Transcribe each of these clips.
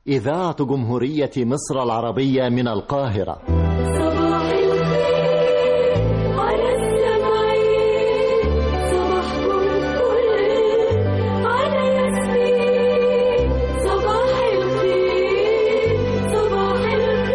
إذاعة جمهورية مصر العربية من القاهرة. صباح الخير على السمعين، صباحكم فل على ياسمين. صباح الخير صباح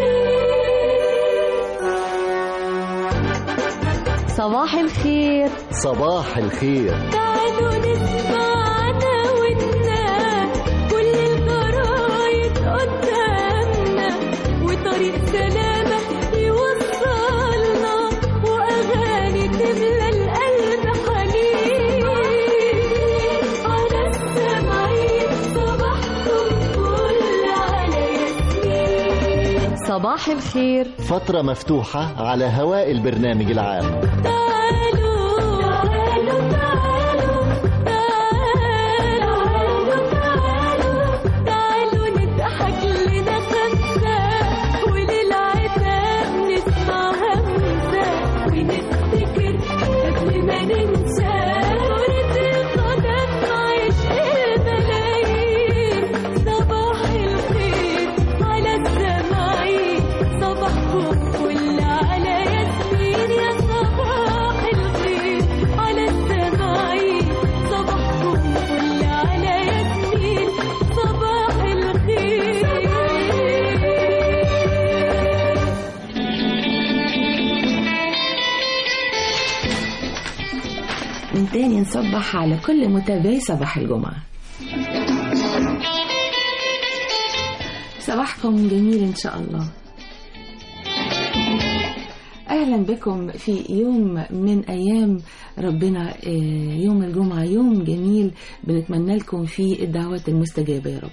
الخير صباح الخير صباح الخير. تعالوا نسمعنا ودنا كل الجرايد قدامنا، وطريق سلامة يوصلنا، وأغاني تملى القلب حنين. على السمعين صباحكم فل على ياسمين. صباح الخير. فترة مفتوحة على هواء البرنامج العام. تعالوا نضحك لنا خمسة، وللعتاب نسمع همسة، ونفتكر قبل ما ننسى كرة القدم عشق الملايين. صباح الخير على السماعين، صباحكم فل على ياسمين. يا صباح الخير على السماعين، صباحكم فل على ياسمين. صباح الخير. من تاني نصبح على كل متابعي صباح الجمعة. صباحكم جميل إن شاء الله. أهلا بكم في يوم من أيام ربنا، يوم الجمعة، يوم جميل بنتمنى لكم فيه الدعوات المستجابة يا رب.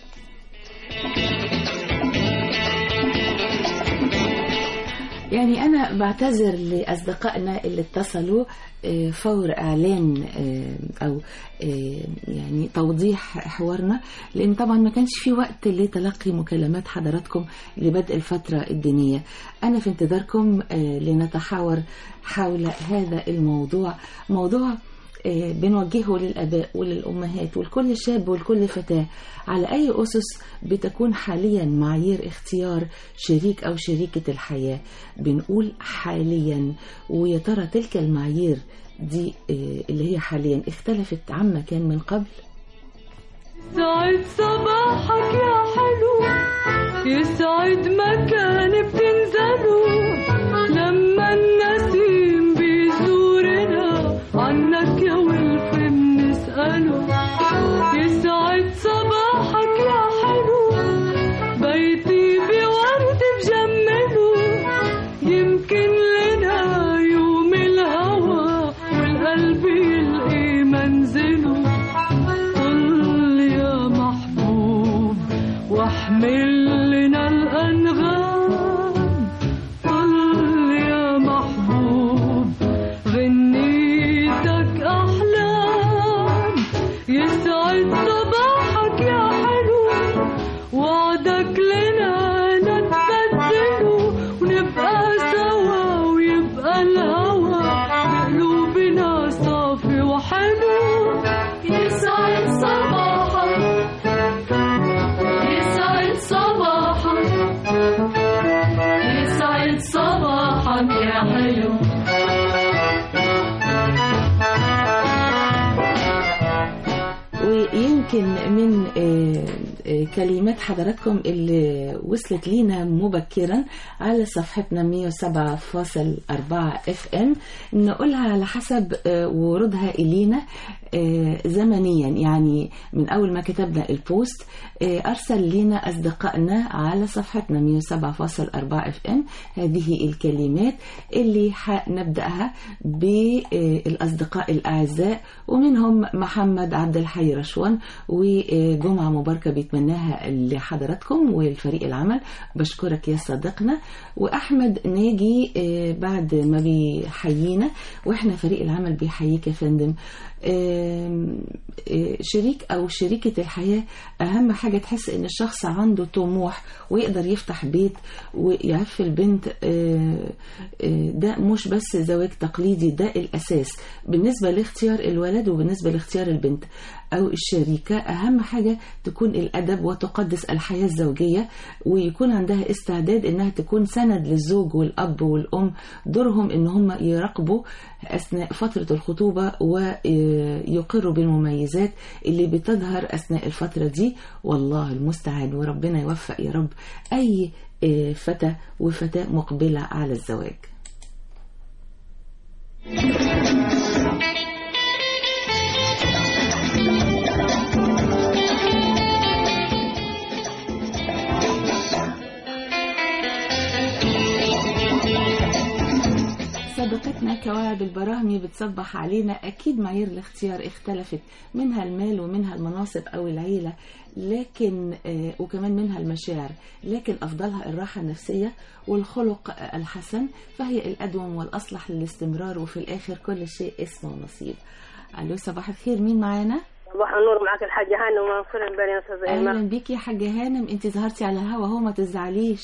يعني أنا بعتذر لأصدقائنا اللي اتصلوا فور إعلان أو يعني توضيح حوارنا، لأن طبعا ما كانش في وقت لتلقي مكالمات حضراتكم لبدء الفترة الدينية. أنا في انتظاركم لنتحاور حول هذا الموضوع، موضوع بنوجهه للآباء وللأمهات ولكل شاب ولكل فتاة. على أي أسس بتكون حاليا معايير اختيار شريك أو شريكة الحياة؟ بنقول حاليا، ويا ترى تلك المعايير دي اللي هي حاليا اختلفت عما كان من قبل؟ يسعد صباحك يا حلو، يسعد مكان بتنزله، لما النسيم بيزورنا عنك يا ولف بنسأله. يسعد صباحك يا حلو، بيتي بورد بجمله، يمكن لنا يوم الهوى والقلب يلقي منزله. طل يا محبوب واحمل لنا الأنغام، طل يا محبوب غنيتك أحلام. يسعد صباحك يا حلو، وعدك لنا نتبدله، ونبقى سوا ويبقى الهوى قلوبنا صافي وحلو. يسعد صباحك، يسعد صباحك، يسعد صباحك يا حلو. ويمكن من كلمات حضراتكم اللي وصلت لينا مبكرا على صفحتنا 107.4 FM نقولها على حسب ورودها إلينا زمنيا. يعني من أول ما كتبنا البوست أرسل لنا أصدقائنا على صفحتنا 107.4 FM هذه الكلمات اللي نبدأها بالأصدقاء الأعزاء، ومنهم محمد عبد الحي رشوان، وجمعة مباركة بيتمناها لحضراتكم والفريق العمل. بشكرك يا صديقنا. وأحمد ناجي بعد ما بيحيينا، وإحنا فريق العمل بيحييك يا فندم. شريك أو شريكة الحياة أهم حاجة تحس إن الشخص عنده طموح ويقدر يفتح بيت ويعف البنت. ده مش بس زواج تقليدي، ده الأساس بالنسبة لاختيار الولد وبالنسبة لاختيار البنت. أو الشريكة أهم حاجة تكون الأدب وتقدس الحياة الزوجية، ويكون عندها استعداد إنها تكون سند للزوج والأب والأم، دورهم إن هم يراقبوا أثناء فترة الخطوبة ويقروا بالمميزات اللي بتظهر أثناء الفترة دي. والله المستعان، وربنا يوفق يا رب أي فتى وفتاة مقبلة على الزواج. صديقتنا كواعب البراهمي بتصبح علينا. أكيد معايير الاختيار اختلفت، منها المال ومنها المناصب أو العيلة، لكن وكمان منها المشاعر، لكن أفضلها الراحة النفسية والخلق الحسن، فهي الأدوم والأصلح للاستمرار، وفي الآخر كل شيء اسمه ونصيب. ألو صباح الخير، مين معانا؟ صباح النور، معك الحاجة هانم منصور البني أستاذ إيمان. أهلا بيك يا حاجة هانم، أنت ظهرتي على الهوا هو، ما تزعليش.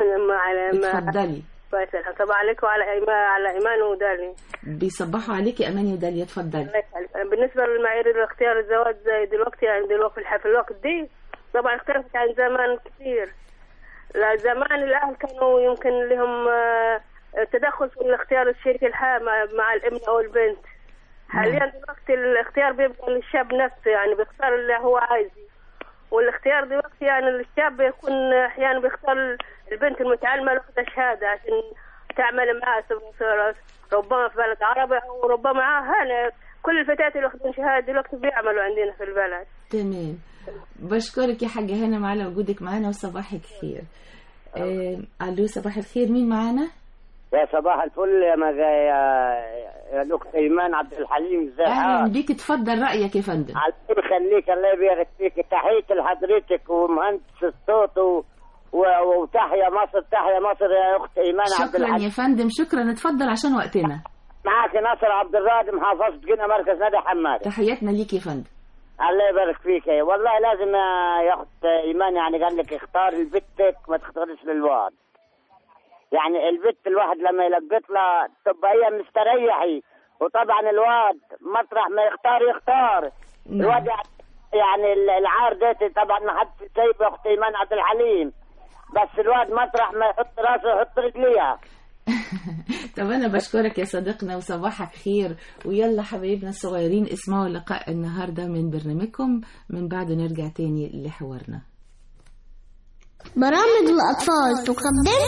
اتفضلي. صباح عليك وعلى إيمان ودالي. بيصبحوا عليكي أماني ودالي، اتفضلي. بالنسبة للمعايير الاختيار الزواج زي دلوقتي، يعني دلوقتي في الوقت دي طبعا اختلفت عن زمان كثير. لا زمان الأهل كانوا يمكن لهم تدخل في الاختيار الشريك الحياة مع الابن أو البنت. حاليا دلوقتي الاختيار بيبقى للشاب نفسه، يعني بيختار اللي هو عايزه. والاختيار دلوقتي يعني الشاب بيكون أحيانا بيختار البنت المتعلمة لأخذ شهادة عشان تعمل معها ربما في بلد عربي أو ربما معها. كل الفتيات اللي ياخذون شهادة دلوقتي بيعملوا عندنا في البلد. تمام، بشكرك يا حاجة هانم على وجودك معنا وصباحك خير. ألو صباح الخير، مين معنا؟ يا صباح الفل يا دكتور إيمان عبد الحليم، ازي حالك؟ أهلا بيك، اتفضل رأيك يا فندم. الله يخليك، الله يبارك فيك. تحية لحضرتك ومهندس الصوت وتحيا مصر، تحيا مصر يا أخت إيمان عبد الحليم. شكرا يا فندم، شكرا، اتفضل عشان وقتنا. معك ناصر عبد الراضي، محافظة جنة، مركز نادي حمادة. تحياتنا ليك يا فندم. الله يبارك فيك. والله لازم يا أخت إيمان، يعني قال لك اختار لبنتك ما تختارش للواد. يعني البنت الواحد لما يلقط لها تبقى هي مستريحي، وطبعا الواد مطرح ما يختار الواد يعني العار ده طبعا ما حد سايب يا اخت ايمان عبد الحليم، بس الواد مطرح ما يحط راسه يحط رجليها. طب انا بشكرك يا صديقنا وصباحك خير، ويلا حبايبنا الصغيرين اسمعوا لقاء النهارده من برنامجكم، من بعد نرجع تاني لحوارنا. برامج الأطفال تقدم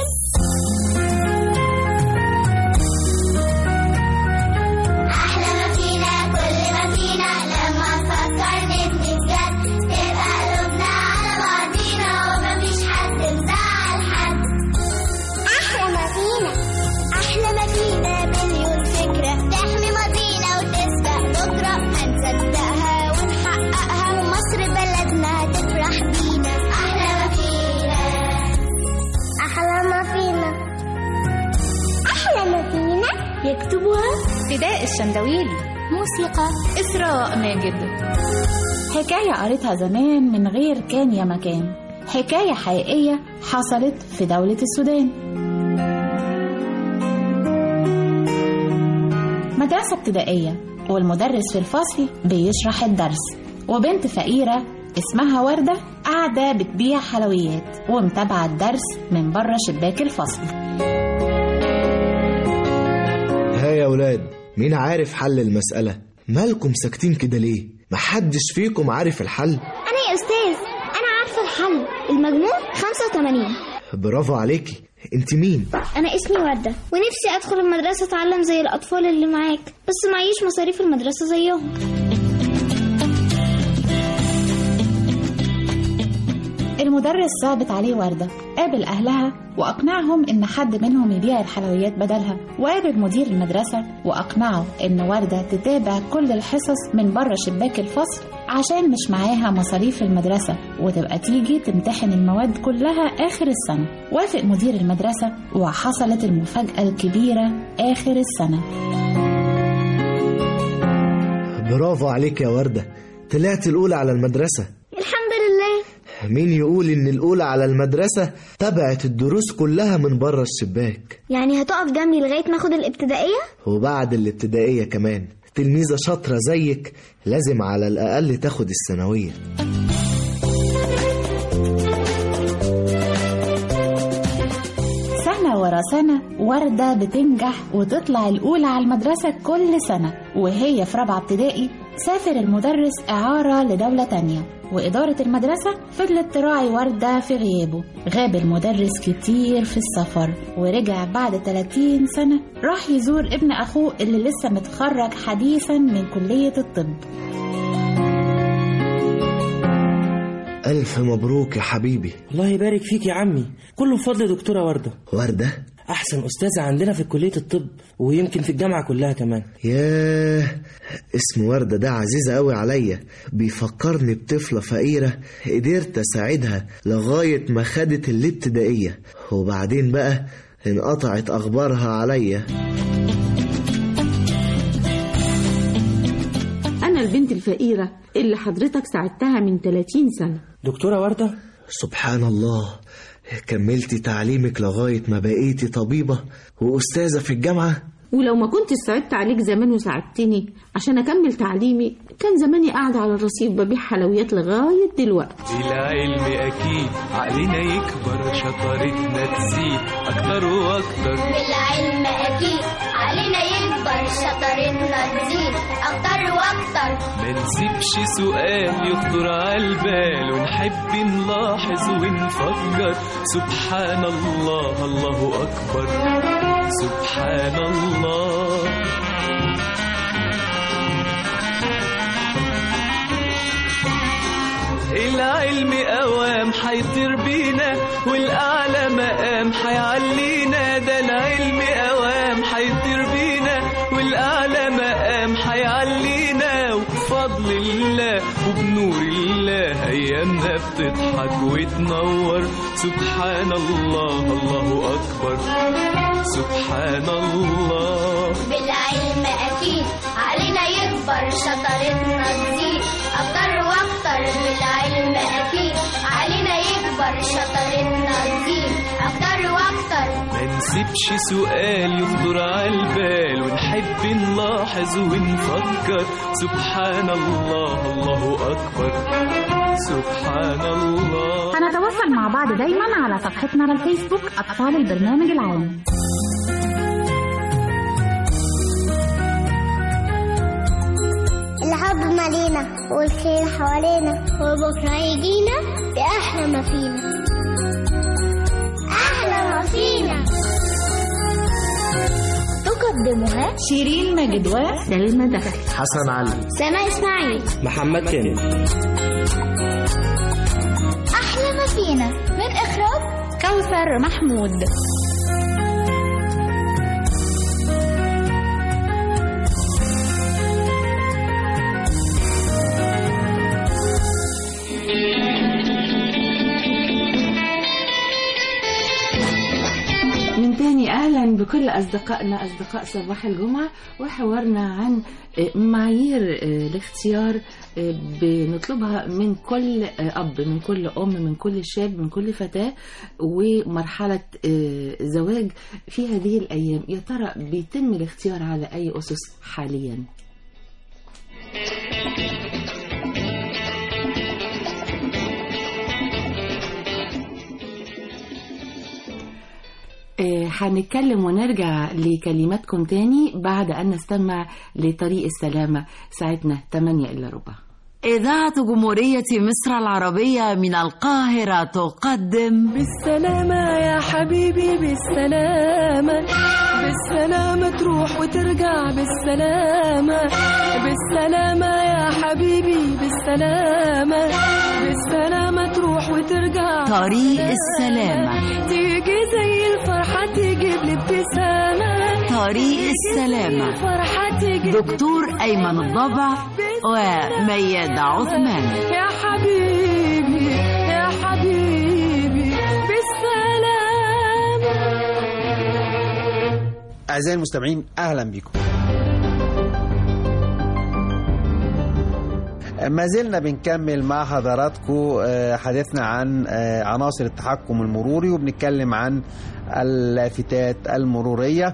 أحلى ما فينا، كل ما فينا لما نفكر نبني بجد، تبقى قلوبنا على بعضينا ومفيش حد مزعل حد. أحلى ما فينا، أحلى ما فينا مليون فكرة تحمي ماضينا وتسبق بكرة، هنصدقها ونحققها ومصر بلدنا هتفرح بينا. أحلى ما فينا، أحلى ما فينا، أحلى ما فينا. يكتبها فداء الشندويلي، موسيقى إسراء ماجد. حكاية قريتها زمان من غير كان يا مكان، حكاية حقيقية حصلت في دولة السودان. مدرسة ابتدائية، والمدرس في الفصل بيشرح الدرس، وبنت فقيرة اسمها وردة قاعدة بتبيع حلويات ومتابعة الدرس من بره شباك الفصل. ها يا ولاد، مين عارف حل المسألة؟ مالكم ساكتين كده ليه؟ محدش فيكم عارف الحل؟ أنا يا أستاذ، أنا عارفة الحل، المجموع 85. برافو عليكي. انت مين؟ أنا اسمي وردة، ونفسي أدخل المدرسة أتعلم زي الأطفال اللي معاك، بس معيش مصاريف المدرسة زيهم. المدرس صعبت عليه وردة، قابل أهلها وأقنعهم إن حد منهم يبيع الحلويات بدلها، وقابل مدير المدرسة وأقنعه إن وردة تتابع كل الحصص من بره شباك الفصل عشان مش معاها مصاريف المدرسة، وتبقى تيجي تمتحن المواد كلها آخر السنة. وافق مدير المدرسة، وحصلت المفاجأة الكبيرة آخر السنة. برافو عليك يا وردة، طلعت الأولى على المدرسة. الحمد لله. مين يقول إن الأولى على المدرسة تبعت الدروس كلها من بره الشباك؟ يعني هتقف جنبي لغاية ما أخد الابتدائية؟ وبعد الابتدائية كمان تلميذة شاطرة زيك لازم على الأقل تاخد الثانوية. سنة ورا سنة وردة بتنجح وتطلع الأولى على المدرسة كل سنة. وهي في رابعة ابتدائي سافر المدرس إعارة لدولة تانية، وإدارة المدرسة فضلت تراعي وردة في غيابه. غاب المدرس كتير في السفر ورجع بعد 30 سنة، راح يزور ابن أخوه اللي لسه متخرج حديثا من كلية الطب. ألف مبروك يا حبيبي. الله يبارك فيك يا عمي، كله بفضل دكتورة وردة. وردة؟ أحسن أستاذة عندنا في كلية الطب، ويمكن في الجامعة كلها كمان. ياه، اسم وردة ده عزيزة قوي عليا، بيفكرني بطفلة فقيرة قدرت أساعدها لغاية ما خدت الابتدائية، وبعدين بقى انقطعت أخبارها عليا. أنا البنت الفقيرة اللي حضرتك ساعدتها من 30 سنة. دكتورة وردة؟ سبحان الله، كملتي تعليمك لغاية ما بقيتي طبيبة وأستاذة في الجامعة؟ ولو ما كنت صعبت عليك زمان وساعدتني عشان أكمل تعليمي كان زماني قاعدة على الرصيف ببيع حلويات لغاية دلوقتي. العلم أكيد عقلنا يكبر، شطارتنا تزيد أكتر وأكتر. بالعلم أكيد عقلنا يكبر، شطارتنا تزيد أكتر وأكتر. ما نسيبش سؤال يخطر عالبال، ونحب نلاحظ ونفكر. سبحان الله الله أكبر، سبحان الله. العلم قوام حيطير بينا، والأعلى مقام حيعلينا. ده العلم قوام حيطير بينا، والأعلى مقام حيعلينا. وبفضل الله وبنور الله أيامنا بتضحك وتنور. سبحان الله الله أكبر، سبحان الله. بالعلم أكيد علينا يكبر، شطارتنا تزيد أكتر وأكتر. بالعلم أكيد علينا يكبر، شطارتنا تزيد أكتر وأكتر. ما نسيبش سؤال يخطر عالبال، ونحب نلاحظ ونفكر. سبحان الله الله أكبر، سبحان الله. هنتواصل مع بعض دايما على صفحتنا على الفيسبوك أطفال البرنامج العام. الحب مالينا والخير حوالينا، وبكرة يجينا بأحلى ما فينا. أحلى ما فينا. تقدمها شيرين ماجد سلمى دخل، حسن علي، سما إسماعيل، محمد كامل. أحلى ما فينا من إخراج كوثر محمود. من تاني أهلا بكل أصدقائنا أصدقاء صباح الجمعة، وحوارنا عن معايير الاختيار بنطلبها من كل أب، من كل أم، من كل شاب، من كل فتاة، ومرحلة زواج في هذه الأيام. يا ترى بيتم الاختيار على أي أسس حاليا؟ هنتكلم ونرجع لكلماتكم تاني بعد أن نستمع لطريق السلامة. ساعتنا 8:15. إذاعة جمهورية مصر العربية من القاهرة تقدم بالسلامة يا حبيبي، بالسلامة، بالسلامة تروح وترجع بالسلامة. بالسلامة يا حبيبي، بالسلامة، بالسلامة تروح وترجع. طريق السلامة تيجي زي الفرحة تجيب لي ابتسامة. طريق السلامة دكتور أيمن الضبع وميادة عثمان. يا حبيبي يا حبيبي بالسلامة. أعزائي المستمعين أهلا بكم. ما زلنا بنكمل مع حضراتكم حديثنا عن عناصر التحكم المروري، وبنتكلم عن اللافتات المرورية.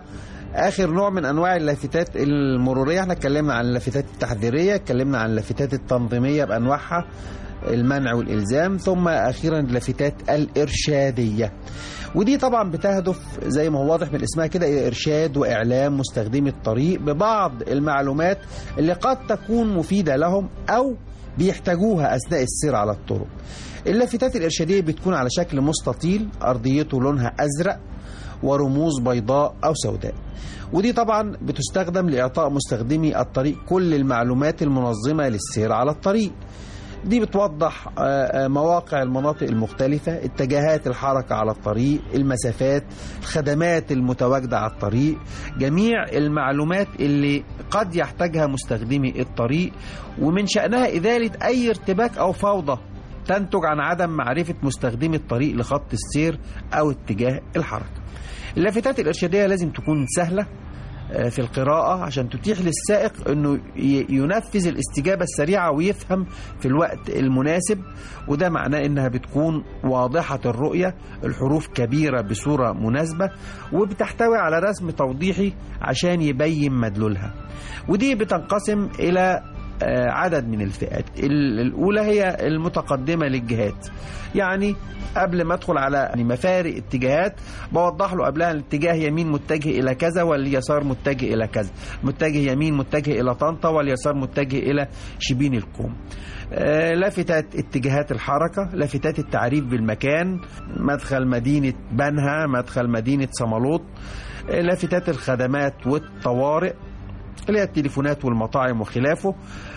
اخر نوع من انواع اللافتات المروريه، احنا اتكلمنا عن اللافتات التحذيريه، اتكلمنا عن اللافتات التنظيميه بانواعها، المنع والالزام، ثم اخيرا اللافتات الارشاديه. ودي طبعا بتهدف زي ما هو واضح من اسمها كده الى ارشاد واعلام مستخدمي الطريق ببعض المعلومات اللي قد تكون مفيده لهم او بيحتاجوها اثناء السير على الطرق. اللافتات الارشاديه بتكون على شكل مستطيل ارضيته لونها ازرق ورموز بيضاء او سوداء، ودي طبعا بتستخدم لاعطاء مستخدمي الطريق كل المعلومات المنظمه للسير على الطريق. دي بتوضح مواقع المناطق المختلفة، اتجاهات الحركة على الطريق، المسافات، الخدمات المتواجدة على الطريق، جميع المعلومات اللي قد يحتاجها مستخدمي الطريق، ومن شأنها إزالة أي ارتباك أو فوضى تنتج عن عدم معرفة مستخدمي الطريق لخط السير أو اتجاه الحركة. اللافتات الإرشادية لازم تكون سهلة في القراءة عشان تتيح للسائق أنه ينفذ الاستجابة السريعة ويفهم في الوقت المناسب، وده معناه أنها بتكون واضحة الرؤية، الحروف كبيرة بصورة مناسبة، وبتحتوي على رسم توضيحي عشان يبين مدلولها. ودي بتنقسم إلى عدد من الفئات. الأولى هي المتقدمة للجهات، يعني قبل ما ادخل على مفارق اتجاهات بوضح له قبلها الاتجاه يمين متجه الى كذا واليسار متجه الى كذا، متجه يمين متجه الى طنطا واليسار متجه الى شبين الكوم. لافتات اتجاهات الحركة، لافتات التعريف بالمكان، مدخل مدينة بنها، مدخل مدينة صمالوط، لافتات الخدمات والطوارئ اللي هي التليفونات والمطاعم وخلافه،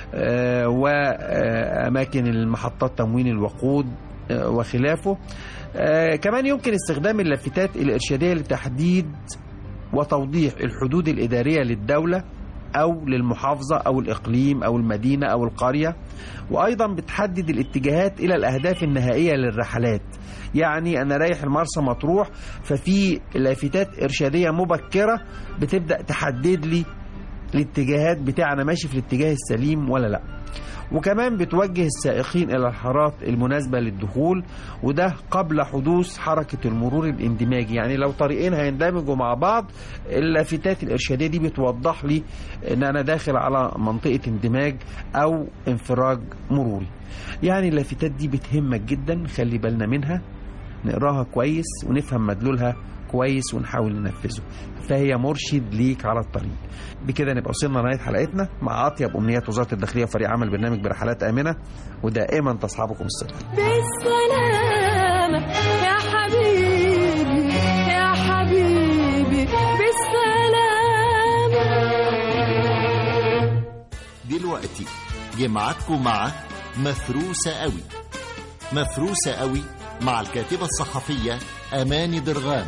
وأماكن المحطات تموين الوقود وخلافه. كمان يمكن استخدام اللافتات الإرشادية لتحديد وتوضيح الحدود الإدارية للدولة أو للمحافظة أو الإقليم أو المدينة أو القرية، وأيضا بتحدد الاتجاهات إلى الأهداف النهائية للرحلات. يعني أنا رايح المرسى مطروح، ففي لافتات إرشادية مبكرة بتبدأ تحدد لي الاتجاهات بتاعنا ماشي في الاتجاه السليم ولا لا. وكمان بتوجه السائقين إلى الحارات المناسبة للدخول، وده قبل حدوث حركة المرور الاندماجي. يعني لو طريقين هيندمجوا مع بعض، اللافتات الإرشادية دي بتوضح لي إن أنا داخل على منطقة اندماج أو انفراج مروري. يعني اللافتات دي بتهمك جدا، خلي بالنا منها، نقراها كويس ونفهم مدلولها كويس ونحاول ننفذه، فهي مرشد ليك على الطريق. بكده نبقى وصلنا لنهاية حلقتنا مع أطيب أمنيات وزارة الداخلية وفريق عمل برنامج برحلات آمنة، ودائما تصحبكم السلام. بالسلامة يا حبيبي يا حبيبي بالسلامة. دلوقتي جمعتكم مع مفروسة قوي. مفروسة قوي مع الكاتبة الصحفية أماني درغام.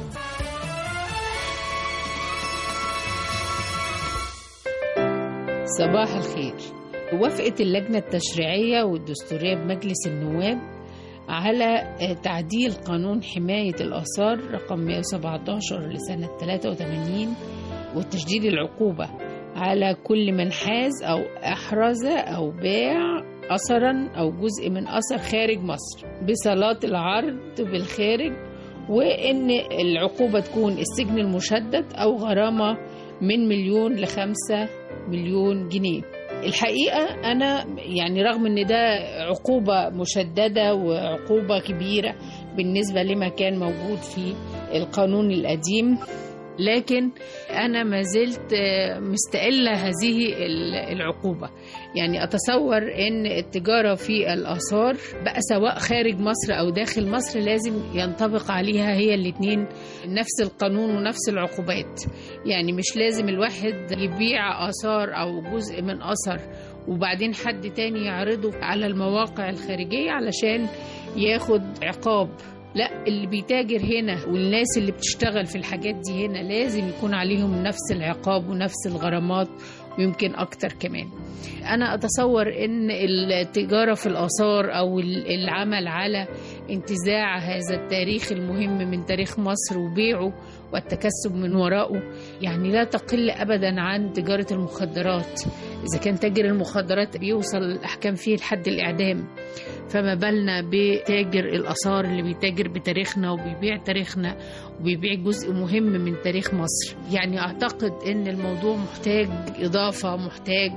صباح الخير. وافقت اللجنة التشريعية والدستورية بمجلس النواب على تعديل قانون حماية الآثار رقم 117 لسنة 83 وتشديد العقوبة على كل من حاز أو أحرز أو باع أثرا أو جزء من أثر خارج مصر بصالات العرض بالخارج، وإن العقوبة تكون السجن المشدد أو غرامة من 1,000,000 ل5 مليون جنيه. الحقيقة أنا يعني رغم أن ده عقوبة مشددة وعقوبة كبيرة بالنسبة لما كان موجود في القانون القديم، لكن أنا ما زلت مستقلة هذه العقوبة. يعني أتصور أن التجارة في الآثار بقى سواء خارج مصر أو داخل مصر لازم ينطبق عليها هي الاثنين نفس القانون ونفس العقوبات. يعني مش لازم الواحد يبيع آثار أو جزء من أثر وبعدين حد تاني يعرضه على المواقع الخارجية علشان ياخد عقاب. لا، اللي بيتاجر هنا والناس اللي بتشتغل في الحاجات دي هنا لازم يكون عليهم نفس العقاب ونفس الغرامات ويمكن أكتر كمان. أنا أتصور أن التجارة في الآثار أو العمل على انتزاع هذا التاريخ المهم من تاريخ مصر وبيعه والتكسب من وراءه يعني لا تقل أبدا عن تجارة المخدرات. إذا كان تاجر المخدرات بيوصل الأحكام فيه لحد الإعدام، فما بالنا بتاجر الآثار اللي بيتاجر بتاريخنا وبيبيع تاريخنا وبيبيع جزء مهم من تاريخ مصر. يعني أعتقد إن الموضوع محتاج إضافة، محتاج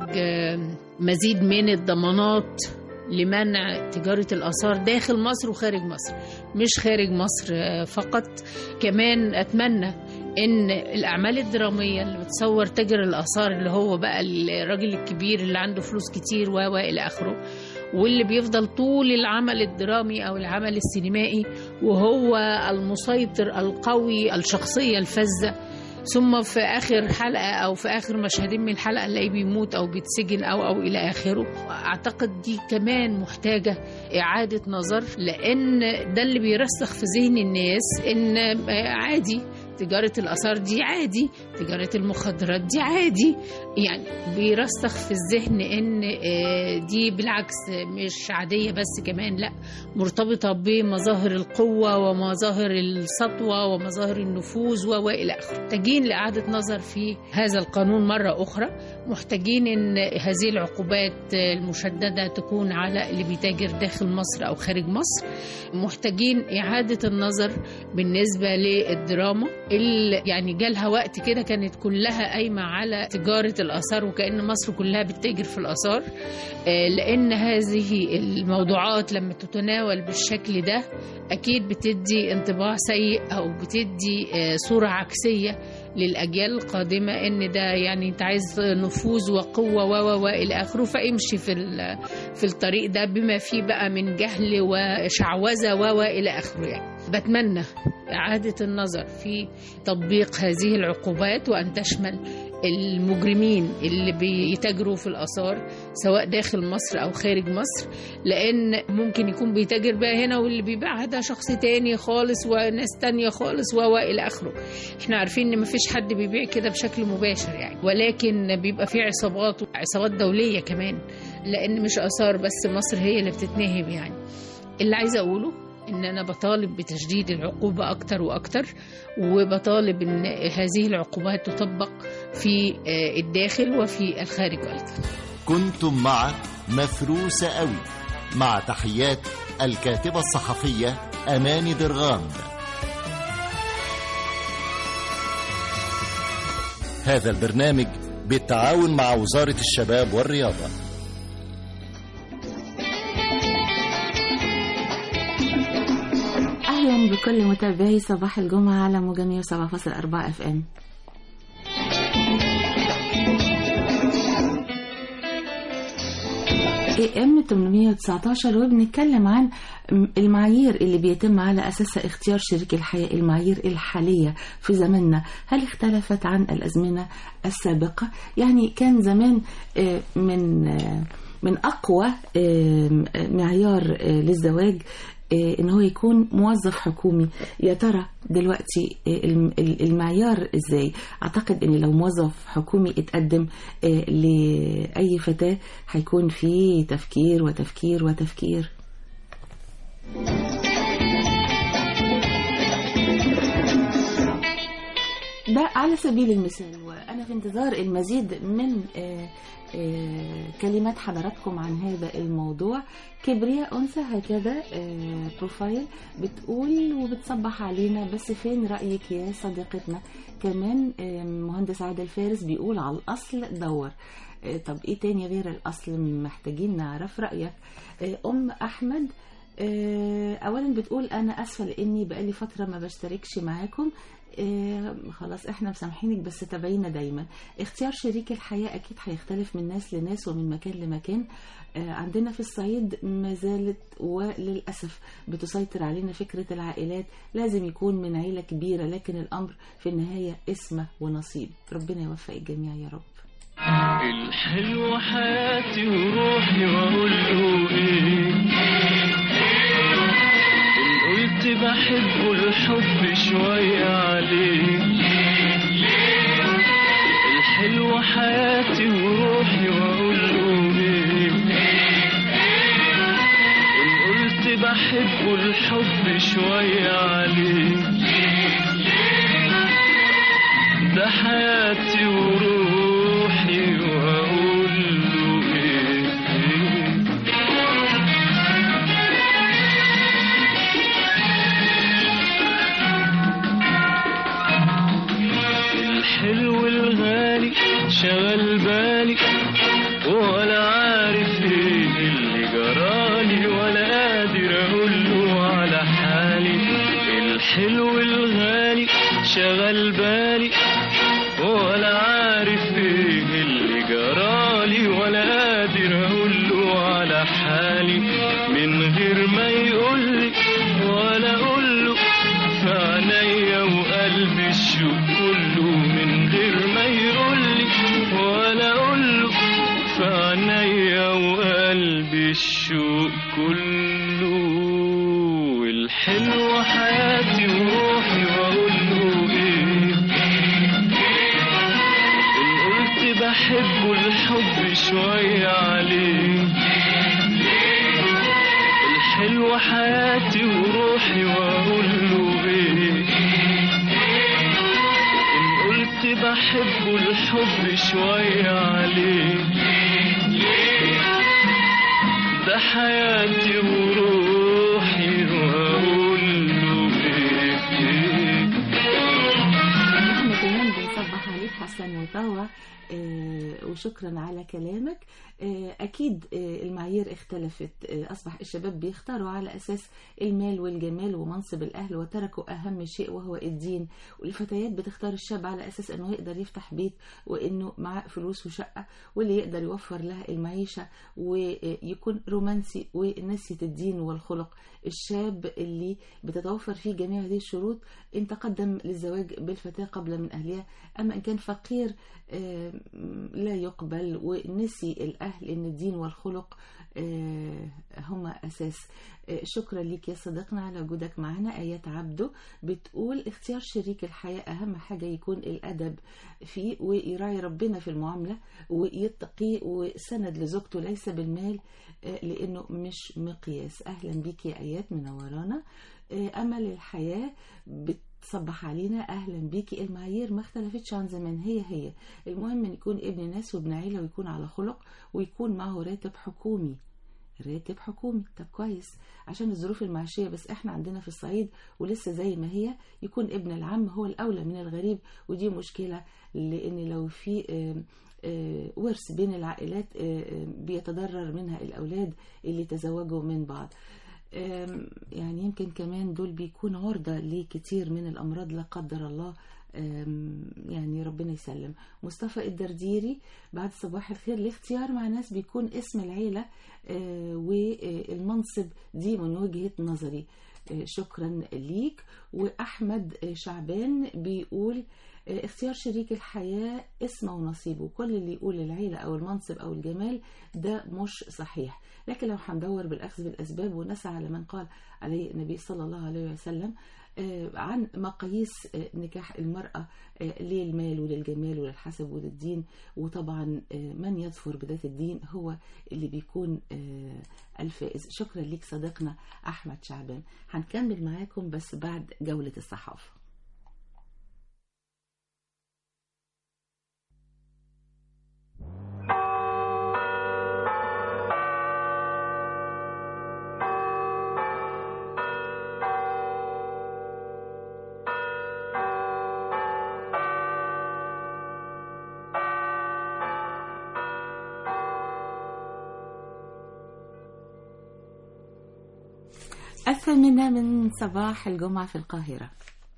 مزيد من الضمانات لمنع تجارة الآثار داخل مصر وخارج مصر، مش خارج مصر فقط. كمان أتمنى إن الأعمال الدرامية اللي بتصور تاجر الآثار اللي هو بقى الراجل الكبير اللي عنده فلوس كتير وإلى آخره، واللي بيفضل طول العمل الدرامي أو العمل السينمائي وهو المسيطر القوي، الشخصية الفذة، ثم في آخر حلقة أو في آخر مشهدين من الحلقة نلاقيه بيموت أو بيتسجن أو إلى آخره. أعتقد دي كمان محتاجة إعادة نظر، لأن ده اللي بيرسخ في ذهن الناس إن عادي تجارة الآثار دي، عادي تجارة المخدرات دي، عادي. يعني بيرسخ في الذهن إن دي بالعكس مش عادية بس، كمان لا، مرتبطة بمظاهر القوة ومظاهر السطوة ومظاهر النفوذ وإلى آخره. محتاجين لإعادة نظر في هذا القانون مرة أخرى، محتاجين إن هذه العقوبات المشددة تكون على اللي بيتاجر داخل مصر أو خارج مصر. محتاجين إعادة النظر بالنسبة للدراما اللي يعني جالها وقت كده كانت كلها قايمة على تجارة الآثار وكأن مصر كلها بتتاجر في الآثار، لأن هذه الموضوعات لما تتناول بالشكل ده أكيد بتدي انطباع سيء أو بتدي صورة عكسية للأجيال القادمة إن ده يعني أنت عايز نفوذ وقوة وإلى آخره، فامشي في الطريق ده بما فيه بقى من جهل وشعوذة وإلى آخره. يعني بتمنى إعادة النظر في تطبيق هذه العقوبات وأن تشمل المجرمين اللي بيتاجروا في الآثار سواء داخل مصر أو خارج مصر، لأن ممكن يكون بيتاجر بقى هنا واللي بيبيعها ده شخص تاني خالص وناس تانية خالص وإلى آخره. احنا عارفين إن مفيش حد بيبيع كده بشكل مباشر يعني، ولكن بيبقى فيه عصابات دولية كمان، لأن مش آثار بس مصر هي اللي بتتنهب. يعني اللي عايزة أقوله إن أنا بطالب بتشديد العقوبة أكتر وأكتر، وبطالب إن هذه العقوبات تطبق في الداخل وفي الخارج أيضا. كنتم مع مفروسة قوي، مع تحيات الكاتبة الصحفية أماني درغام. هذا البرنامج بالتعاون مع وزارة الشباب والرياضة. أهلا بكل متابعي صباح الجمعة على موجة 107.4 FM. AM 819 وبنتكلم عن المعايير اللي بيتم على أساسها اختيار شريك الحياة. المعايير الحالية في زماننا هل اختلفت عن الأزمنة السابقة؟ يعني كان زمان من أقوى معيار للزواج إن هو يكون موظف حكومي. يا ترى دلوقتي المعيار إزاي؟ أعتقد إن لو موظف حكومي اتقدم لأي فتاة هيكون فيه تفكير وتفكير وتفكير. ده على سبيل المثال، وأنا في انتظار المزيد من كلمات حضراتكم عن هذا الموضوع. كبرياء أنثى هكذا بروفايل بتقول وبتصبح علينا، بس فين رأيك يا صديقتنا؟ كمان مهندس عادل فارس بيقول على الأصل دور. طب إيه تاني غير الأصل؟ محتاجين نعرف رأيك. أم أحمد أولا بتقول أنا أسفة لأني بقالي فترة ما بشتركش معاكم. خلاص احنا مسامحينك، بس تابعينا دايما. اختيار شريك الحياة اكيد هيختلف من ناس لناس ومن مكان لمكان. عندنا في الصعيد ما زالت وللأسف بتسيطر علينا فكرة العائلات، لازم يكون من عيلة كبيرة، لكن الأمر في النهاية اسمه ونصيب. ربنا يوفق الجميع يا رب. الحلو حياتي وروحي واقول له ايه، قلت بحبه الحب شوية عليه. الحلو حياتي وروحي واقول له ايه، قلت بحبه الحب شوية عليه. ده حياتي وروحي واقول له ايه. الحلو الغالي شغل بالي ولا عارف ايه اللي جرالي ولا قادر اقوله على حالي من غير ما يقولي ولا اقوله في عينيا وقلبي الشوق كله من غير ما يقولي ولا اقوله في عينيا وقلبي الشوق كله. الحلو حياتي وروحي واقوله ايه ان قلت بحبه الحب شوية عليه. الحلو حياتي وروحي واقوله ايه ان قلت بحبه الحب شوية عليه. ده حياتي وروحي واقوله ايه. احنا كمان بنصبح عليك حسن وطوع وشكرا على كلامك. أكيد المعايير اختلفت، أصبح الشباب بيختاروا على أساس المال والجمال ومنصب الأهل وتركوا أهم شيء وهو الدين، والفتيات بتختار الشاب على أساس أنه يقدر يفتح بيت وأنه معاه فلوس وشقة واللي يقدر يوفر لها المعيشة ويكون رومانسي ونسية الدين والخلق. الشاب اللي بتتوفر فيه جميع هذه الشروط إن تقدم للزواج بالفتاة قبل من أهلها، أما إن كان فقير لا يقبل ونسي الأهل إن الدين والخلق هما أساس. شكرا لك يا صديقنا على وجودك معنا. آيات عبده بتقول اختيار شريك الحياة أهم حاجة يكون الأدب فيه ويراعي ربنا في المعاملة ويتقي وسند لزوجته ليس بالمال لأنه مش مقياس. أهلا بك يا آيات منورانا. أمل الحياة صبح علينا، أهلا بيكي. المعايير ما اختلفتش عن زمان، هي المهم أن يكون ابن ناس وابن عيلة ويكون على خلق ويكون معه راتب حكومي. طب كويس عشان الظروف المعيشية، بس احنا عندنا في الصعيد ولسه زي ما هي يكون ابن العم هو الأولى من الغريب، ودي مشكلة لأن لو في ورث بين العائلات بيتضرر منها الأولاد اللي تزوجوا من بعض. يعني يمكن كمان دول بيكون عرضة لكتير من الأمراض لا قدر الله، يعني ربنا يسلم. مصطفى الدرديري بعد صباح الخير، الاختيار مع ناس بيكون اسم العيلة والمنصب دي من وجهة نظري. شكرا ليك. وأحمد شعبان بيقول اختيار شريك الحياة اسمه ونصيبه، كل اللي يقول العيلة أو المنصب أو الجمال ده مش صحيح، لكن لو هندور بالأخذ بالأسباب ونسعى على من قال عليه النبي صلى الله عليه وسلم عن مقاييس نكاح المرأة للمال وللجمال وللحسب وللدين، وطبعا من يظفر بذات الدين هو اللي بيكون الفائز. شكرا لك صديقنا أحمد شعبان. هنكمل معاكم بس بعد جولة الصحافة. الثامنة من صباح الجمعة في القاهرة.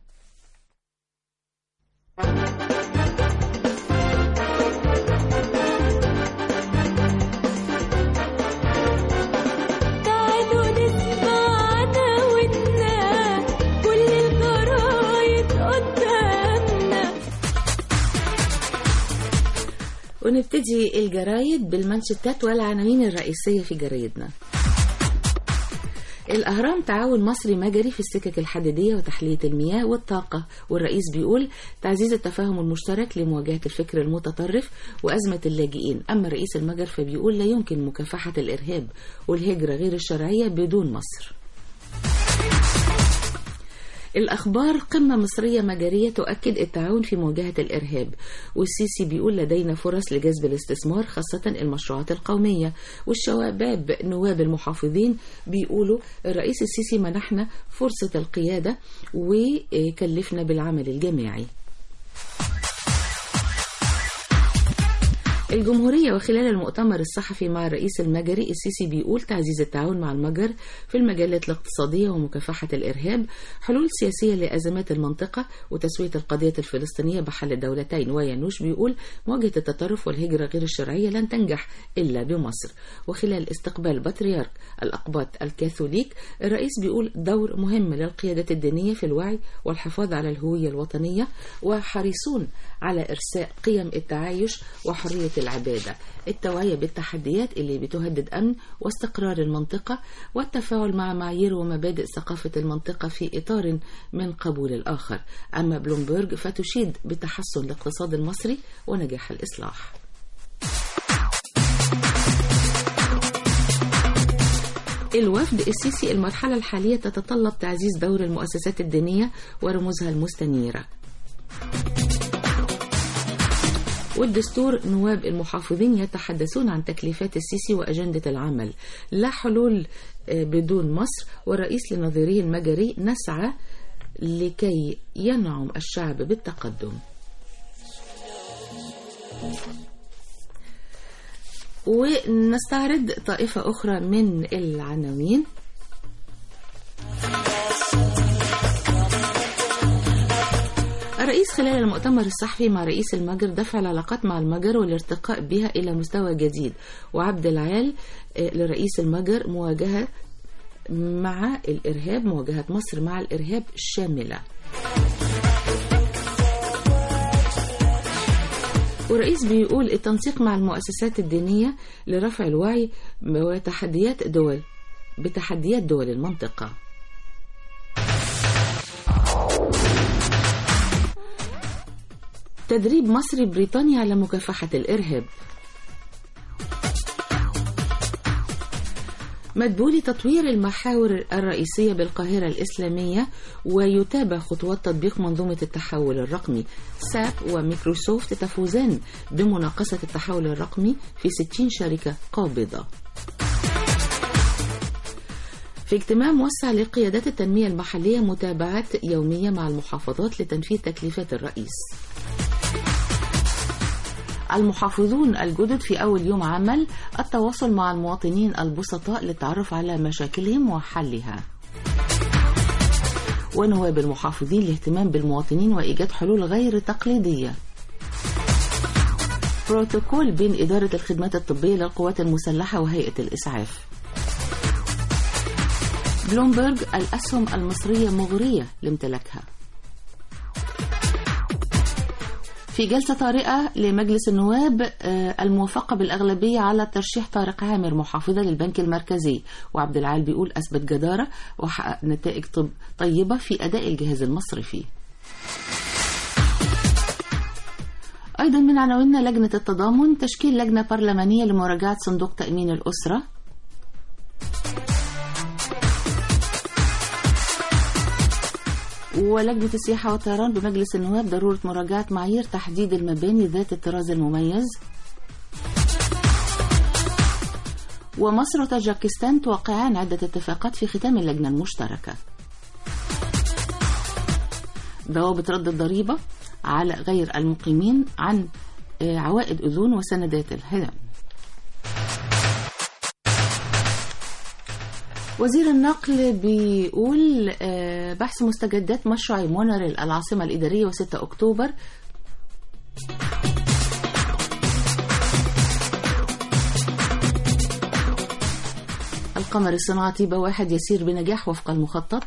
تعالوا نسمعنا ودنا كل الجرايد قدامنا. ونبتدي الجرايد بالمانشيتات والعناوين الرئيسية في جرايدنا. الأهرام تعاون مصري مجري في السكك الحديدية وتحلية المياه والطاقة، والرئيس بيقول تعزيز التفاهم المشترك لمواجهة الفكر المتطرف وأزمة اللاجئين. أما رئيس المجر فبيقول لا يمكن مكافحة الإرهاب والهجرة غير الشرعية بدون مصر. الأخبار قمة مصرية مجرية تؤكد التعاون في مواجهة الإرهاب، والسيسي بيقول لدينا فرص لجذب الاستثمار خاصة المشروعات القومية. والشباب نواب المحافظين بيقولوا الرئيس السيسي منحنا فرصة القيادة وكلفنا بالعمل الجماعي. الجمهورية وخلال المؤتمر الصحفي مع الرئيس المجري السيسي بيقول تعزيز التعاون مع المجر في المجالات الاقتصادية ومكافحة الإرهاب، حلول سياسية لأزمات المنطقة وتسوية القضية الفلسطينية بحل الدولتين. ويانوش بيقول مواجهة التطرف والهجرة غير الشرعية لن تنجح إلا بمصر. وخلال استقبال بطريرك الأقباط الكاثوليك الرئيس بيقول دور مهم للقيادات الدينية في الوعي والحفاظ على الهوية الوطنية، وحريصون على إرساء قيم التعايش وحرية العبادة، التوعية بالتحديات اللي بتهدد أمن واستقرار المنطقة، والتفاعل مع معايير ومبادئ ثقافة المنطقة في إطار من قبول الآخر. أما بلومبرج فتشيد بتحسن الاقتصاد المصري ونجاح الإصلاح. الوفد السيسي المرحلة الحالية تتطلب تعزيز دور المؤسسات الدينية ورموزها المستنيرة. والدستور نواب المحافظين يتحدثون عن تكليفات السيسي وأجندة العمل، لا حلول بدون مصر. والرئيس لنظيره المجري نسعى لكي ينعم الشعب بالتقدم. ونستعرض طائفة أخرى من العناوين. الرئيس خلال المؤتمر الصحفي مع رئيس المجر دفع العلاقات مع المجر والارتقاء بها إلى مستوى جديد. وعبد العال لرئيس المجر مواجهة مع الإرهاب، مواجهة مصر مع الإرهاب شاملة. والرئيس بيقول التنسيق مع المؤسسات الدينية لرفع الوعي وتحديات بتحديات دول المنطقة. تدريب مصري بريطانيا على مكافحة الإرهاب. مدبولي تطوير المحاور الرئيسية بالقاهرة الإسلامية ويتابع خطوات تطبيق منظومة التحول الرقمي. ساب وميكروسوفت تفوزان بمناقصة التحول الرقمي في 60 شركة قابضة. في اجتماع موسع لقيادات التنمية المحلية متابعات يومية مع المحافظات لتنفيذ تكليفات الرئيس. المحافظون الجدد في أول يوم عمل التواصل مع المواطنين البسطاء للتعرف على مشاكلهم وحلها. ونواب المحافظين الاهتمام بالمواطنين وإيجاد حلول غير تقليدية. بروتوكول بين إدارة الخدمات الطبية للقوات المسلحة وهيئة الإسعاف. بلومبرج الأسهم المصرية مغرية لامتلاكها. في جلسة طارئة لمجلس النواب الموافقة بالأغلبية على ترشيح طارق عامر محافظة للبنك المركزي. وعبد العال بيقول أثبت جدارة وحقق نتائج طيبة في أداء الجهاز المصرفي. أيضا من عناويننا لجنة التضامن، تشكيل لجنة برلمانية لمراجعة صندوق تأمين الأسرة. ولجنة السياحة والطيران بمجلس النواب ضرورة مراجعة معايير تحديد المباني ذات الطراز المميز. ومصر وتاجيكستان توقعان عدة اتفاقات في ختام اللجنة المشتركة. ضوابط رد الضريبة على غير المقيمين عن عوائد أذون وسندات الهدم. وزير النقل بيقول بحث مستجدات مشروع مونوريل العاصمة الإدارية و6 أكتوبر. القمر الصناعي طيبة 1 يسير بنجاح وفق المخطط.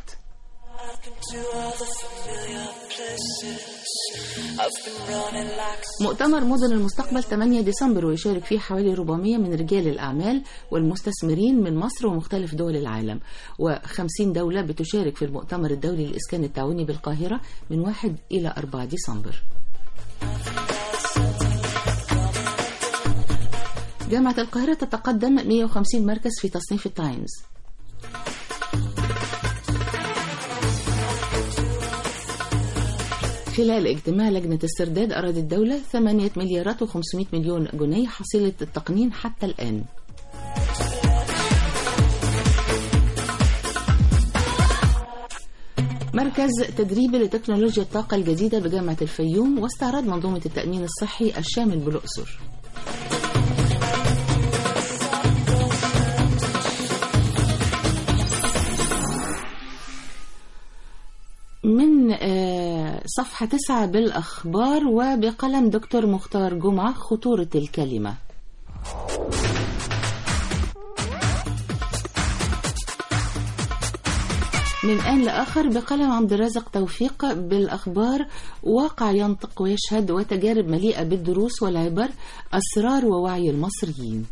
مؤتمر مدن المستقبل 8 ديسمبر ويشارك فيه حوالي 400 من رجال الأعمال والمستثمرين من مصر ومختلف دول العالم، و50 دولة بتشارك في المؤتمر الدولي للإسكان التعاوني بالقاهرة من 1 إلى 4 ديسمبر. جامعة القاهرة تتقدم 150 مركز في تصنيف التايمز. خلال اجتماع لجنة السرداد أراد الدولة 8 مليارات و500 مليون جنيه حصيلة التقنين حتى الآن. مركز تدريبي لتكنولوجيا الطاقة الجديدة بجامعة الفيوم واستعراض منظومة التأمين الصحي الشامل بالأقصر. صفحة 9 بالأخبار، وبقلم دكتور مختار جمعة خطورة الكلمة. من آن لآخر بقلم عبد الرازق توفيق بالأخبار، واقع ينطق ويشهد وتجارب مليئة بالدروس والعبر، أسرار ووعي المصريين.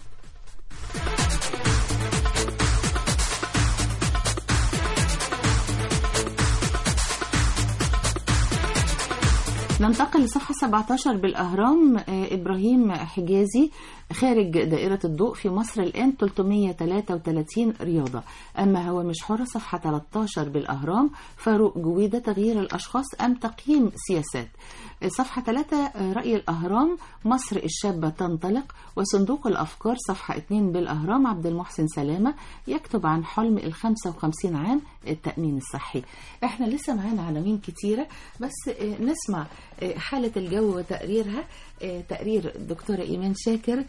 ننتقل لصفحة 17 بالأهرام. إبراهيم حجازي خارج دائرة الضوء في مصر الآن 333 رياضة. أما هو مش حر صفحة 13 بالأهرام. فاروق جويدة تغيير الأشخاص أم تقييم سياسات. صفحة 3 رأي الأهرام مصر الشابة تنطلق. وصندوق الأفكار صفحة 2 بالأهرام عبد المحسن سلامة يكتب عن حلم 55 عام التأمين الصحي. احنا لسه معانا عناوين كتيرة، بس نسمع حالة الجو وتقريرها. تقرير الدكتورة إيمان شاكر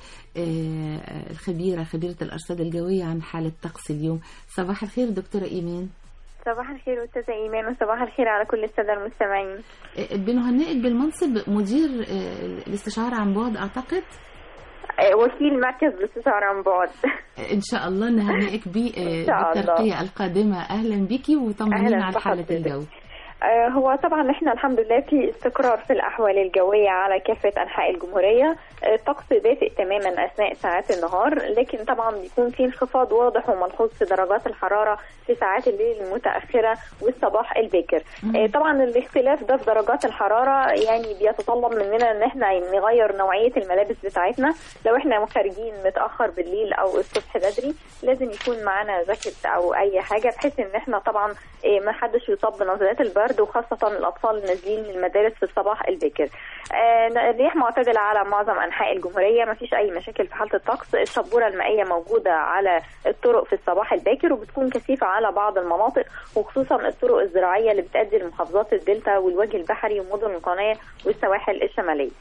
خبيرة الأرصاد الجوية عن حالة طقس اليوم. صباح الخير دكتورة إيمان. صباح الخير أستاذة إيمان، وصباح الخير على كل السادة المستمعين. بنهنئك بالمنصب مدير الاستشعار عن بعد أعتقد. وكيل مركز الاستشعار عن بعد. إن شاء الله نهنئك بالترقية القادمة. أهلا بيكي وطمنينا عن حالة الجو. هو طبعا احنا الحمد لله في استقرار في الأحوال الجوية على كافة أنحاء الجمهورية. الطقس دافئ تماما أثناء ساعات النهار، لكن طبعا بيكون في انخفاض واضح وملحوظ في درجات الحرارة في ساعات الليل المتأخرة والصباح الباكر. طبعا الاختلاف ده في درجات الحرارة يعني بيتطلب مننا ان احنا نغير نوعية الملابس بتاعتنا. لو احنا خارجين متأخر بالليل أو الصبح بدري لازم يكون معنا جاكيت أو أي حاجة، بحيث ان احنا طبعا ما حدش يصاب بنزلات البرد، وخاصة الأطفال النازلين من المدارس في الصباح الباكر. الرياح معتدلة على معظم أنحاء الجمهورية، ما فيش أي مشاكل في حالة الطقس. الشبورة المائية موجودة على الطرق في الصباح الباكر، وبتكون كثيفة على بعض المناطق، وخصوصا الطرق الزراعية اللي بتؤدي لمحافظات الدلتا والوجه البحري ومدن القناة والسواحل الشمالية.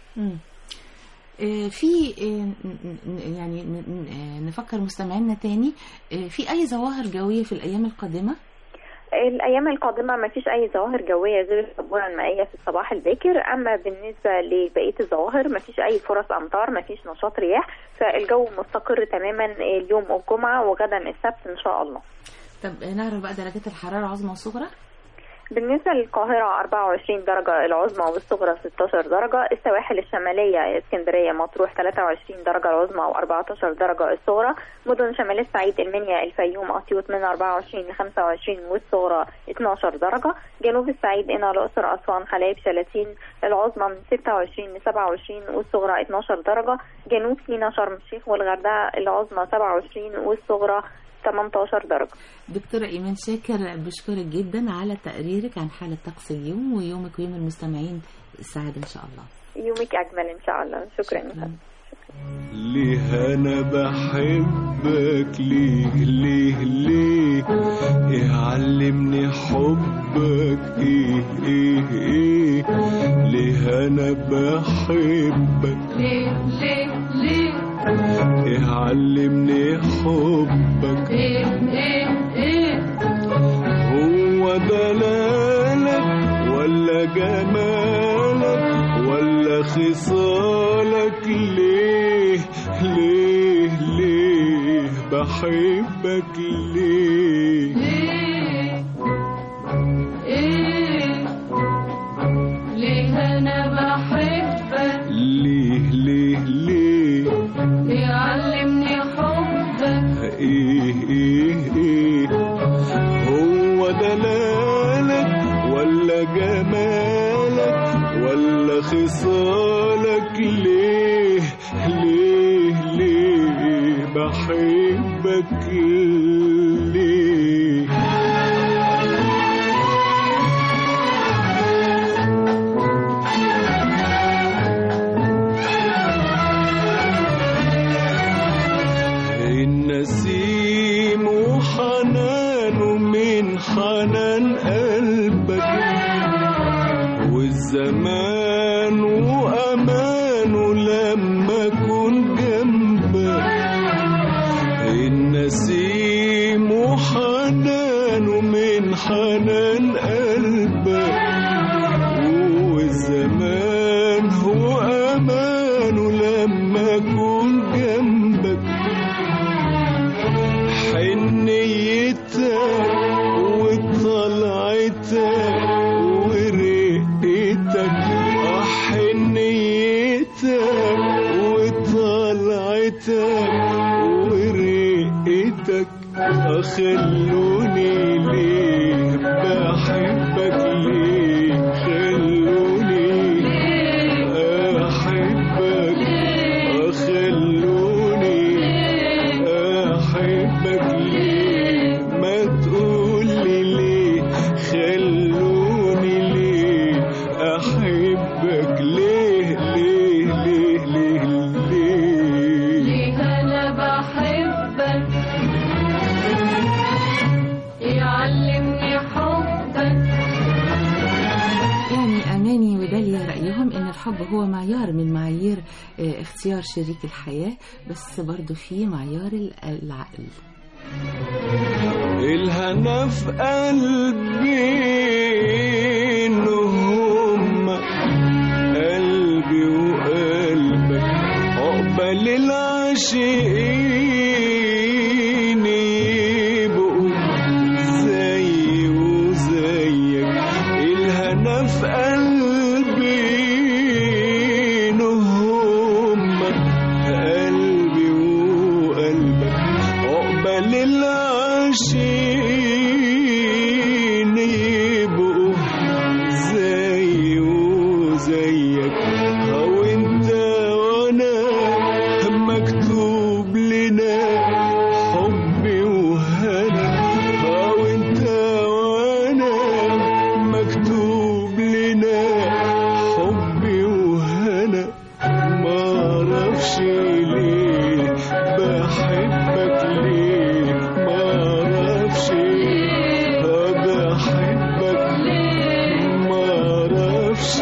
في يعني نفكر مستمعينا تاني في أي ظواهر جوية في الأيام القادمة؟ الأيام القادمة ما فيش أي ظواهر جوية غير الشبورة المائية في الصباح الباكر. أما بالنسبة لبقية الظواهر ما فيش أي فرص أمطار، ما فيش نشاط رياح، فالجو مستقر تماما اليوم الجمعة وغدا السبت إن شاء الله. طب نعرف بقى درجات الحرارة عظمى وصغرى؟ بالنسبة للقاهرة 24 درجة العظمى والصغرى 16 درجة. السواحل الشمالية اسكندرية مطروح 23 درجة العظمى و14 درجة الصغرى. مدن شمال الصعيد المنيا الفيوم أسيوط من 24 ل 25 والصغرى 12 درجة. جنوب الصعيد قنا الأقصر أسوان حلايب شلاتين العظمى من 26 ل 27 والصغرى 12 درجة. جنوب سيناء شرم الشيخ والغردقة العظمى 27 والصغرى 18 درجة. دكتورة إيمان شاكر بشكرك جدا على تقريرك عن حالة طقس اليوم، ويومك ويوم المستمعين السعادة إن شاء الله. يومك أجمل إن شاء الله. شكرا. ليه أنا بحبك ليه ليه ليه علمني حبك إيه ليه أنا بحبك ليه ليه ليه علمني حبك هو دلالك ولا جمالك ولا خصالك ليه ليه ليه بحبك ليه ليه أنا بحبك ليه ليه ليه يعلمني حبك إيه هو دلالك ولا جمالك ولا خصالك ليه ليه ليه بحبك ليه النسيم وحنانه من حنان قلبك والزمان وأمانه لما أكون جنبك النسيم وحنانه من حنان قلبك ورقتك خلوني ليه بحبك ليه خلوني أحبك خلوني أحبك ليه ما تقولي ليه خلوني ليه أحبك ليه ليه ليه ليه ليه أنا بحبك يعلمني حبك. يعني أماني وداليا رأيهم إن الحب هو معيار من معايير اختيار شريك الحياة، بس برضو في معيار العقل. الهنا في قلبي إنهم قلبي وقلبك عقبال العاشقين يبقوا زي وزيك. الهنا في قلبي إنهم قلبي وقلبك عقبال العاشقين يبقوا زي وزيك. أو انت وانا مكتوب لنا حبي وهنا. أو انت وانا مكتوب لنا حبي وهنا. معرفش ليه بحبك ليه معرفش بحبك معرفش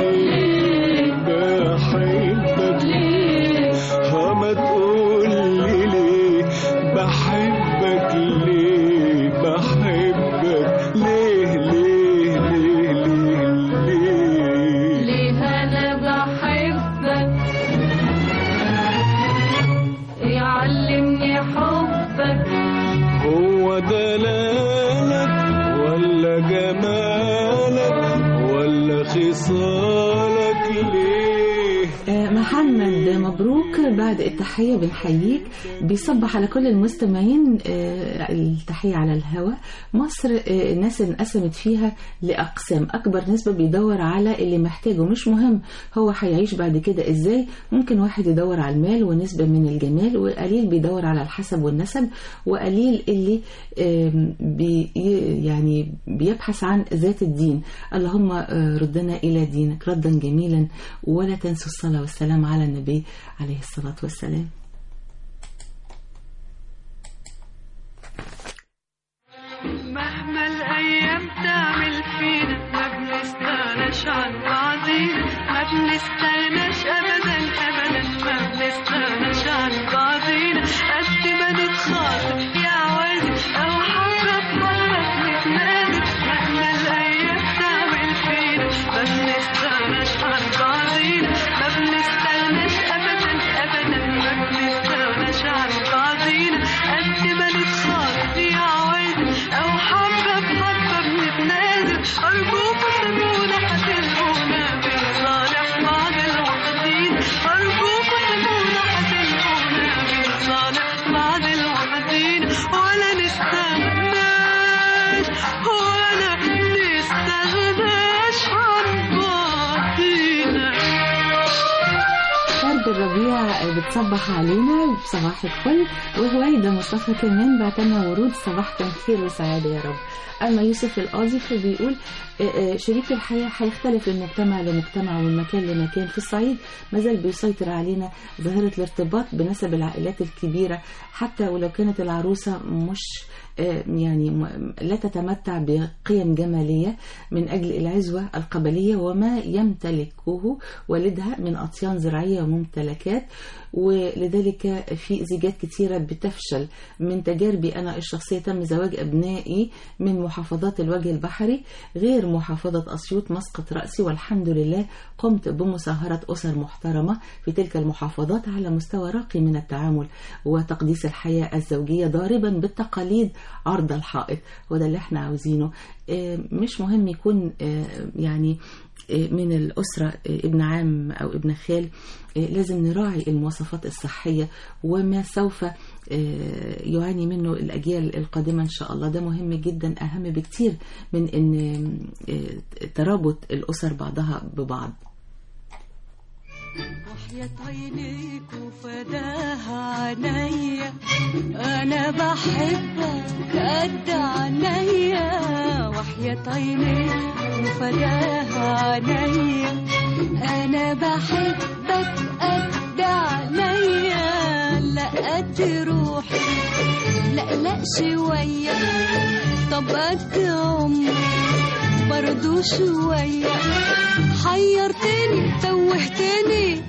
بحبك ليه. ما تقولي ليه بحبك ليه بحبك ليه ليه ليه ليه ليه أنا بحبك يعلمني حبك. هو دلالك ولا جمالك ولا خصالك ليه؟ محمد مبروك، بعد التحية بنحييك، بيصبح على كل المستمعين. التحية على الهوا. مصر الناس انقسمت فيها لأقسام، أكبر نسبة بيدور على اللي محتاجه، مش مهم هو هيعيش بعد كده إزاي. ممكن واحد يدور على المال ونسبة من الجمال، وقليل بيدور على الحسب والنسب، وقليل اللي يعني بيبحث عن ذات الدين. اللهم ردنا إلى دينك ردا جميلا، ولا تنسوا الصلاة والسلام على النبي عليه الصلاة والسلام. مهما الأيام تعمل فينا ما بنستغناش عن بعضينا، ما بنستغناش أبدا أبدا، ما بنستغناش عن بعضينا. قد ما نتخاطب يا عوازي أو حبة مرة نتنادي، مهما الأيام تعمل فينا ما بنستغناش عن بعضينا، ما بنستغناش أبدا أبدا، ما بنستغناش عن بعضينا. قد ما نتخاطب يا عوازي أو حبة بحبة بنتنازل، أرجوكوا سيبونا هتلقونا بنصالح بعض الوحدين. أرجوكوا سيبونا هتلقونا بنصالح بعض الوحدين. ولا نستغناش ولا نستغناش عن بعضينا. فرد الربيع بتصبح علينا بصباح الفل، وهويدا مصطفى كمان بعتنا ورود صباحكم خير وسعادة يا رب. أما يوسف القاضي فبيقول شريك الحياة هيختلف من مجتمع لمجتمع ومن مكان لمكان. في الصعيد مازال بيسيطر علينا ظاهرة الارتباط بنسب العائلات الكبيرة، حتى ولو كانت العروسة مش يعني لا تتمتع بقيم جمالية من أجل العزوة القبلية وما يمتلكه والدها من أطيان زراعية وممتلكات. ولذلك في زيجات كتيرة بتفشل. من تجاربي أنا الشخصية تم زواج أبنائي من محافظات الوجه البحري غير محافظة أسيوط مسقط رأسي، والحمد لله قمت بمساهرة أسر محترمة في تلك المحافظات على مستوى راقي من التعامل وتقديس الحياة الزوجية، ضاربا بالتقاليد عرض الحائط. وده اللي احنا عاوزينه. مش مهم يكون يعني من الأسرة ابن عام أو ابن خال، لازم نراعي المواصفات الصحية وما سوف يعاني منه الأجيال القادمة إن شاء الله. ده مهم جدا، أهم بكتير من أن ترابط الأسر بعضها ببعض. وحياة عينيك وفداها عينيا أنا بحبك قد عينيا. وحياة عينيك وفداها عينيا أنا بحبك قد عينيا. لا قد روحي لا شوية، طب قد عمري برضو شوية. حيرتني توهتني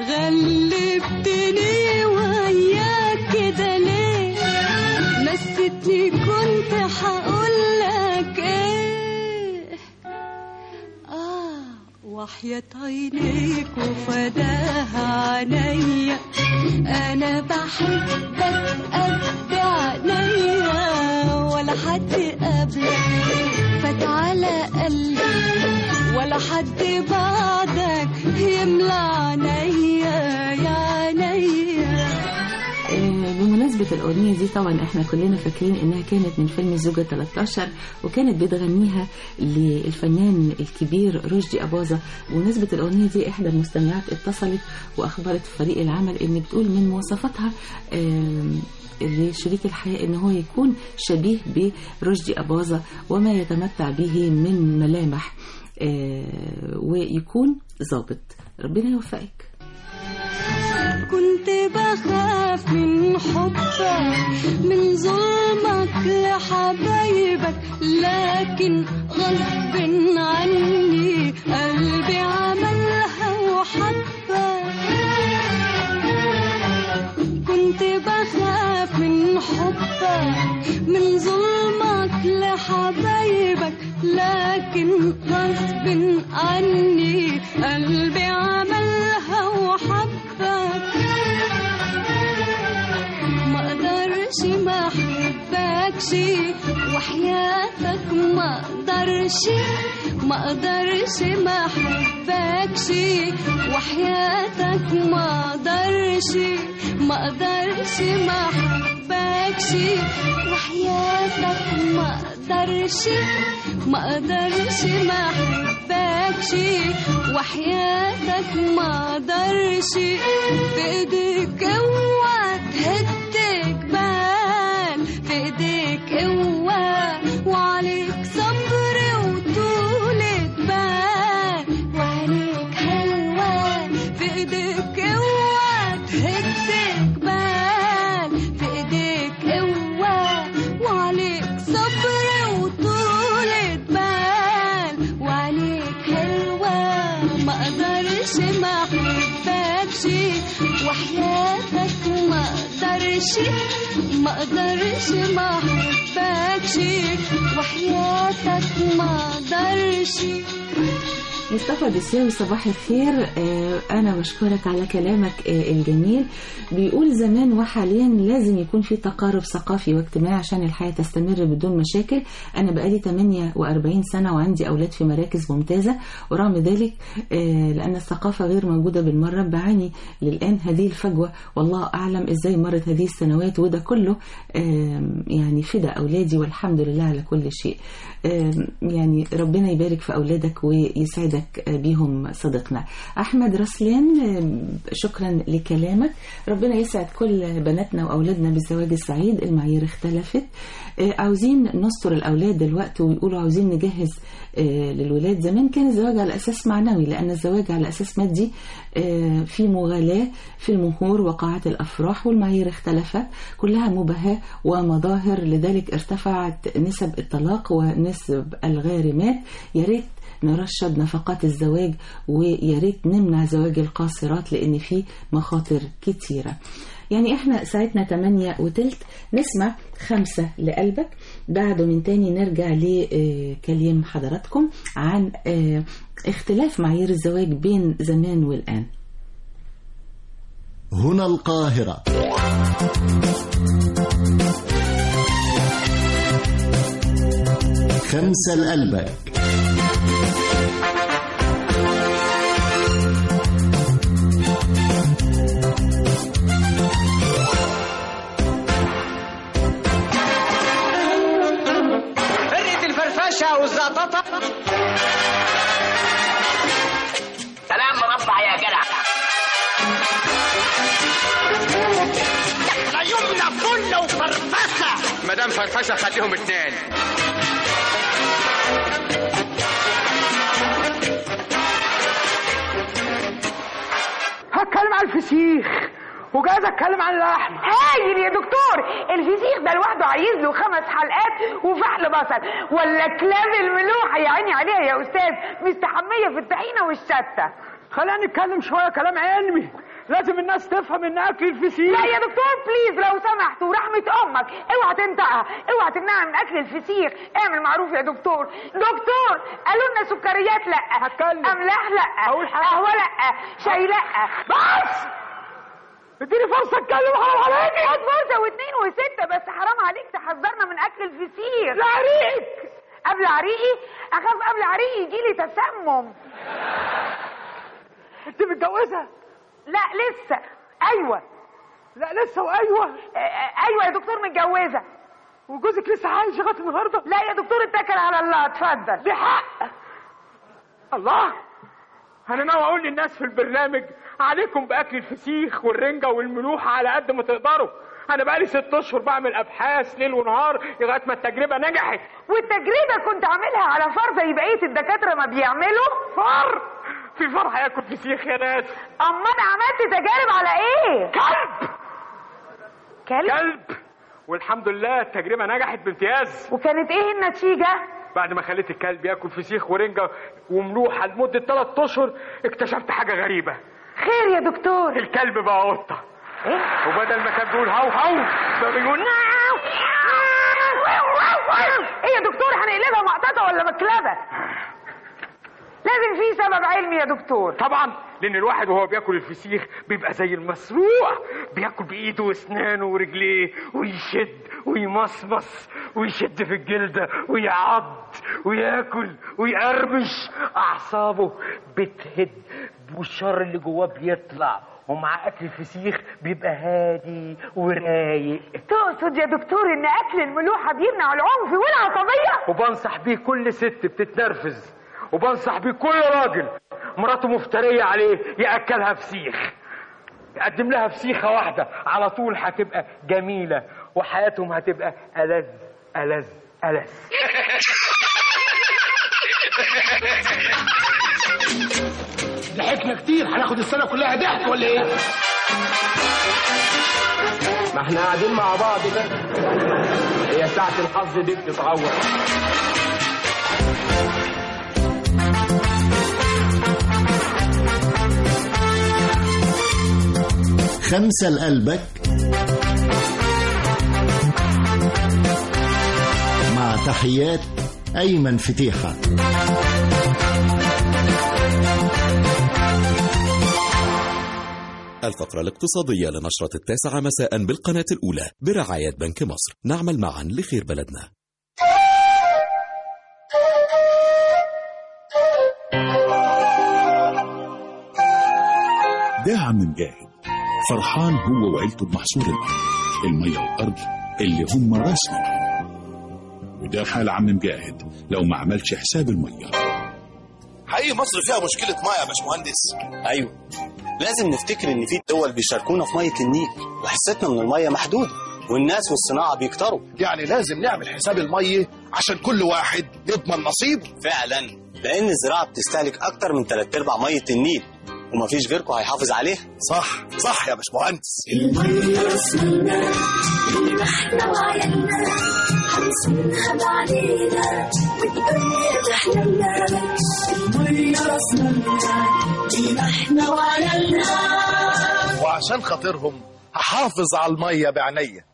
غلبتني وياك كده ليه؟ نسيتني كنت هقولك ايه. وحياة عينيك وفداها عينيا انا بحبك قد عينيا. ولا حد قبلك فات على قلبي ولا حد بعدك يملى عينيا يا عينيا. بمناسبة الأغنية دي طبعا احنا كلنا فاكرين انها كانت من فيلم الزوجة 13، وكانت بتغنيها للفنان الكبير رشدي أباظة. بمناسبة الأغنية دي احدى المستمعات اتصلت واخبرت فريق العمل ان بتقول من مواصفاتها لشريك الحياة ان هو يكون شبيه برشدي أباظة وما يتمتع به من ملامح، ويكون ظابط. ربنا يوفقك. كنت بخاف من حبك من ظلمك لحبايبك، لكن غصب عني قلبي عملها وحبك. كنت بخاف من حبك من ظلمك لحبايبك، لكن غصب عني قلبي عملها وحبك. ما اقدرش ما احبكش وحياتك ما اقدرش. ما اقدرش ما احبكش وحياتك ما اقدرش. ما اقدرش ما احبكش وحياتك ما اقدرش. ما اقدرش ما احبكش وحياتك ما اقدرش. في ايديك قوة تهد جبال، في ايديك قوة وعليك صبر وطولة بال، وعليك هوان. في ايديك قوة تهد جبال، في ايديك قوة وعليك صبر وطولة بال، وعليك هوان. ما اقدرش ما احبكش وحياتك ما اقدرش. ما اقدرش ما احبكش وحياتك ما اقدرش. مصطفى دسياوي صباح الخير. أنا بشكرك على كلامك الجميل. بيقول زمان وحاليا لازم يكون في تقارب ثقافي واجتماعي عشان الحياة تستمر بدون مشاكل. أنا بقالي 48 سنة وعندي أولاد في مراكز ممتازة، ورغم ذلك لأن الثقافة غير موجودة بالمرة بعاني للآن هذه الفجوة. والله أعلم إزاي مرت هذه السنوات، وده كله يعني فدى أولادي والحمد لله على كل شيء. يعني ربنا يبارك في أولادك ويسعدك بيهم صديقنا أحمد رسلان. شكرا لكلامك. ربنا يسعد كل بناتنا وأولادنا بالزواج السعيد. المعايير اختلفت، عاوزين نستر الأولاد دلوقتي، ويقولوا عاوزين نجهز للولاد. زمان كان الزواج على أساس معنوي، لأن الزواج على أساس مادي في مغالاة في المهور وقاعات الأفراح، والمعايير اختلفت كلها مباهاة ومظاهر، لذلك ارتفعت نسب الطلاق ونسب الغارمات. يا ريت نرشد نفقات الزواج، ويا ريت نمنع زواج القاصرات لأن فيه مخاطر كتيرة. يعني احنا ساعتنا 8:03، نسمع 5 لقلبك. بعده من تاني نرجع لكلام حضراتكم عن اختلاف معايير الزواج بين زمان والآن. هنا القاهرة. خمسة لقلبك. فرقة الفرفشة والزقططة. سلام مربع يا جدع. احنا يومنا فل وفرفشة. مدام فرفشة خليهم اتنين. هتكلم عن الفسيخ وجايز اتكلم عن اللحم. هايل يا دكتور، الفسيخ ده لوحده عايز له 5 حلقات وفحل بصل، ولا كلاب الملوحه يا عيني عليها يا استاذ، مستحميه في الطحينه والشطه. خلينا نتكلم شويه كلام علمي، لازم الناس تفهم ان اكل الفسيخ. لا يا دكتور بليز لو سمحت ورحمه امك اوعى تنطقها، اوعى تمنعها من اكل الفسيخ، اعمل معروف يا دكتور. دكتور قالوا لنا سكريات لا، هتكلم. املاح لا، قهوه لا، شاي لا. بس اديني فرصه اتكلم. حرام عليك. خد فرصه واثنين وستة، بس حرام عليك تحذرنا من اكل الفسيخ. لا عريق. قبل عريقي اخاف قبل عريقي يجيلي تسمم. انت متجوزه؟ لا لسه. ايوه. لا لسه وايوه. ايوه يا دكتور متجوزه. وجوزك لسه عايش لغايه النهارده؟ لا يا دكتور اتكل على الله، اتفضل. بحق الله. انا ناوي اقول للناس في البرنامج عليكم باكل الفسيخ والرنجه والملوحه على قد ما تقدروا. انا بقالي 6 اشهر بعمل ابحاث ليل ونهار لغايه ما التجربه نجحت. والتجربه كنت عاملها على فار زي بقيه الدكاتره ما بيعملوا؟ فار؟ في فار هياكل فسيخ يا ناس؟ اما انا عملت تجارب على ايه؟ كلب. والحمد لله التجربه نجحت بامتياز. وكانت ايه النتيجه؟ بعد ما خليت الكلب ياكل فسيخ ورنجه وملوحه لمده 3 اشهر اكتشفت حاجه غريبه. خير يا دكتور؟ الكلب بقى قطه. ايه؟ وبدل ما كان بيقول هاو هاو بقى بيقول ناو. ايه يا دكتور هنقلبها مقططه ولا مكلبه؟ لازم في سبب علمي يا دكتور. طبعا لان الواحد وهو بياكل الفسيخ بيبقى زي المسروق، بياكل بايده واسنانه ورجليه ويشد ويمصمص ويشد في الجلده ويعض وياكل ويقرمش. اعصابه بتهد والشر اللي جواه بيطلع، ومع اكل الفسيخ بيبقى هادي ورايق. تقصد يا دكتور ان اكل الملوحه بيمنع العنف والعصبيه؟ وبنصح بيه كل ست بتتنرفز، وبنصح بيه كل راجل مراته مفترية عليه يأكلها فسيخ، يقدم لها فسيخة واحدة على طول هتبقى جميلة وحياتهم هتبقى ألذ ألذ ألذ. ضحكنا كتير، هناخد السنة كلها ضحك ولا ايه؟ ما احنا قاعدين مع بعض ده، هي ساعة الحظ دي بتتعور. خمسة لقلبك مع تحيات أيمن فتيحة. الفقرة الاقتصادية لنشرة 9 مساء بالقناة الأولى برعاية بنك مصر. نعمل معا لخير بلدنا. ده عم مجاهد فرحان هو وعيلته بمحصول المية والأرض اللي هم راس مالهم. وده حال عم مجاهد لو ما عملش حساب المية. حقيقي مصر فيها مشكلة مية يا باشمهندس. أيوة، لازم نفتكر إن في دول بيشاركونا في مية النيل وحصتنا من المية محدودة، والناس والصناعة بيكتروا. يعني لازم نعمل حساب المية عشان كل واحد يضمن نصيبه. فعلا، لأن الزراعة بتستهلك أكتر من 3/4 مية النيل، ومفيش غيركم هيحافظ عليها. صح صح يا باشمهندس. المية راس مالنا اللي احنا وعيالنا هنصونها بعدينا والدنيا تحللنا. المية راس مالنا اللي احنا وعيالنا، وعشان خاطرهم هحافظ على المية بعناية.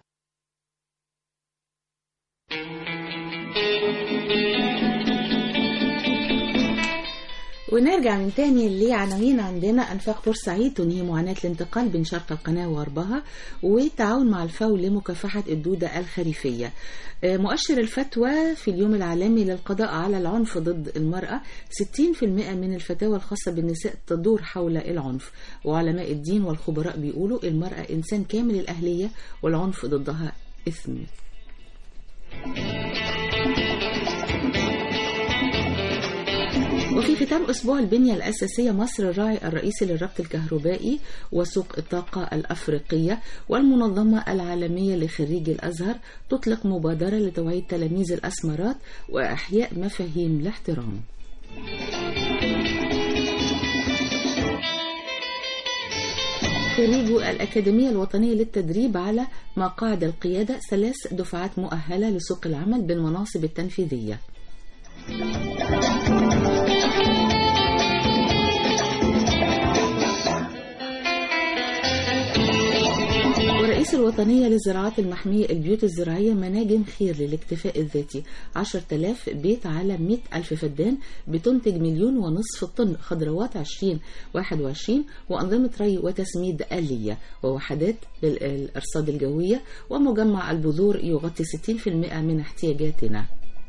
ونرجع من تاني لعناوين عندنا. أنفاق بورسعيد تنهي معاناة الانتقال بين شرق القناة وغربها، وتعاون مع الفاو لمكافحة الدودة الخريفية. مؤشر الفتوى في اليوم العالمي للقضاء على العنف ضد المرأة، 60% من الفتاوى الخاصة بالنساء تدور حول العنف، وعلماء الدين والخبراء بيقولوا المرأة إنسان كامل الأهلية والعنف ضدها إثم. وفي ختام أسبوع البنية الأساسية، مصر الراعي الرئيسي للربط الكهربائي وسوق الطاقة الأفريقية والمنظمة العالمية لخريجي الأزهر تطلق مبادرة لتوعية تلاميذ الأسمرات وإحياء مفاهيم الاحترام. خريجو الأكاديمية الوطنية للتدريب على مقاعد القيادة 3 دفعات مؤهلة لسوق العمل بالمناصب التنفيذية. ورئيس الوطنية للزراعات المحمية البيوت الزراعية مناجم خير للاكتفاء الذاتي، 10,000 بيت على 100,000 فدان، بتنتج 1.5 مليون طن خضروات 2021، وأنظمة ري وتسميد آلية، ووحدات للأرصاد الجوية، ومجمع البذور يغطي 60% من احتياجاتنا.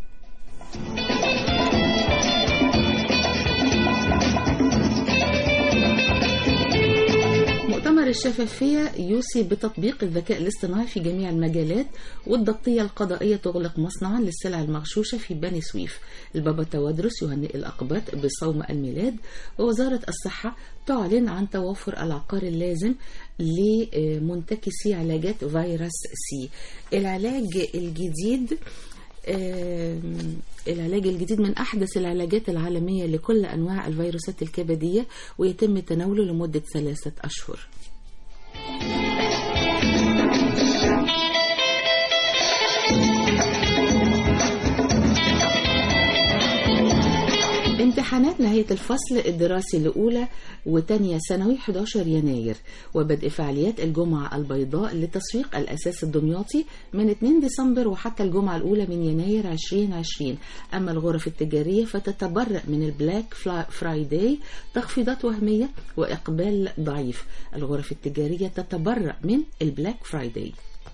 مؤتمر الشفافية يوصي بتطبيق الذكاء الاصطناعي في جميع المجالات، والضبطية القضائية تغلق مصنعا للسلع المغشوشة في بني سويف. البابا توادرس يهنئ الأقباط بصوم الميلاد، ووزارة الصحة تعلن عن توافر العقار اللازم لمنتكسي علاجات فيروس سي. العلاج الجديد من أحدث العلاجات العالمية لكل أنواع الفيروسات الكبدية، ويتم تناوله لمدة 3 أشهر. امتحانات نهاية الفصل الدراسي لأولى وتانية ثانوي 11 يناير، وبدء فعاليات الجمعة البيضاء لتسويق الأساس الدمياطي من 2 ديسمبر وحتى الجمعة الأولى من يناير 2020. أما الغرف التجارية فتتبرأ من البلاك فرايداي، تخفيضات وهمية وإقبال ضعيف. الغرف التجارية تتبرأ من البلاك فرايداي.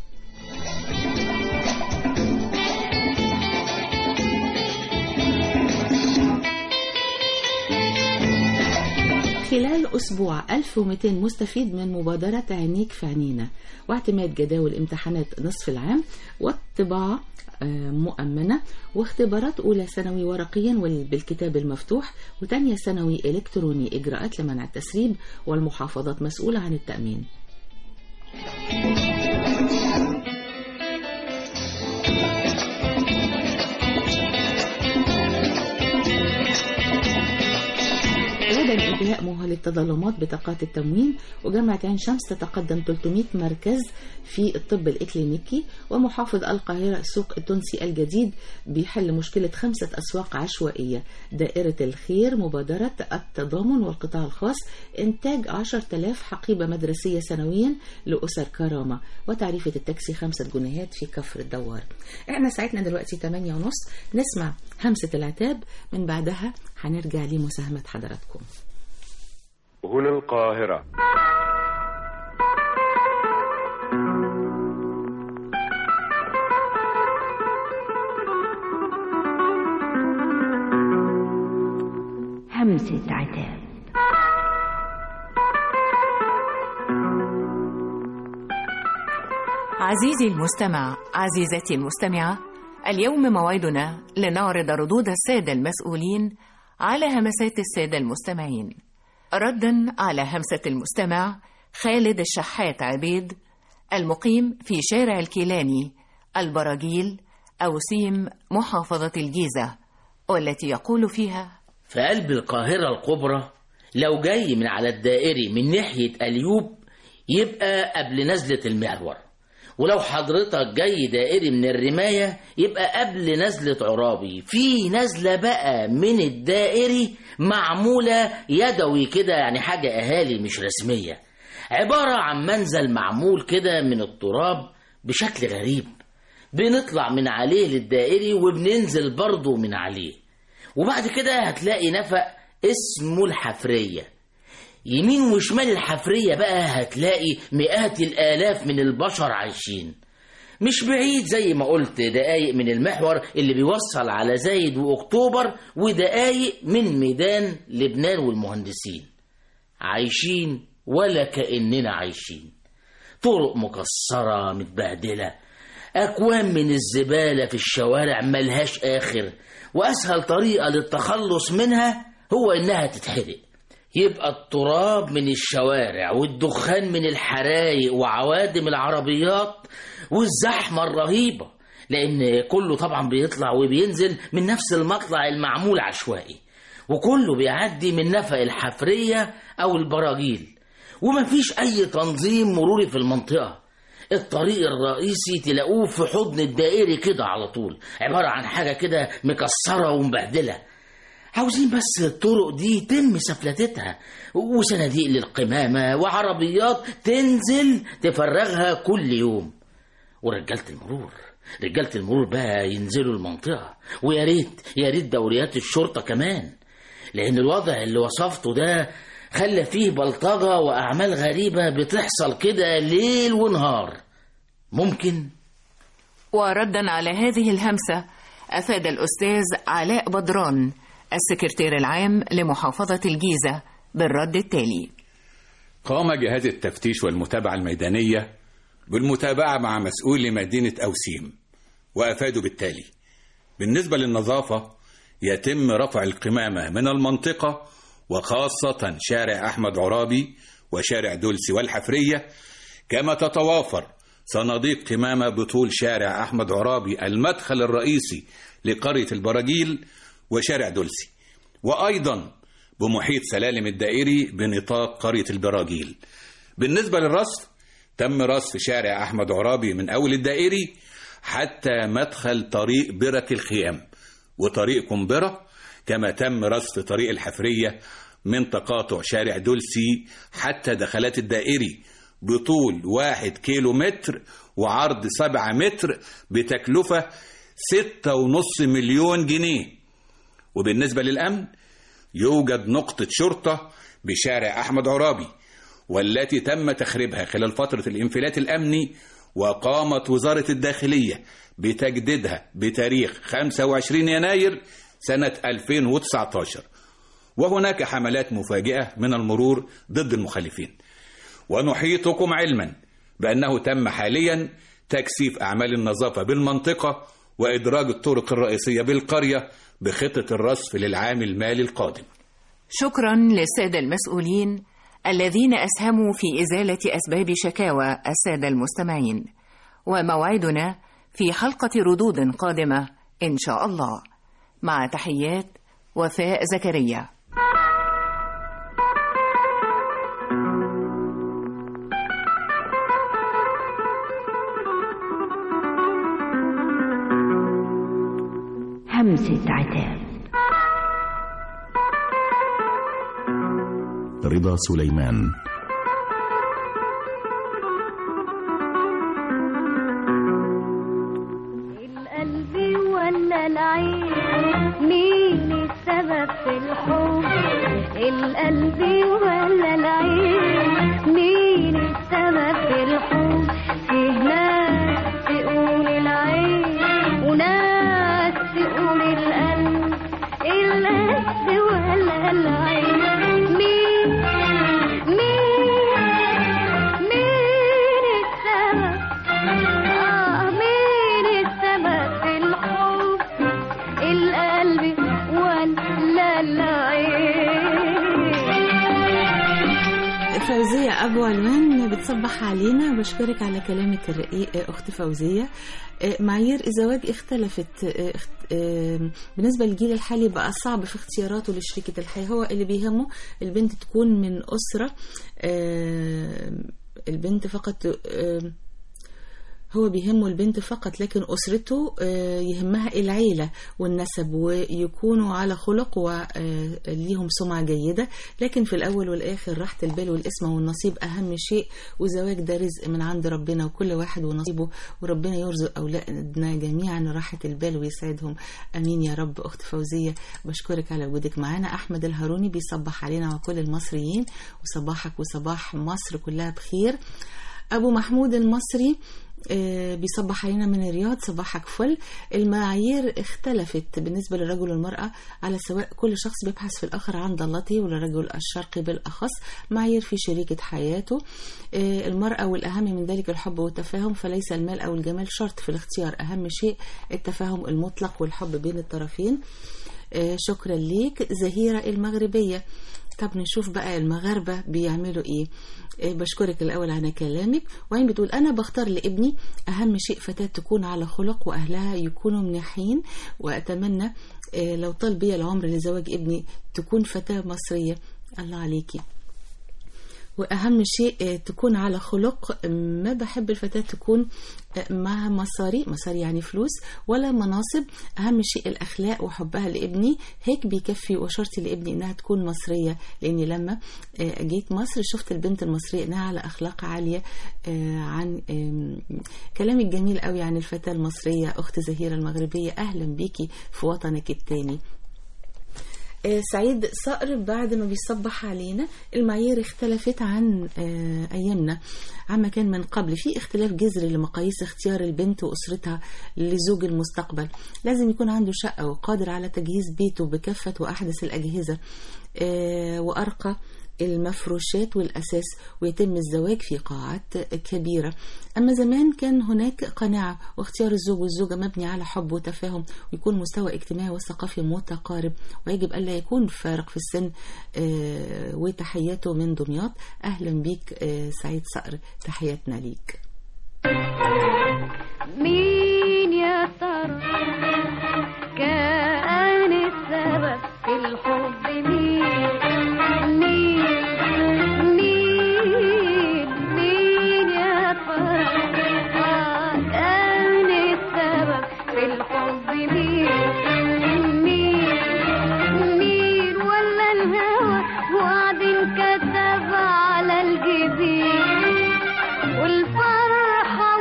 خلال أسبوع 1200 مستفيد من مبادرة عينيك في عينينا، واعتماد جداول امتحانات نصف العام، والطباعة مؤمنة، واختبارات أولى ثانوي ورقيا بالكتاب المفتوح، وتانية ثانوي إلكتروني، إجراءات لمنع التسريب، والمحافظات مسؤولة عن التأمين. غدا انتهاء مهل التظلمات بطاقات التموين، وجامعة عين شمس تتقدم 300 مركز في الطب الإكلينيكي، ومحافظ القاهرة السوق التونسي الجديد بيحل مشكلة 5 أسواق عشوائية. دائرة الخير مبادرة التضامن والقطاع الخاص، إنتاج 10,000 حقيبة مدرسية سنويا لأسر كرامة، وتعريفة التاكسي 5 جنيهات في كفر الدوار. احنا ساعتنا دلوقتي 8:30، نسمع همسة العتاب، من بعدها هنرجع لمساهمة حضراتكم. هنا القاهرة. همسة عتاب. عزيزي المستمع، عزيزتي المستمعة، اليوم موعدنا لنعرض ردود السادة المسؤولين على همسات السادة المستمعين، ردا على همسة المستمع خالد الشحات عبيد المقيم في شارع الكيلاني البراجيل أوسيم محافظة الجيزة، والتي يقول فيها: في قلب القاهرة الكبرى لو جاي من على الدائري من ناحية أليوب يبقى قبل نزلة المحور، ولو حضرتك جاي دائري من الرماية يبقى قبل نزلة عرابي. في نزلة بقى من الدائري معمولة يدوي كده، يعني حاجة أهالي مش رسمية، عبارة عن منزل معمول كده من التراب بشكل غريب، بنطلع من عليه للدائري وبننزل برضه من عليه، وبعد كده هتلاقي نفق اسمه الحفرية. يمين وشمال الحفرية بقى هتلاقي مئات الآلاف من البشر عايشين. مش بعيد زي ما قلت دقايق من المحور اللي بيوصل على زايد وأكتوبر، ودقايق من ميدان لبنان والمهندسين. عايشين ولا كأننا عايشين. طرق مكسرة متبهدلة، أكوام من الزبالة في الشوارع ملهاش آخر، وأسهل طريقة للتخلص منها هو إنها تتحرق. يبقى التراب من الشوارع والدخان من الحرايق وعوادم العربيات والزحمة الرهيبة، لأن كله طبعا بيطلع وبينزل من نفس المطلع المعمول عشوائي، وكله بيعدي من نفق الحفرية أو البراجيل، ومفيش أي تنظيم مروري في المنطقة. الطريق الرئيسي تلاقوه في حضن الدائري كده على طول، عبارة عن حاجة كده مكسرة ومبهدلة. عاوزين بس الطرق دي تم سفلتتها، وصناديق للقمامة وعربيات تنزل تفرغها كل يوم. رجالة المرور بقى ينزلوا المنطقة، ويا ريت دوريات الشرطة كمان، لأن الوضع اللي وصفته ده خلى فيه بلطجة وأعمال غريبة بتحصل كده ليل ونهار. ممكن. وردا على هذه الهمسة أفاد الأستاذ علاء بدران السكرتير العام لمحافظة الجيزة بالرد التالي: قام جهاز التفتيش والمتابعة الميدانية بالمتابعة مع مسؤول مدينة أوسيم، وأفادوا بالتالي: بالنسبة للنظافة يتم رفع القمامة من المنطقة، وخاصة شارع أحمد عرابي وشارع دولسي والحفرية، كما تتوافر صناديق قمامة بطول شارع أحمد عرابي المدخل الرئيسي لقرية البراجيل وشارع دولسي، وأيضا بمحيط سلالم الدائري بنطاق قرية البراجيل. بالنسبة للرصف تم رصف شارع أحمد عرابي من أول الدائري حتى مدخل طريق برك الخيام وطريق قنبرة، كما تم رصف طريق الحفرية من تقاطع شارع دولسي حتى دخلات الدائري بطول 1 كيلومتر وعرض 7 متر بتكلفة 6.5 مليون جنيه. وبالنسبة للأمن يوجد نقطة شرطة بشارع أحمد عرابي، والتي تم تخريبها خلال فترة الانفلات الأمني، وقامت وزارة الداخلية بتجديدها بتاريخ 25 يناير سنة 2019. وهناك حملات مفاجئة من المرور ضد المخالفين. ونحيطكم علما بأنه تم حاليا تكثيف أعمال النظافة بالمنطقة وإدراج الطرق الرئيسية بالقرية بخطة الرصف للعام المالي القادم. شكرا للسادة المسؤولين الذين أسهموا في إزالة أسباب شكاوى السادة المستمعين، وموعدنا في حلقة ردود قادمة إن شاء الله. مع تحيات وفاء زكريا. همسة عتاب. رضا سليمان. القلب ولا العين، مين السبب في الحب؟ القلب ولا العين، مين السبب في الحب؟ فيه ناس تقول العين وناس تقول القلب. القلب ولا العين، فوزية أبو علوان بتصبح علينا. بشكرك على كلامك الرقيق أختي فوزية. معايير الزواج اختلفت بالنسبة للجيل الحالي، بقى صعب في اختياراته لشريكة الحياة. هو اللي بيهمه البنت تكون من أسرة، البنت فقط. هو بيهمه البنت فقط، لكن أسرته يهمها العيلة والنسب ويكونوا على خلق وليهم سمعة جيدة. لكن في الأول والآخر راحة البال والاسم والنصيب أهم شيء، وزواج ده رزق من عند ربنا وكل واحد ونصيبه، وربنا يرزق أولادنا جميعا راحة البال ويسعدهم. أمين يا رب. أخت فوزية بشكرك على وجودك معنا. أحمد الهاروني بيصبح علينا وكل المصريين، وصباحك وصباح مصر كلها بخير. أبو محمود المصري بيصبح علينا من الرياض، صباحك فل. المعايير اختلفت بالنسبة للرجل والمرأة على سواء كل شخص بيبحث في الآخر عن ضالته، وللرجل الشرقي بالأخص معايير في شريكة حياته. المرأة والأهم من ذلك الحب والتفاهم، فليس المال أو الجمال شرط في الاختيار، أهم شيء التفاهم المطلق والحب بين الطرفين. شكرا ليك. زهيرة المغربية. طب نشوف بقى المغاربة بيعملوا ايه. بشكرك الأول على كلامك. وين بتقول أنا بختار لابني أهم شيء فتاة تكون على خلق وأهلها يكونوا منيحين، وأتمنى لو طال بي العمر لزواج ابني تكون فتاة مصرية. الله عليكي. وأهم شيء تكون على خلق، ما بحب الفتاة تكون معها مصاري يعني فلوس ولا مناصب، أهم شيء الأخلاق وحبها لابني، هيك بيكفي. وشرطي لابني إنها تكون مصرية، لأني لما جيت مصر شفت البنت المصرية إنها على أخلاق عالية. عن كلامك جميل قوي عن الفتاة المصرية. أخت زهيرة المغربية، أهلا بيكي في وطنك التاني. سعيد صقر بعد ما بيصبح علينا، المعايير اختلفت عن أيامنا عما كان من قبل، في اختلاف جذري لمقاييس اختيار البنت وأسرتها لزوج المستقبل. لازم يكون عنده شقة وقادر على تجهيز بيته بكافة وأحدث الأجهزة وأرقى المفروشات والأساس، ويتم الزواج في قاعات كبيرة. أما زمان كان هناك قناعة واختيار الزوج والزوجة مبني على حب وتفاهم، ويكون مستوى اجتماعي وثقافي متقارب، ويجب ألا يكون فارق في السن. وتحياته من دمياط. أهلا بيك سعيد صقر، تحياتنا ليك. مين يا ترى كان السبب في الحب؟ مين يا ترى كان السبب في الحب؟ مين ولا الهوى وعد كتب على الجبين، والفرحة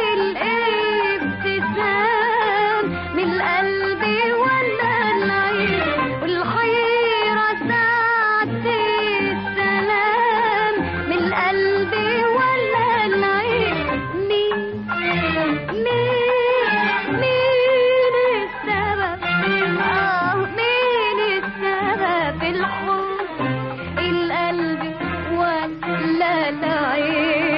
والابتسام من القلب ولا العين، والحيرة ساعة السلام من القلب ولا العين. مين السبب؟ مين السبب في الحب؟ القلب ولا العين؟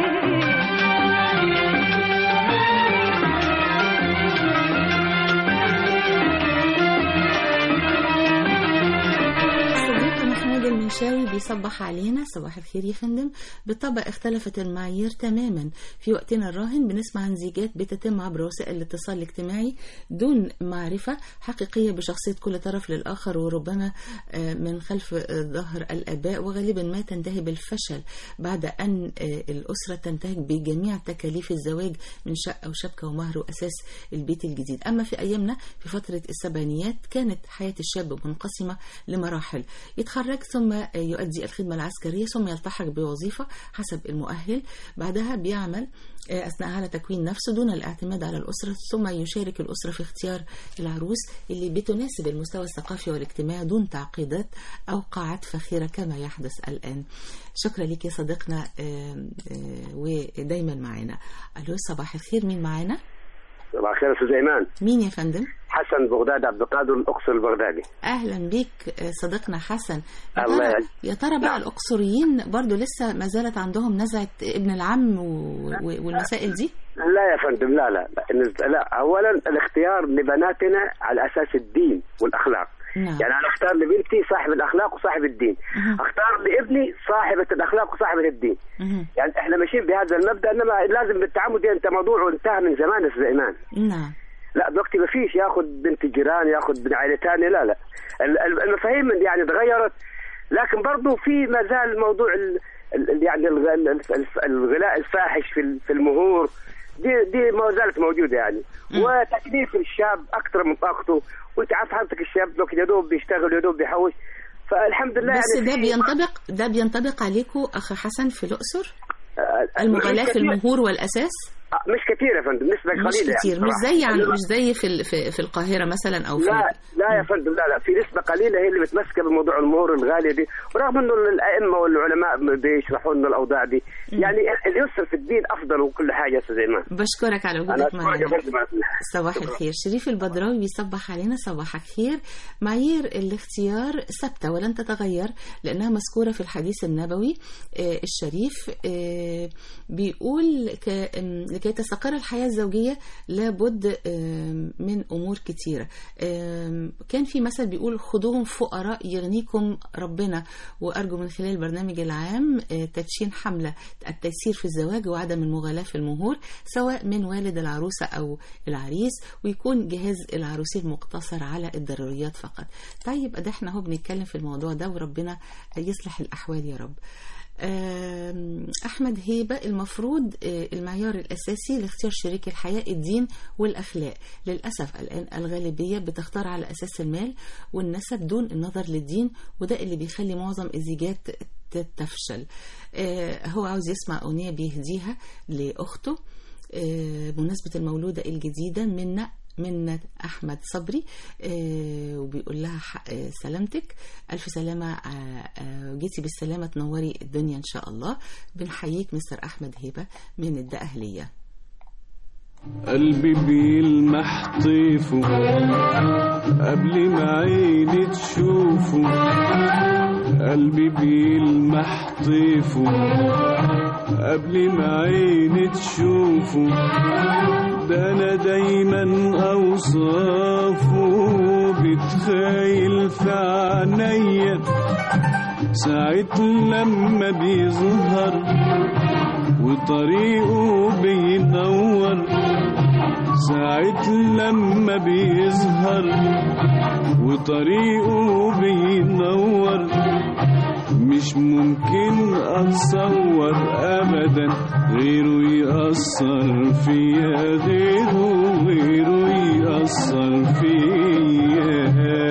المنشاوي بيصبح علينا، صباح الخير يا فندم. بالطبع اختلفت المعايير تماما. في وقتنا الراهن بنسمع عن زيجات بتتم عبر وسائل الاتصال الاجتماعي دون معرفة حقيقية بشخصية كل طرف للآخر، وربما من خلف ظهر الآباء، وغالبا ما تنتهي بالفشل بعد أن الأسرة تنتهك بجميع تكاليف الزواج من شقة وشبكة ومهر وأساس البيت الجديد. أما في أيامنا في فترة السبعينيات كانت حياة الشاب منقسمة لمراحل، يتخرج ثم يؤدي الخدمة العسكرية ثم يلتحق بوظيفة حسب المؤهل، بعدها بيعمل أثناء على تكوين نفسه دون الاعتماد على الأسرة، ثم يشارك الأسرة في اختيار العروس اللي بتناسب المستوى الثقافي والاجتماعي دون تعقيدات أو قاعات فخيرة كما يحدث الآن. شكرا لك يا صديقنا ودايما معنا. ألو صباح الخير، مين معنا؟ صباح الخير أستاذ إيمان. مين يا فندم؟ حسن بغداد عبد القادر الأقصر البغدادي. أهلا بك صديقنا حسن. الله يا ترى بقى الأقصريين برضو لسه ما زالت عندهم نزعة ابن العم والمسائل دي؟ لا يا فندم، لا أولا الاختيار لبناتنا على أساس الدين والأخلاق. يعني أنا أختار لبنتي صاحب الأخلاق وصاحب الدين، أختار لابني صاحبة الأخلاق وصاحبة الدين. يعني إحنا ماشيين بهذا المبدأ، إنما لازم بالتعامل دي. أنت موضوع انتهى من زمان يا سليمان. نعم. لا دلوقتي ما فيش ياخد بنت جيران، ياخد بنت عائلة ثانية. لا المفاهيم يعني تغيرت، لكن برضو في ما زال موضوع يعني الغلاء الفاحش في المهور دي ما زالت موجوده يعني. وتكليف الشاب اكثر من طاقته، وانت عارف حضرتك الشاب لو يا دوب بيشتغل يا دوب بيحوش، فالحمد لله. بس يعني ده بينطبق عليكم اخ حسن في الاقصر؟ المغالاة في المهور والاساس مش كتير يا فندم، نسبة قليلة. مش كتير يعني مش زي في القاهرة مثلا أو في لا يا فندم، لا في نسبة قليلة هي اللي متمسكة بموضوع المهور الغالية دي، ورغم إنه الأئمة والعلماء بيشرحوا لنا الأوضاع دي. يعني اليسر في الدين أفضل وكل حاجة يا أستاذ إيمان. بشكرك على وجودك معنا. صباح الخير. شريف البدراوي بيصبح علينا. صباحك خير. معايير الاختيار ثابتة ولن تتغير لأنها مذكورة في الحديث النبوي الشريف. بيقول لكي تستقر الحياة الزوجية لابد من أمور كتيرة. كان في مثل بيقول خدوهم فقراء يغنيكم ربنا، وأرجو من خلال البرنامج العام تدشين حملة التيسير في الزواج وعدم المغالاة في المهور سواء من والد العروسة أو العريس، ويكون جهاز العروسين مقتصر على الضروريات فقط. طيب ده احنا هو بنتكلم في الموضوع ده وربنا يصلح الأحوال يا رب. أحمد هيبة، المفروض المعيار الأساسي لاختيار شريك الحياة الدين والأخلاق. للأسف الآن الغالبية بتختار على أساس المال والنسب دون النظر للدين، وده اللي بيخلي معظم الزيجات تفشل. هو عاوز يسمع أغنية بيهديها لأخته بمناسبة المولودة الجديدة منة أحمد صبري، وبيقول لها سلامتك، ألف سلامة، جيتي بالسلامة تنوري الدنيا إن شاء الله. بنحييك مستر أحمد هيبة من الدقهلية. قلبي بيلمح طيفه قبل ما عيني تشوفه، قلبي بيلمح طيفه قبل ما عيني تشوفه، ده أنا دايما أوصافه بتخيل في عينيا ساعة لما بيظهر وطريقه بينور، ساعة لما بيظهر وطريقه بينور، مش ممكن أتصور أبدا غيره يأثر فيا، غيره يأثر فيا.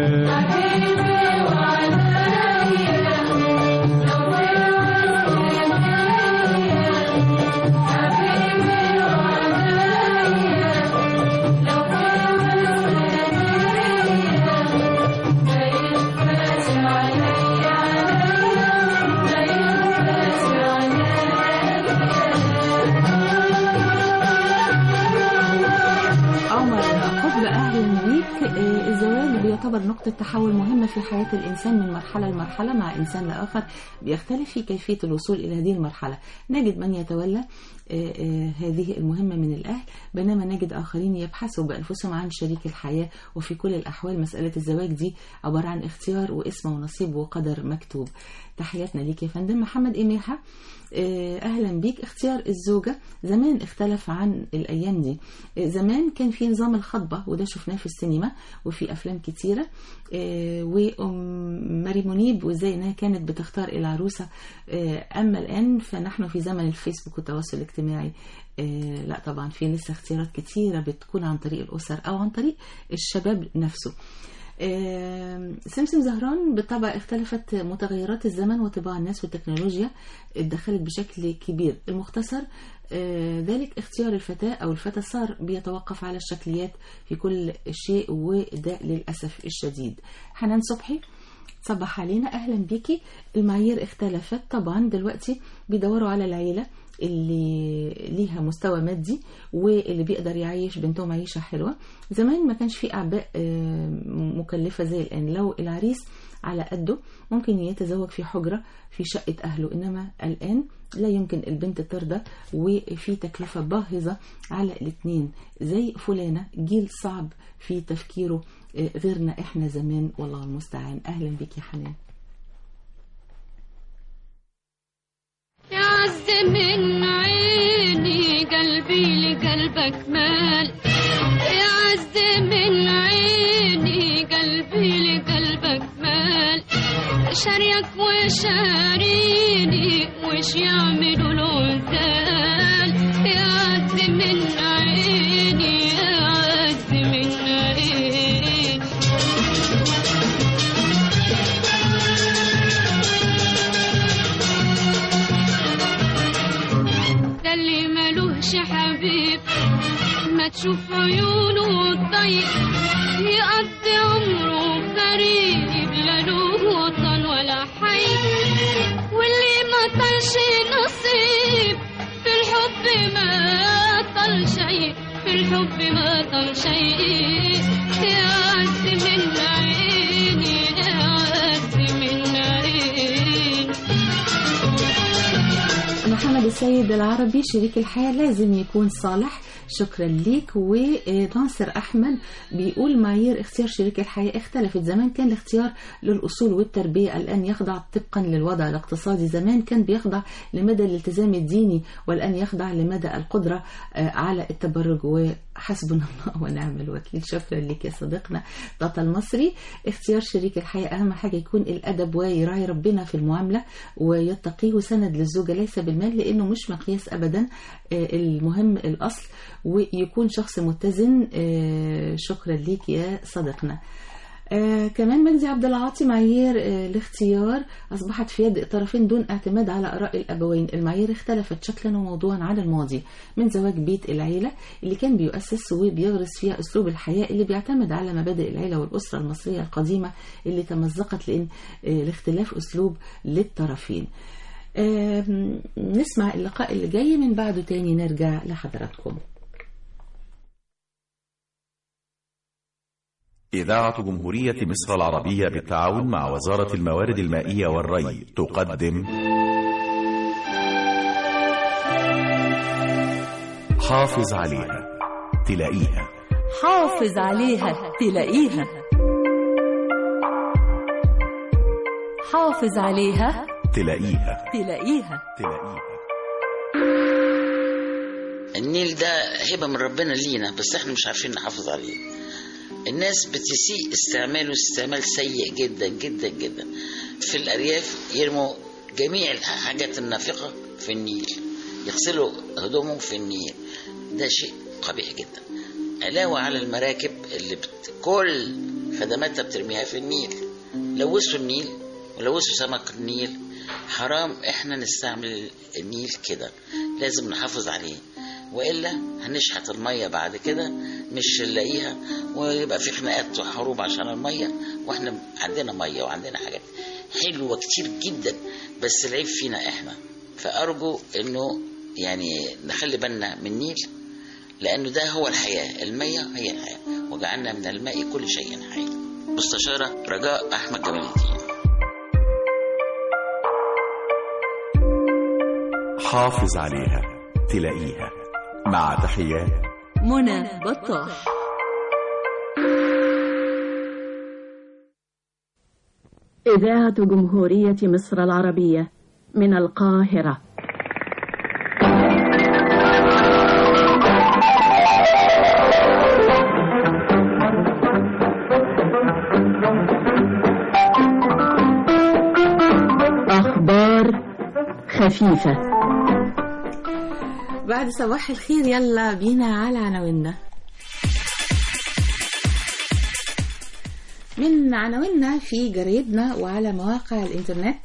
الزواج بيعتبر نقطة تحول مهمة في حياة الإنسان من مرحلة لمرحلة مع إنسان لآخر بيختلف في كيفية الوصول إلى هذه المرحلة. نجد من يتولى هذه المهمة من الأهل، بينما نجد آخرين يبحثوا بأنفسهم عن شريك الحياة. وفي كل الأحوال مسألة الزواج دي عبارة عن اختيار واسم ونصيب وقدر مكتوب. تحياتنا ليك يا فندم. محمد إميحة، أهلا بيك. اختيار الزوجة زمان اختلف عن الأيام دي. زمان كان في نظام الخطبة وده شفناه في السينما وفي أفلام كتيرة، وماري منيب وإزاي إنها كانت بتختار العروسة. أما الآن فنحن في زمن الفيسبوك والتواصل الاجتماعي، لا طبعا في لسه اختيارات كتيرة بتكون عن طريق الأسر أو عن طريق الشباب نفسه. سمسم زهران، بالطبع اختلفت متغيرات الزمن وطباع الناس والتكنولوجيا اتدخلت بشكل كبير. المختصر ذلك اختيار الفتاة أو الفتى صار بيتوقف على الشكليات في كل شيء، وده للأسف الشديد. حنان صبحي، صبح علينا، أهلا بيكي. المعايير اختلفت طبعا، دلوقتي بيدوروا على العيلة اللي ليها مستوى مادي واللي بيقدر يعيش بنتهم عيشة حلوة. زمان ما كانش في أعباء مكلفة زي الآن. لو العريس على قده ممكن يتزوج في حجرة في شقة أهله، إنما الآن لا يمكن البنت ترضى، وفي تكلفة باهظة على الاثنين. زي فلانة جيل صعب في تفكيره غيرنا إحنا زمان، والله المستعان. أهلا بك يا حنان. يعز من عيني قلبي لقلبك مال، يعز من عيني قلبي لقلبك مال، شاريك وشاريني وش يعملوا له زال، يعز من ملكش حبيب ما تشوف عيونه الضيق يقضي عمره غريب لا له وطن ولا حي واللي ما طلش نصيب في الحب ما طل شيء في الحب ما طل شيء يا عز من عيني يا عز من عيني. محمد السيد العربي شريك الحياة لازم يكون صالح. شكرا ليك. وناصر أحمد بيقول معايير اختيار شريك الحياة اختلفت. زمان كان الاختيار للأصول والتربية، الآن يخضع طبقا للوضع الاقتصادي. زمان كان بيخضع لمدى الالتزام الديني، والآن يخضع لمدى القدرة على التبرج. وحسبنا الله ونعم الوكيل. شكرا لك يا صديقنا طاطا المصري. اختيار شريك الحياة أهم حاجة يكون الأدب ويراعي ربنا في المعاملة ويتقيه سند للزوجة ليس بالمال، لأنه مش مقياس أبدا. المهم الأصل ويكون شخص متزن. شكرا ليك يا صديقنا. كمان مجدي عبد العاطي معايير الاختيار أصبحت في يد الطرفين دون اعتماد على آراء الأبوين. المعايير اختلفت شكلا وموضوعا عن الماضي، من زواج بيت العيلة اللي كان بيؤسس وبيغرس فيها أسلوب الحياة اللي بيعتمد على مبادئ العيلة والأسرة المصرية القديمة اللي تمزقت لأن الاختلاف أسلوب للطرفين. نسمع اللقاء اللي جاي من بعده تاني نرجع لحضراتكم. إذاعة جمهورية مصر العربية بالتعاون مع وزارة الموارد المائية والري تقدم حافظ عليها تلاقيها. حافظ عليها تلاقيها. حافظ عليها تلاقيها. تلاقيها. النيل ده هبة من ربنا لينا، بس احنا مش عارفين نحافظ عليه. الناس بتسيء استعماله استعمال سيء جدا جدا جدا. في الأرياف يرموا جميع الحاجات النافقة في النيل، يغسلوا هدومهم في النيل. ده شيء قبيح جدا. علاوة على المراكب اللي كل خدماتها بترميها في النيل. لوثوا النيل ولوثوا سمك النيل. حرام احنا نستعمل النيل كده، لازم نحافظ عليه، وإلا هنشحت المية بعد كده مش نلاقيها، ويبقى في خناقات وحروب عشان المية، واحنا عندنا مية وعندنا حاجات حلوة كتير جدا، بس العيب فينا احنا. فأرجو انه يعني نخلي بالنا من النيل، لأنه ده هو الحياة. المية هي الحياة، وجعلنا من الماء كل شيء حي. مستشارة رجاء أحمد جمال الدين. حافظ عليها تلاقيها. مع تحيات منى بطاح. إذاعة جمهورية مصر العربية من القاهرة. أخبار خفيفة. بعد صباح الخير يلا بينا على عناويننا. من عناويننا في جريدنا وعلى مواقع الإنترنت: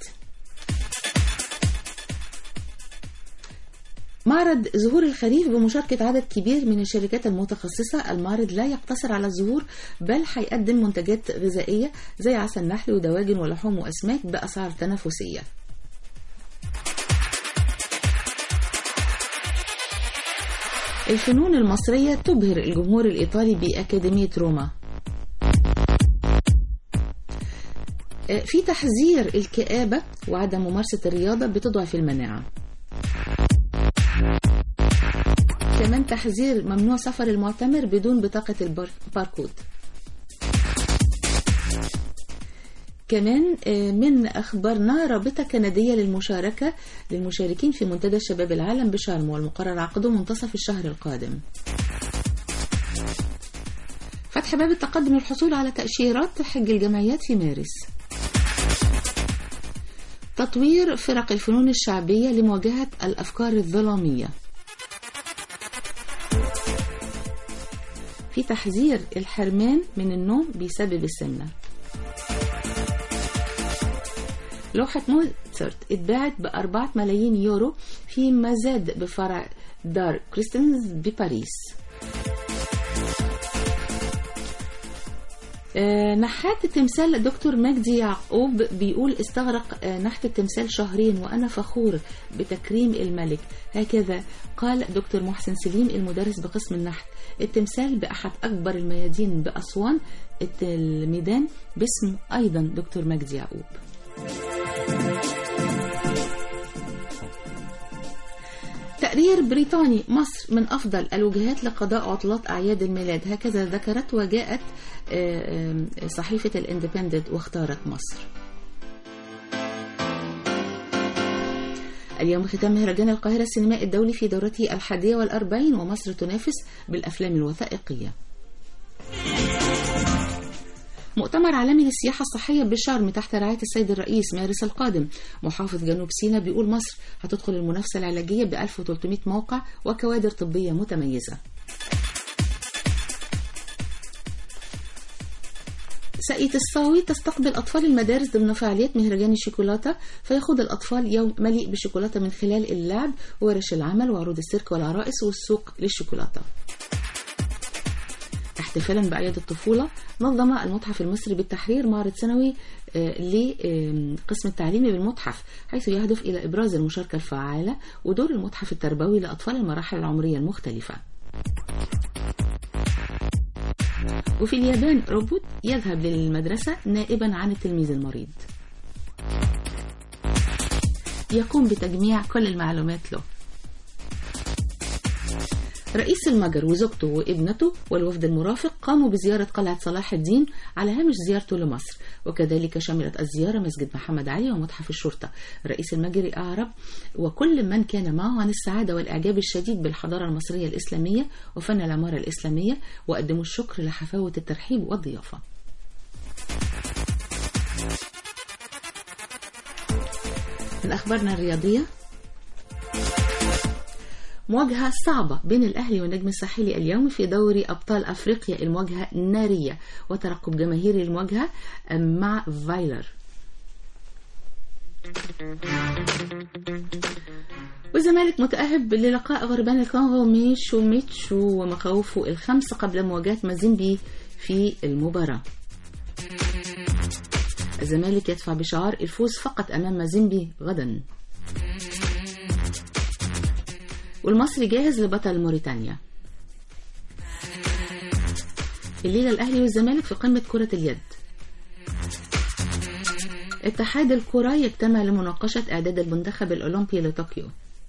معرض زهور الخريف بمشاركة عدد كبير من الشركات المتخصصة. المعرض لا يقتصر على الزهور، بل هيقدم منتجات غذائية زي عسل نحل ودواجن ولحوم وأسماك بأسعار تنافسية. الفنون المصرية تبهر الجمهور الإيطالي بأكاديمية روما. في تحذير الكآبة وعدم ممارسة الرياضة بتضعف المناعة. كمان تحذير ممنوع سفر المعتمر بدون بطاقة الباركود. كمان من أخبارنا رابطة كندية للمشاركين في منتدى شباب العالم بشرم، والمقرر عقده منتصف الشهر القادم. فتح باب التقدم للحصول على تأشيرات حج الجمعيات في مارس. تطوير فرق الفنون الشعبية لمواجهة الأفكار الظلامية. في تحذير الحرمان من النوم بسبب السمنة. لوحة موزارت اتباعت ب4 ملايين يورو في مزاد بفرع دار كريستنز بباريس. نحات التمثال دكتور مجدي يعقوب بيقول استغرق نحت التمثال 2 شهر وأنا فخور بتكريم الملك. هكذا قال دكتور محسن سليم المدرس بقسم النحت. التمثال بأحد أكبر الميادين بأسوان، الميدان باسم أيضا دكتور مجدي يعقوب. تقرير بريطاني: مصر من أفضل الوجهات لقضاء عطلات أعياد الميلاد. هكذا ذكرت وجاءت صحيفة الاندبندنت واختارت مصر. اليوم ختام مهرجان القاهرة السينمائي الدولي في دورته 41 ومصر تنافس بالأفلام الوثائقية. مؤتمر عالمي للسياحة الصحية بشرم تحت رعاية السيد الرئيس مارس القادم. محافظ جنوب سيناء بيقول مصر هتدخل المنافسة العلاجية ب 1300 موقع وكوادر طبية متميزة. ساقية الصاوي تستقبل أطفال المدارس ضمن فعاليات مهرجان الشوكولاتة، فيخوض الأطفال يوم مليء بالشوكولاتة من خلال اللعب وورش العمل وعروض السيرك والعرائس والسوق للشوكولاتة. احتفالا بأعياد الطفولة نظم المتحف المصري بالتحرير معرض سنوي لقسم التعليمي بالمتحف، حيث يهدف إلى إبراز المشاركة الفعالة ودور المتحف التربوي لأطفال المراحل العمرية المختلفة. وفي اليابان روبوت يذهب للمدرسة نائبا عن التلميذ المريض، يقوم بتجميع كل المعلومات له. رئيس المجر وزوجته وابنته والوفد المرافق قاموا بزيارة قلعة صلاح الدين على هامش زيارته لمصر، وكذلك شملت الزيارة مسجد محمد علي ومتحف الشرطة. الرئيس المجري أعرب وكل من كان معه عن السعادة والإعجاب الشديد بالحضارة المصرية الإسلامية وفن العمارة الإسلامية، وقدموا الشكر لحفاوة الترحيب والضيافة. من أخبارنا الرياضية: مواجهة صعبة بين الأهلي والنجم الساحلي اليوم في دوري أبطال أفريقيا، المواجهة نارية وترقب جماهيري المواجهة مع فايلر. والزمالك متأهب للقاء غربان الكونغو ميتشو ومخاوفه ال5 قبل مواجهة مازيمبي في المباراة. الزمالك يدفع بشعار الفوز فقط أمام مازيمبي غدا. والمصري جاهز لبطل موريتانيا. الليلة الأهلي والزمالك في قمة كرة اليد. اتحاد الكرة يجتمع لمناقشة إعداد المنتخب الأولمبي لطوكيو.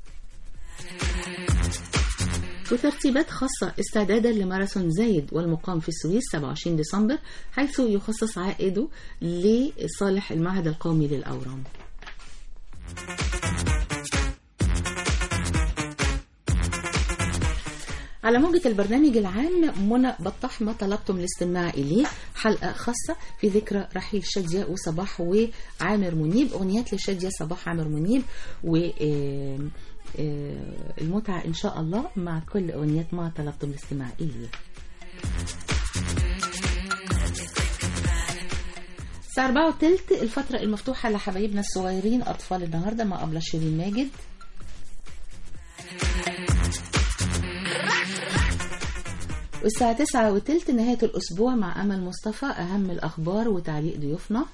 وترتيبات خاصة استعدادا لماراثون زايد والمقام في السويس 27 ديسمبر، حيث يخصص عائده لصالح المعهد القومي للأورام. على موجة البرنامج العام منى بطاح ما طلبتم الاستماع إليه، حلقة خاصة في ذكرى رحيل شادية وصباح وعامر منيب، أغنيات لشادية صباح عامر منيب، والمتعة إن شاء الله مع كل أغنيات ما طلبتم الاستماع إليه. الساعة 4:15 الفترة المفتوحة لحبايبنا الصغيرين أطفال النهاردة مع أبلة شيرين ماجد. والساعة 9:15 نهاية الأسبوع مع أمل مصطفى، أهم الأخبار وتعليق ضيوفنا.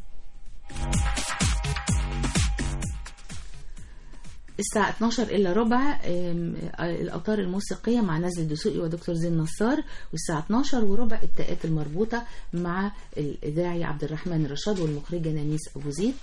الساعة 12:15 الأوتار الموسيقية مع نزل الدسوقي ودكتور زين نصار. والساعة 12:15 التاءات المربوطة مع الإذاعي عبد الرحمن رشاد والمخرجة نانيس أبو زيد.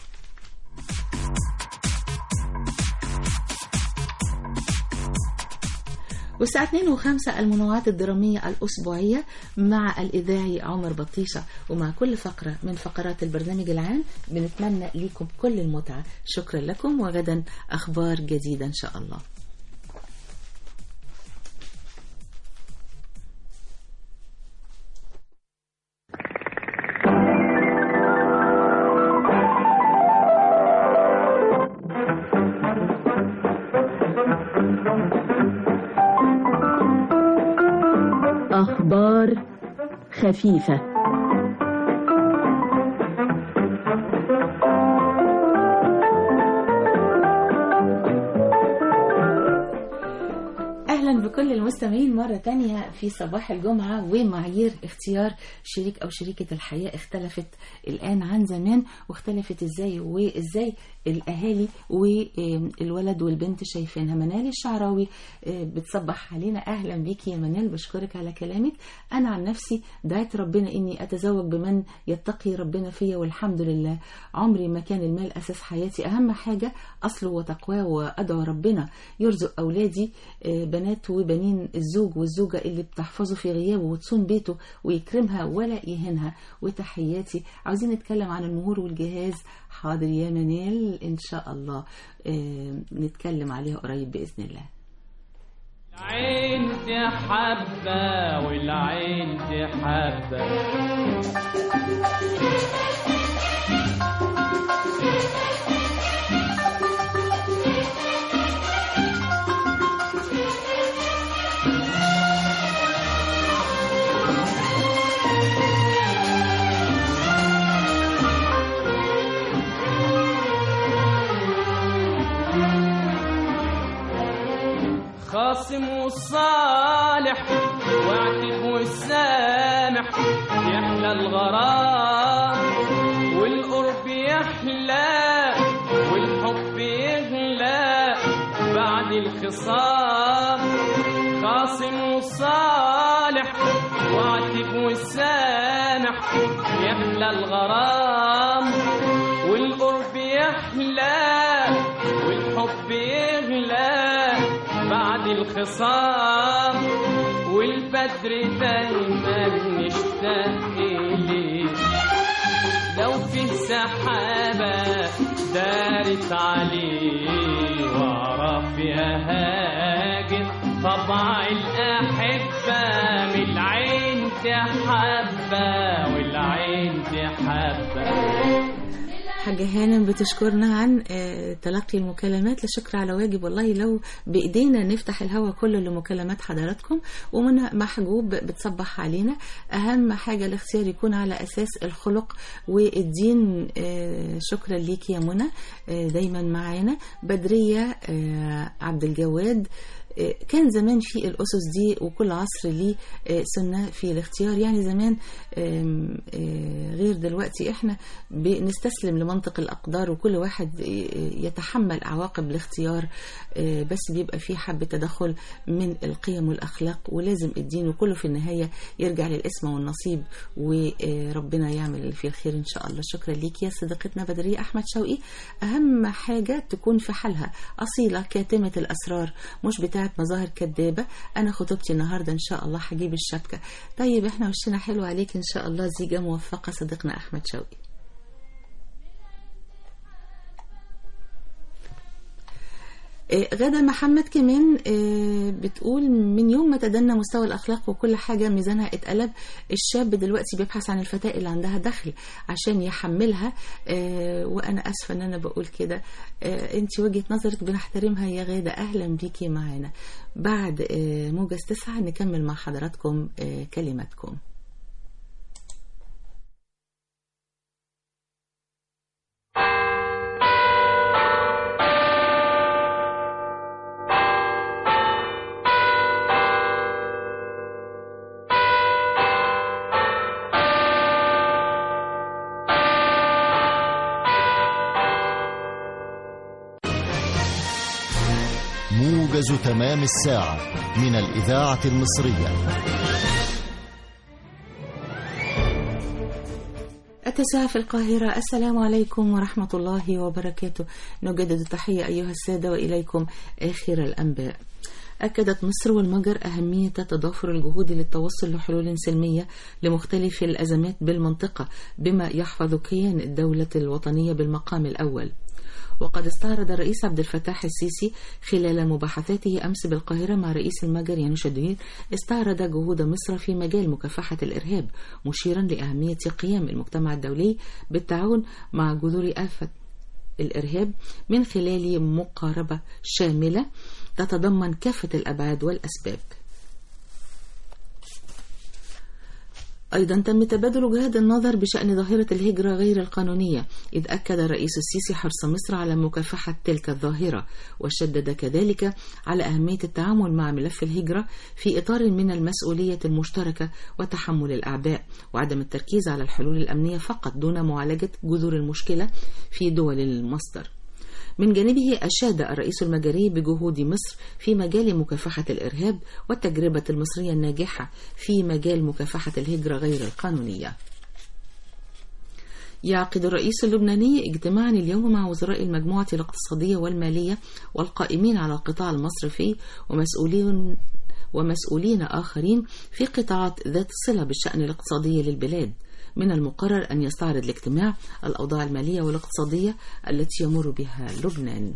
والساعة 2:05 المنوعات الدرامية الأسبوعية مع الإذاعي عمر بطيشة. ومع كل فقرة من فقرات البرنامج العام بنتمنى لكم كل المتعة. شكرا لكم، وغدا أخبار جديدة إن شاء الله. أخبار خفيفة. كل المستمعين مرة تانية في صباح الجمعة، ومعايير اختيار شريك أو شريكة الحياة اختلفت الآن عن زمان، واختلفت ازاي وازاي الأهالي والولد والبنت شايفينها. منال الشعراوي بتصبح علينا. أهلا بيكي يا منال، بشكرك على كلامك. أنا عن نفسي دعيت ربنا إني أتزوج بمن يتقي ربنا فيا، والحمد لله عمري ما كان المال أساس حياتي. أهم حاجة أصله وتقواه، وأدعو ربنا يرزق أولادي بنات وبنين الزوج والزوجة اللي بتحفظه في غيابه وتصون بيته ويكرمها ولا يهنها. وتحياتي. عاوزين نتكلم عن المهور والجهاز. حاضر يا منال، إن شاء الله نتكلم عليها قريب بإذن الله. العين تحبة والعين تحبة، خاصم والصالح واعتب والسامح، يحلى الغرام والقرب يحلى والحب يغلى بعد الخصام. خاصم والصالح واعتب والسامح، يحلى الغرام والقرب يحلى والحب يغلى بعد الخصام. والبدر دايما نشتاق إليه، لو في سحابة دارت عليه. واعرف يا هاجر طبع الأحبة، من العين تحبة والعين تحبة. حاجة هانم بتشكرنا عن تلقي المكالمات. لا شكر على واجب والله، لو بإيدينا نفتح الهوا كله لمكالمات حضراتكم. ومنى محجوب بتصبح علينا. أهم حاجة الاختيار يكون على أساس الخلق والدين. شكرا ليك يا منى، دايما معانا. بدرية عبد الجواد. كان زمان في الأسس دي، وكل عصر ليه سنة في الاختيار. يعني زمان غير دلوقتي. احنا بنستسلم لمنطق الأقدار، وكل واحد يتحمل عواقب الاختيار، بس بيبقى فيه حب تدخل من القيم والأخلاق، ولازم الدين وكله في النهاية يرجع للاسم والنصيب، وربنا يعمل اللي فيه الخير إن شاء الله. شكرا ليك يا صديقتنا بدرية. أحمد شوقي. أهم حاجة تكون في حالها، أصيلة كاتمة الأسرار، مش بتاعت مظاهر كدابة. أنا خطوبتي النهاردة إن شاء الله هجيب الشبكة. طيب احنا وشنا حلو عليك إن شاء الله. زيجة موفقة صديقنا أحمد شوقي. غدا محمد كمان بتقول من يوم ما تدنى مستوى الأخلاق وكل حاجة ميزانها اتقلب، الشاب دلوقتي بيبحث عن الفتاة اللي عندها دخل عشان يحملها. وأنا أسفة أن أنا بقول كده، أنت وجهة نظرك بنحترمها يا غادة. أهلا بيكي معانا. بعد موجز 9 نكمل مع حضراتكم كلماتكم. موجز تمام الساعة من الإذاعة المصرية. 9 في القاهرة. السلام عليكم ورحمة الله وبركاته. نجدد التحية أيها السادة وإليكم آخر الأنباء. أكدت مصر والمجر أهمية تضافر الجهود للتوصل لحلول سلمية لمختلف الأزمات بالمنطقة، بما يحفظ كيان الدولة الوطنية بالمقام الأول. وقد استعرض الرئيس عبد الفتاح السيسي خلال مباحثاته أمس بالقاهرة مع رئيس المجر يانوش الدوير استعرض جهود مصر في مجال مكافحة الإرهاب، مشيرا لأهمية قيام المجتمع الدولي بالتعاون مع جذور آفة الإرهاب من خلال مقاربة شاملة تتضمن كافة الأبعاد والأسباب. أيضا تم تبادل وجهات النظر بشأن ظاهرة الهجرة غير القانونية، إذ أكد الرئيس السيسي حرص مصر على مكافحة تلك الظاهرة، وشدد كذلك على أهمية التعامل مع ملف الهجرة في إطار من المسؤولية المشتركة وتحمل الأعباء، وعدم التركيز على الحلول الأمنية فقط دون معالجة جذور المشكلة في دول المصدر. من جانبه أشاد الرئيس المجري بجهود مصر في مجال مكافحة الإرهاب والتجربة المصرية الناجحة في مجال مكافحة الهجرة غير القانونية. يعقد الرئيس اللبناني اجتماعا اليوم مع وزراء المجموعة الاقتصادية والمالية والقائمين على القطاع المصرفي ومسؤولين آخرين في قطاعات ذات صلة بالشأن الاقتصادي للبلاد. من المقرر أن يستعرض الاجتماع الأوضاع المالية والاقتصادية التي يمر بها لبنان.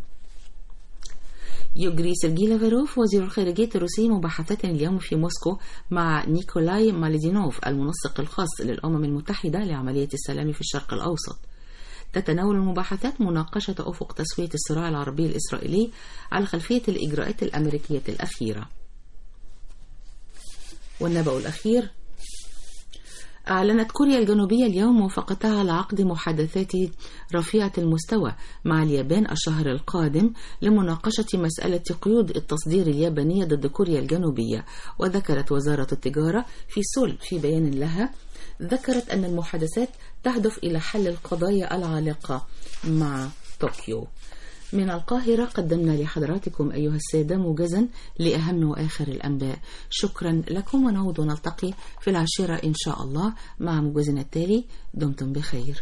يجري سيرجي لافروف وزير الخارجية الروسي مباحثات اليوم في موسكو مع نيكولاي ماليدينوف المنسق الخاص للأمم المتحدة لعملية السلام في الشرق الأوسط. تتناول المباحثات مناقشة أفق تسوية الصراع العربي الإسرائيلي على خلفية الإجراءات الأمريكية الأخيرة. والنبأ الأخير: أعلنت كوريا الجنوبية اليوم موافقتها على عقد محادثات رفيعة المستوى مع اليابان الشهر القادم لمناقشة مسألة قيود التصدير اليابانية ضد كوريا الجنوبية. وذكرت وزارة التجارة في سول في بيان لها، ذكرت أن المحادثات تهدف إلى حل القضايا العالقة مع طوكيو. من القاهرة قدمنا لحضراتكم أيها السادة موجزا لأهم وآخر الأنباء. شكرا لكم، ونعود ونلتقي في 10 إن شاء الله مع موجزنا التالي. دمتم بخير.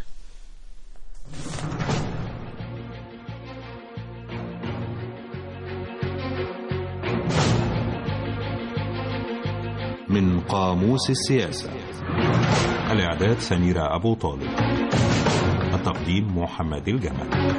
من قاموس السياسة. الإعداد سميرة أبو طالب. التقديم محمد الجمل.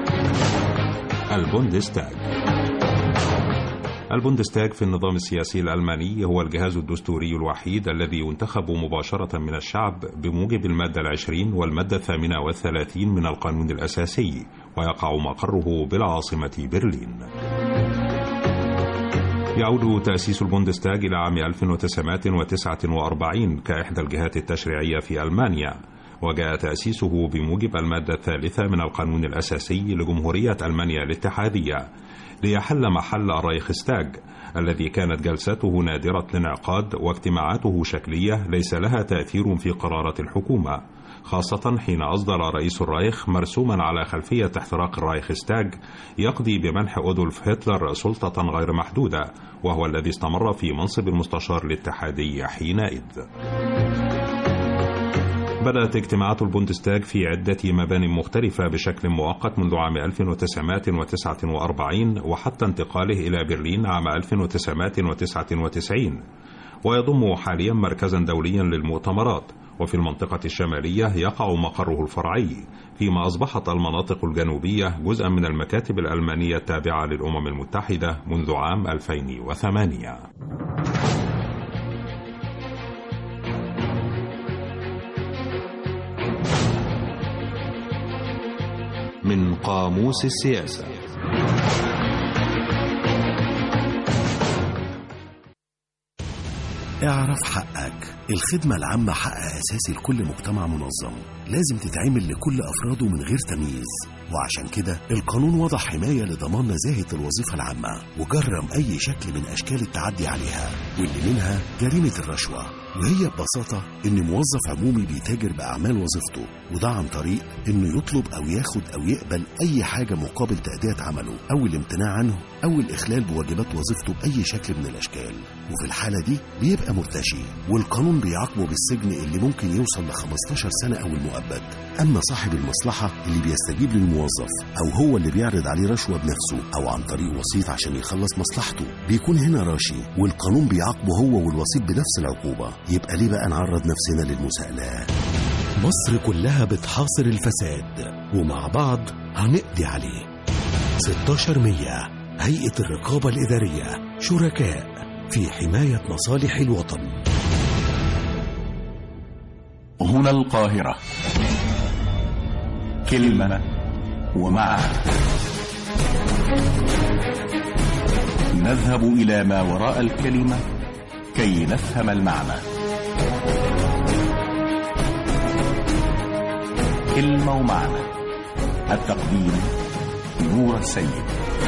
البوندستاغ في النظام السياسي الألماني هو الجهاز الدستوري الوحيد الذي ينتخب مباشرة من الشعب بموجب المادة 20 والمادة 38 من القانون الأساسي، ويقع مقره بالعاصمة برلين. يعود تأسيس البوندستاغ إلى عام 1949 كإحدى الجهات التشريعية في ألمانيا، وجاء تأسيسه بموجب المادة 3 من القانون الأساسي لجمهورية ألمانيا الاتحادية، ليحل محل الرايخستاغ الذي كانت جلساته نادرة الانعقاد واجتماعاته شكلية ليس لها تأثير في قرارات الحكومة، خاصة حين أصدر رئيس الرايخ مرسوما على خلفية احتراق الرايخستاغ يقضي بمنح أدولف هتلر سلطة غير محدودة، وهو الذي استمر في منصب المستشار الاتحادي حينئذ. بدأت اجتماعات البوندستاغ في عدة مبان مختلفة بشكل مؤقت منذ عام 1949 وحتى انتقاله إلى برلين عام 1999، ويضم حاليا مركزا دوليا للمؤتمرات، وفي المنطقة الشمالية يقع مقره الفرعي، فيما أصبحت المناطق الجنوبية جزءا من المكاتب الألمانية التابعة للأمم المتحدة منذ عام 2008. من قاموس السياسة. اعرف حقك. الخدمة العامة حق أساسي لكل مجتمع منظم، لازم تتعمل لكل أفراده من غير تمييز، وعشان كده القانون وضع حماية لضمان نزاهة الوظيفة العامة، وجرم أي شكل من أشكال التعدي عليها، واللي منها جريمة الرشوة، وهي ببساطة إن موظف عمومي بيتاجر بأعمال وظيفته، وده عن طريق إنه يطلب أو ياخد أو يقبل أي حاجة مقابل تأدية عمله أو الامتناع عنه أو الإخلال بواجبات وظيفته بأي شكل من الأشكال، وفي الحالة دي بيبقى مرتشي، والقانون بيعاقبه بالسجن اللي ممكن يوصل ل 15 سنة أو المؤبد. أما صاحب المصلحة اللي بيستجيب للموظف أو هو اللي بيعرض عليه رشوة بنفسه أو عن طريق وسيط عشان يخلص مصلحته بيكون هنا راشي، والقانون بيعاقبه هو والوسيط بنفس العقوبة. يبقى ليه بقى نعرض نفسنا للمساءلة؟ مصر كلها بتحاصر الفساد، ومع بعض هنقضي عليه. 1600 هيئة الرقابة الإدارية، شركاء في حماية مصالح الوطن. هنا القاهرة، كلمة ومعنى. نذهب إلى ما وراء الكلمة كي نفهم المعنى. كلمة ومعنى. التقديم نور السيد.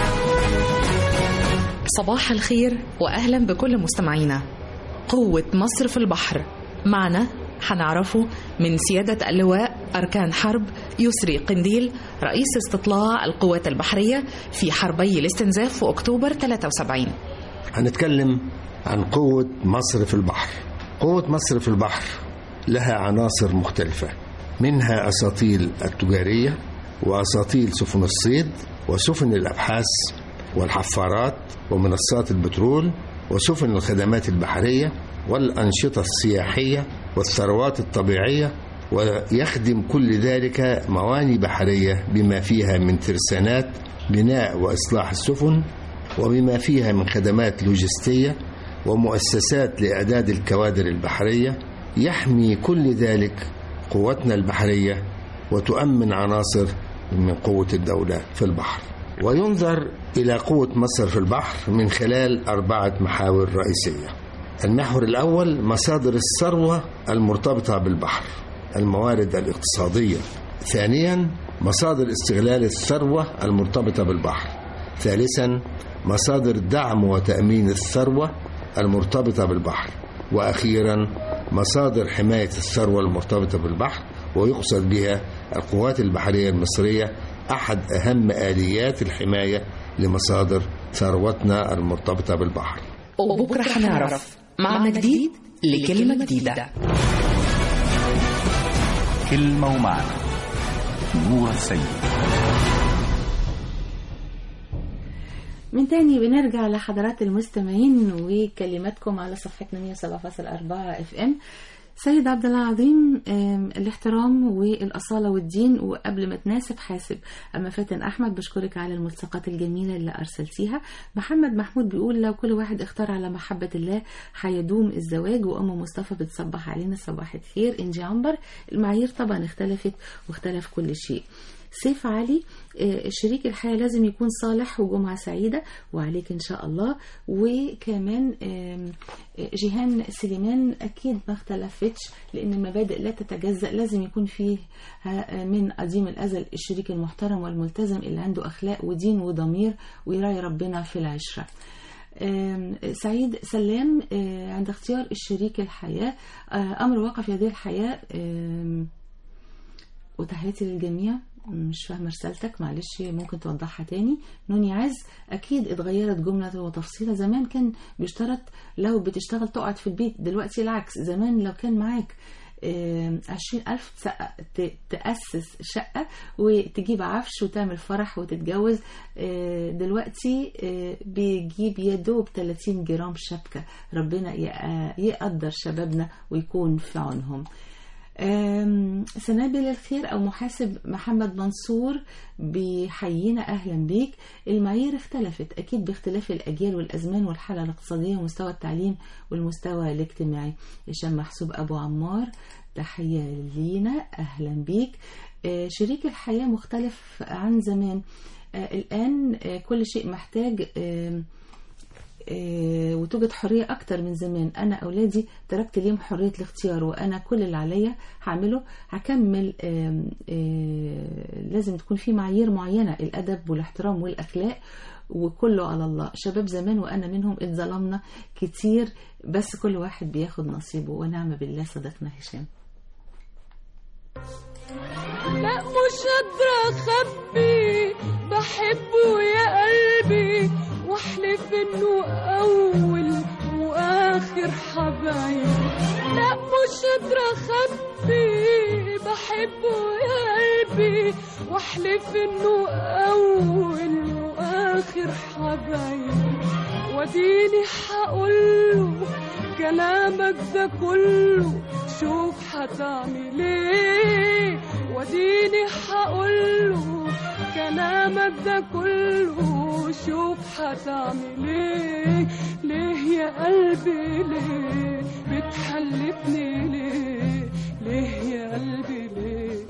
صباح الخير وأهلا بكل مستمعينا. قوة مصر في البحر معنا هنعرفه من سيادة اللواء أركان حرب يسري قنديل رئيس استطلاع القوات البحرية في حربي الاستنزاف في أكتوبر 73. هنتكلم عن قوة مصر في البحر. قوة مصر في البحر لها عناصر مختلفة، منها أساطيل التجارية وأساطيل سفن الصيد وسفن الأبحاث والحفارات ومنصات البترول وسفن الخدمات البحرية والأنشطة السياحية والثروات الطبيعية، ويخدم كل ذلك مواني بحرية بما فيها من ترسانات بناء وإصلاح السفن، وبما فيها من خدمات لوجستية ومؤسسات لإعداد الكوادر البحرية. يحمي كل ذلك قوتنا البحرية وتؤمن عناصر من قوة الدولة في البحر. وينظر إلى قوة مصر في البحر من خلال 4 محاور رئيسية. المحور الأول مصادر الثروة المرتبطة بالبحر، الموارد الاقتصادية. ثانيا مصادر استغلال الثروة المرتبطة بالبحر. ثالثا مصادر دعم وتأمين الثروة المرتبطة بالبحر. وأخيرا مصادر حماية الثروة المرتبطة بالبحر، ويقصد بها القوات البحرية المصرية أحد أهم آليات الحماية لمصادر ثروتنا المرتبطة بالبحر. وبكرة هنعرف معنى جديد لكلمة جديدة. كلمة ومعنى. نور السيد. من تاني بنرجع لحضرات المستمعين وكلماتكم على صفحتنا 107.4 FM. سيد عبد الله العظيم، الاحترام والأصالة والدين، وقبل ما تناسب حاسب. أما فاتن أحمد، بشكرك على الملصقات الجميلة اللي أرسلتيها. محمد محمود بيقول لو كل واحد اختار على محبة الله هيدوم الزواج. وأم مصطفى بتصبح علينا صباح الخير. إنجي عنبر، المعايير طبعا اختلفت واختلف كل شيء. سيف علي، شريك الحياة لازم يكون صالح وجمعة سعيدة وعليك إن شاء الله. وكمان جيهان سليمان، أكيد ما اختلفتش لأن المبادئ لا تتجزأ، لازم يكون فيه من قديم الأزل الشريك المحترم والملتزم اللي عنده أخلاق ودين وضمير ويراعي ربنا في العشرة. سعيد سلام، عند اختيار الشريك الحياة أمر واقع في هذه الحياة. وتحياتي للجميع. مش فاهمة رسالتك، معلش ممكن توضحها تاني. نوني عز، أكيد اتغيرت جملة وتفصيلة. زمان كان بيشترط لو بتشتغل تقعد في البيت، دلوقتي العكس. زمان لو كان معاك 20,000 تأسس شقة وتجيب عفش وتعمل فرح وتتجوز، دلوقتي بيجيب يدوب 30 جرام شبكة. ربنا يقدر شبابنا ويكون في عونهم. سنابل الخير أو محاسب محمد منصور بيحيينا، أهلا بيك. المعايير اختلفت أكيد باختلاف الأجيال والأزمان والحالة الاقتصادية ومستوى التعليم والمستوى الاجتماعي. هشام محسوب أبو عمار، تحية لينا، أهلا بيك. شريك الحياة مختلف عن زمان. الآن كل شيء محتاج وتوجد حرية أكتر من زمان. أنا أولادي تركت ليهم حرية الاختيار، وأنا كل اللي عليا هعمله هكمل. لازم تكون في معايير معينة، الأدب والاحترام والأخلاق، وكله على الله. شباب زمان وأنا منهم اتظلمنا كتير، بس كل واحد بياخد نصيبه ونعم بالله. صدقنا هشام. لا مش قادرة أخبي بحبه يا قلبي، واحلف انه اول واخر حبايب. لا مش قادرة اخبي بحبه يا قلبي، واحلف انه اول واخر حبايب. وديني هقوله كلامك ده كله، شوف هتعمل ايه. وديني هقوله كلامك ده كله، شوف هتعمل ايه. ليه يا قلبي ليه بتحلفني ليه؟ ليه يا قلبي ليه؟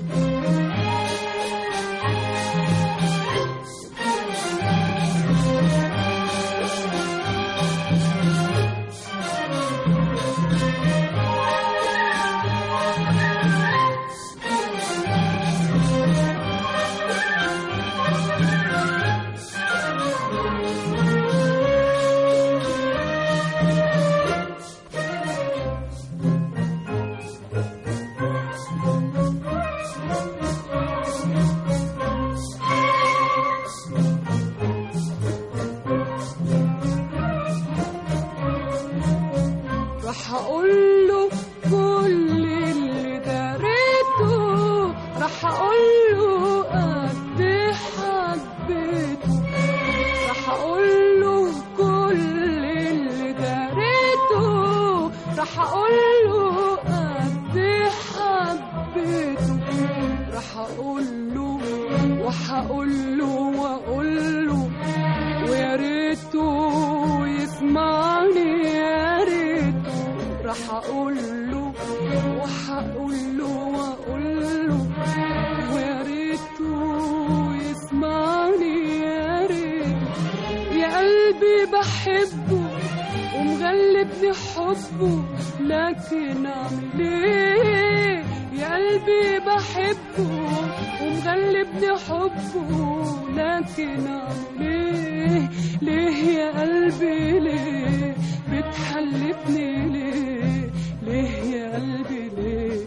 راح اقوله كل اللي داريته، راح اقوله قد حبيته، راح اقوله وهقوله واقوله ويا ريته يسمعني، يا ريته راح اقوله وهقوله واقوله ويا ريته يسمعني، يا ريت. يا قلبي بحبه ومغلبني حبه، لكن اعمل ايه؟ يا قلبي بحبه ومغلبني حبه، لكن اعمل ايه؟ ليه يا قلبي ليه بتحلفني ليه؟ ليه يا قلبي ليه؟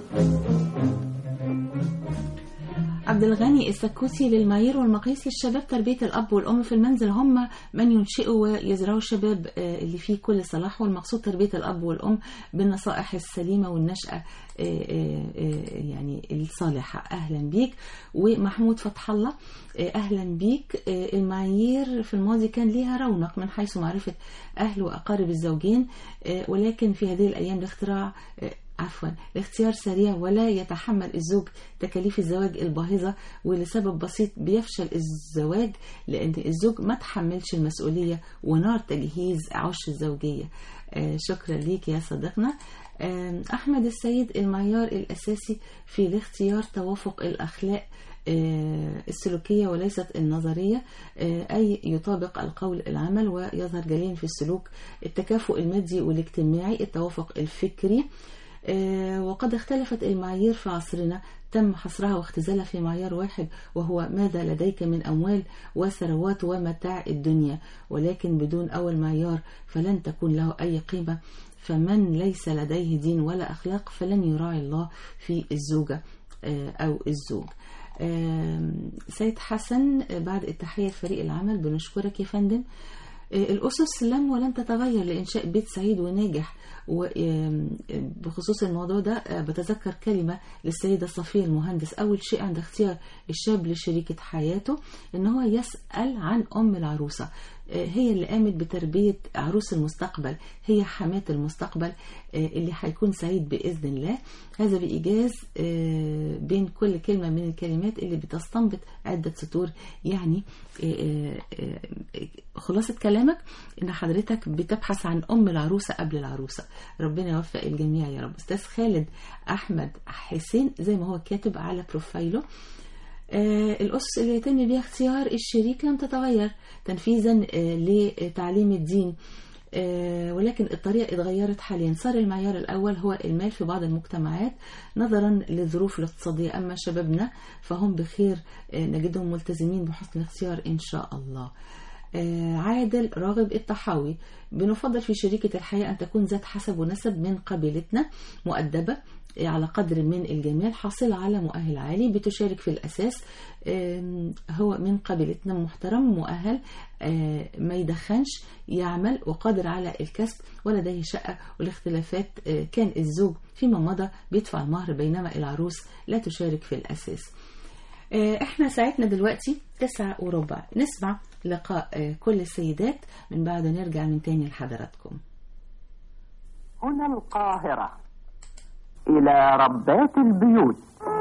عبد الغني السكوتي. للمعايير والمقاييس للشباب تربية الأب والأم في المنزل هم من ينشئوا ويزرعوا الشباب اللي فيه كل صلاح، والمقصود تربية الأب والأم بالنصائح السليمة والنشأة يعني الصالحة. أهلا بيك. ومحمود فتح الله أهلا بيك. المعايير في الماضي كان ليها رونق من حيث معرفة أهل وأقارب الزوجين، ولكن في هذه الأيام الاختيار سريع ولا يتحمل الزوج تكاليف الزواج الباهظة، ولسبب بسيط بيفشل الزواج لأن الزوج ما تحملش المسؤولية ونار تجهيز عش الزوجية. شكرا ليك يا صديقنا. أحمد السيد. المعيار الأساسي في الاختيار توافق الأخلاق السلوكية وليست النظرية، أي يطابق القول العمل ويظهر جليا في السلوك التكافؤ المادي والاجتماعي، التوافق الفكري. وقد اختلفت المعايير في عصرنا، تم حصرها واختزالها في معيار واحد وهو ماذا لديك من أموال وثروات ومتاع الدنيا، ولكن بدون أول معيار فلن تكون له أي قيمة. فمن ليس لديه دين ولا أخلاق فلن يراعي الله في الزوجة أو الزوج. سيد حسن. بعد التحية لفريق العمل بنشكرك يا فندم. الأسس لم ولن تتغير لإنشاء بيت سعيد وناجح. وبخصوص الموضوع ده بتذكر كلمة للسيدة صفية المهندس: أول شيء عند اختيار الشاب لشريكة حياته إن هو يسأل عن أم العروسة، هي اللي قامت بتربية عروس المستقبل، هي حماة المستقبل اللي هيكون سعيد بإذن الله. هذا بإيجاز بين كل كلمة من الكلمات اللي بتستنبط عدة سطور. يعني خلاصة كلامك إن حضرتك بتبحث عن أم العروسة قبل العروسة. ربنا يوفق الجميع يا رب. أستاذ خالد أحمد حسين زي ما هو كاتب على بروفايله: الأسس اللي يتم بها اختيار الشريك لم تتغير تنفيذا لتعليم الدين، ولكن الطريقة اتغيرت حاليا. صار المعيار الأول هو المال في بعض المجتمعات نظرا للظروف الاقتصادية، أما شبابنا فهم بخير، نجدهم ملتزمين بحسن الاختيار إن شاء الله. عادل راغب الطحاوي: بنفضل في شريكة الحياة أن تكون ذات حسب ونسب من قبيلتنا، مؤدبة على قدر من الجمال، حاصلة على مؤهل عالي، بتشارك في الأساس، هو من قبيلتنا، محترم، مؤهل، ما يدخنش، يعمل وقادر على الكسب، ولديه شقة. والاختلافات كان الزوج فيما مضى بيدفع المهر بينما العروس لا تشارك في الأساس. احنا ساعتنا دلوقتي 9:15. نسمع لقاء كل السيدات، من بعد نرجع من تاني لحضراتكم. هنا القاهرة، إلى ربات البيوت.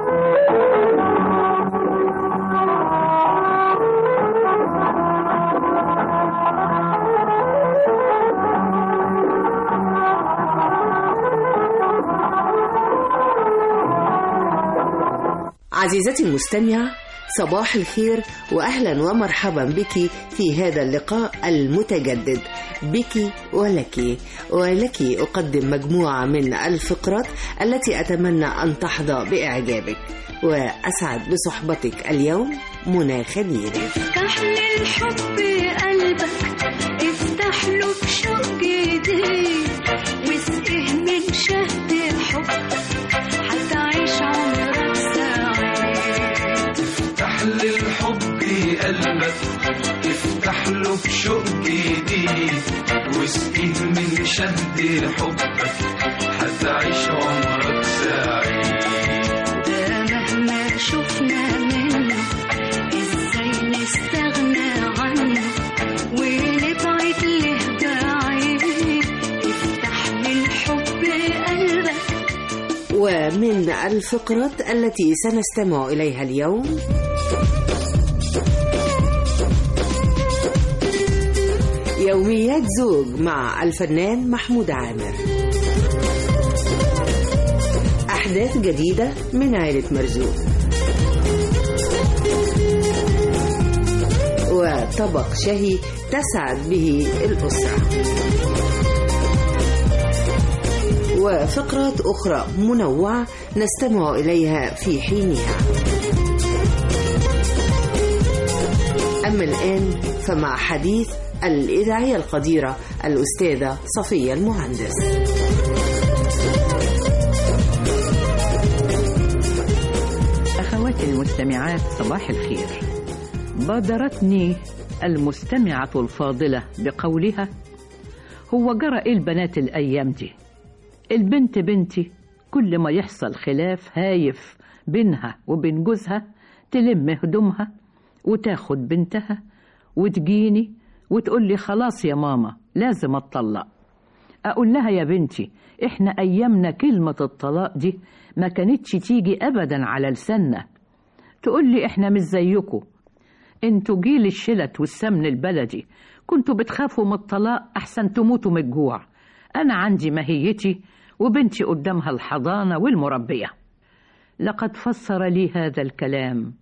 عزيزتي المستمعة، صباح الخير وأهلا ومرحبا بك في هذا اللقاء المتجدد بك ولك. ولك أقدم مجموعة من الفقرات التي أتمنى أن تحظى بإعجابك، وأسعد بصحبتك اليوم منى خليل. افتح للحب قلبك، افتح له بشوق جديد، واسقه من شهد حبك هتعيش عمرك سعيد. افتح للحب قلبك، افتح له بشوق جديد، واسقه من شهد حبك هتعيش عمرك سعيد. ده مهما شفنا منه ازاي نستغنى عنه، من الفقرات التي سنستمع إليها اليوم: يوميات زوج مع الفنان محمود عامر، أحداث جديدة من عائلة مرزوق، وطبق شهي تسعد به الأسرة، وفقرات أخرى منوعة نستمع إليها في حينها. أما الآن فمع حديث الإذاعية القديرة الأستاذة صفية المهندس. أخواتي المستمعات، صباح الخير. بادرتني المستمعة الفاضلة بقولها: هو جرى إيه البنات الأيام دي؟ البنت بنتي كل ما يحصل خلاف هايف بينها وبين جوزها تلم هدومها وتاخد بنتها وتجيني وتقول لي خلاص يا ماما لازم اتطلق. اقول لها يا بنتي احنا ايامنا كلمة الطلاق دي ما كانتش تيجي ابدا على لساننا. تقول لي احنا مش زيكم، انتوا جيل الشلت والسمن البلدي، كنتوا بتخافوا من الطلاق احسن تموتوا من الجوع. انا عندي ماهيتي وبنتي قدامها الحضانة والمربية. لقد فسر لي هذا الكلام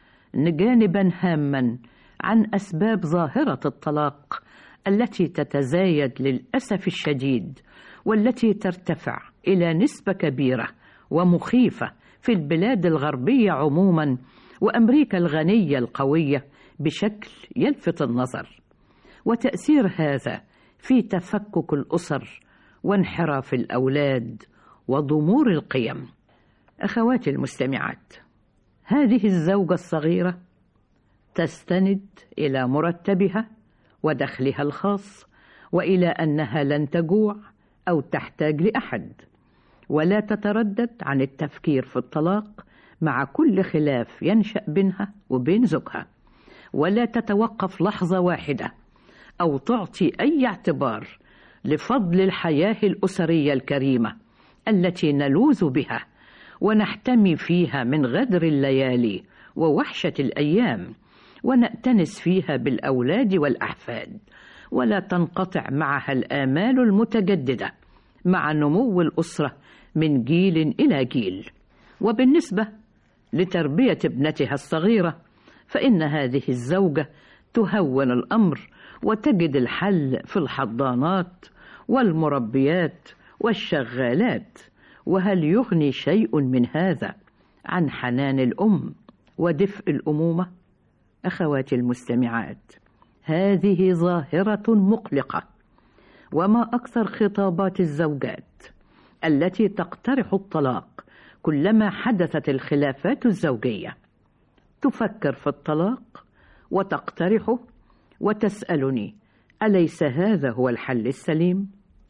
جانبا هاما عن أسباب ظاهرة الطلاق التي تتزايد للأسف الشديد، والتي ترتفع إلى نسبة كبيرة ومخيفة في البلاد الغربية عموما، وأمريكا الغنية القوية بشكل يلفت النظر، وتأثير هذا في تفكك الأسر وانحراف الأولاد وضمور القيم. أخواتي المستمعات، هذه الزوجة الصغيرة تستند إلى مرتبها ودخلها الخاص، وإلى أنها لن تجوع أو تحتاج لأحد، ولا تتردد عن التفكير في الطلاق مع كل خلاف ينشأ بينها وبين زوجها، ولا تتوقف لحظة واحدة أو تعطي أي اعتبار لفضل الحياة الأسرية الكريمة التي نلوذ بها ونحتمي فيها من غدر الليالي ووحشة الأيام، ونأتنس فيها بالأولاد والأحفاد، ولا تنقطع معها الآمال المتجددة مع نمو الأسرة من جيل إلى جيل. وبالنسبة لتربية ابنتها الصغيرة، فإن هذه الزوجة تهون الأمر وتجد الحل في الحضانات والمربيات والشغالات. وهل يغني شيء من هذا عن حنان الأم ودفء الأمومة؟ أخواتي المستمعات، هذه ظاهرة مقلقة، وما أكثر خطابات الزوجات التي تقترح الطلاق كلما حدثت الخلافات الزوجية. تفكر في الطلاق وتقترحه وتسألني: أليس هذا هو الحل السليم؟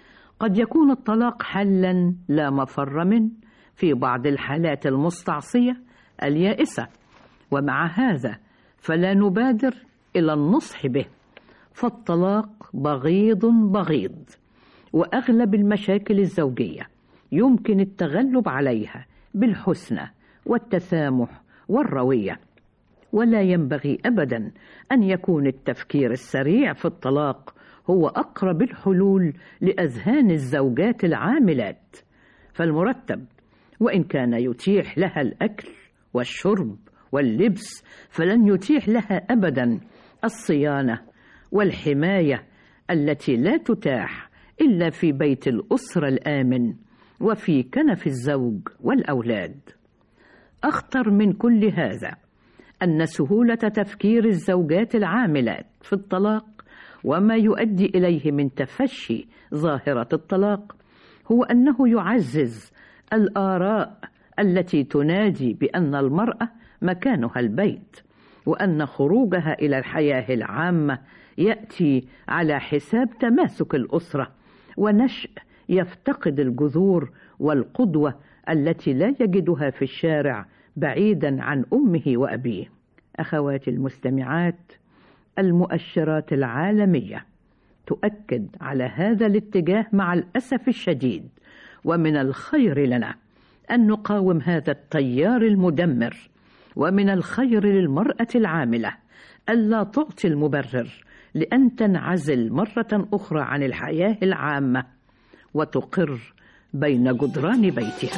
قد يكون الطلاق حلا لا مفر منه في بعض الحالات المستعصية اليائسة، ومع هذا فلا نبادر إلى النصح به، فالطلاق بغيض بغيض، وأغلب المشاكل الزوجية يمكن التغلب عليها بالحسنى والتسامح والروية. ولا ينبغي أبدا أن يكون التفكير السريع في الطلاق هو أقرب الحلول لأذهان الزوجات العاملات. فالمرتب وإن كان يتيح لها الأكل والشرب واللبس، فلن يتيح لها أبدا الصيانة والحماية التي لا تتاح إلا في بيت الأسرة الآمن وفي كنف الزوج والأولاد. أخطر من كل هذا أن سهولة تفكير الزوجات العاملات في الطلاق وما يؤدي إليه من تفشي ظاهرة الطلاق هو أنه يعزز الآراء التي تنادي بأن المرأة مكانها البيت، وأن خروجها إلى الحياة العامة يأتي على حساب تماسك الأسرة ونشأ يفتقد الجذور والقدوة التي لا يجدها في الشارع بعيدا عن أمه وأبيه. أخواتي المستمعات، المؤشرات العالمية تؤكد على هذا الاتجاه مع الأسف الشديد، ومن الخير لنا أن نقاوم هذا التيار المدمر، ومن الخير للمرأة العاملة ألا تعطي المبرر لأن تنعزل مرة أخرى عن الحياة العامة وتقر بين جدران بيتها.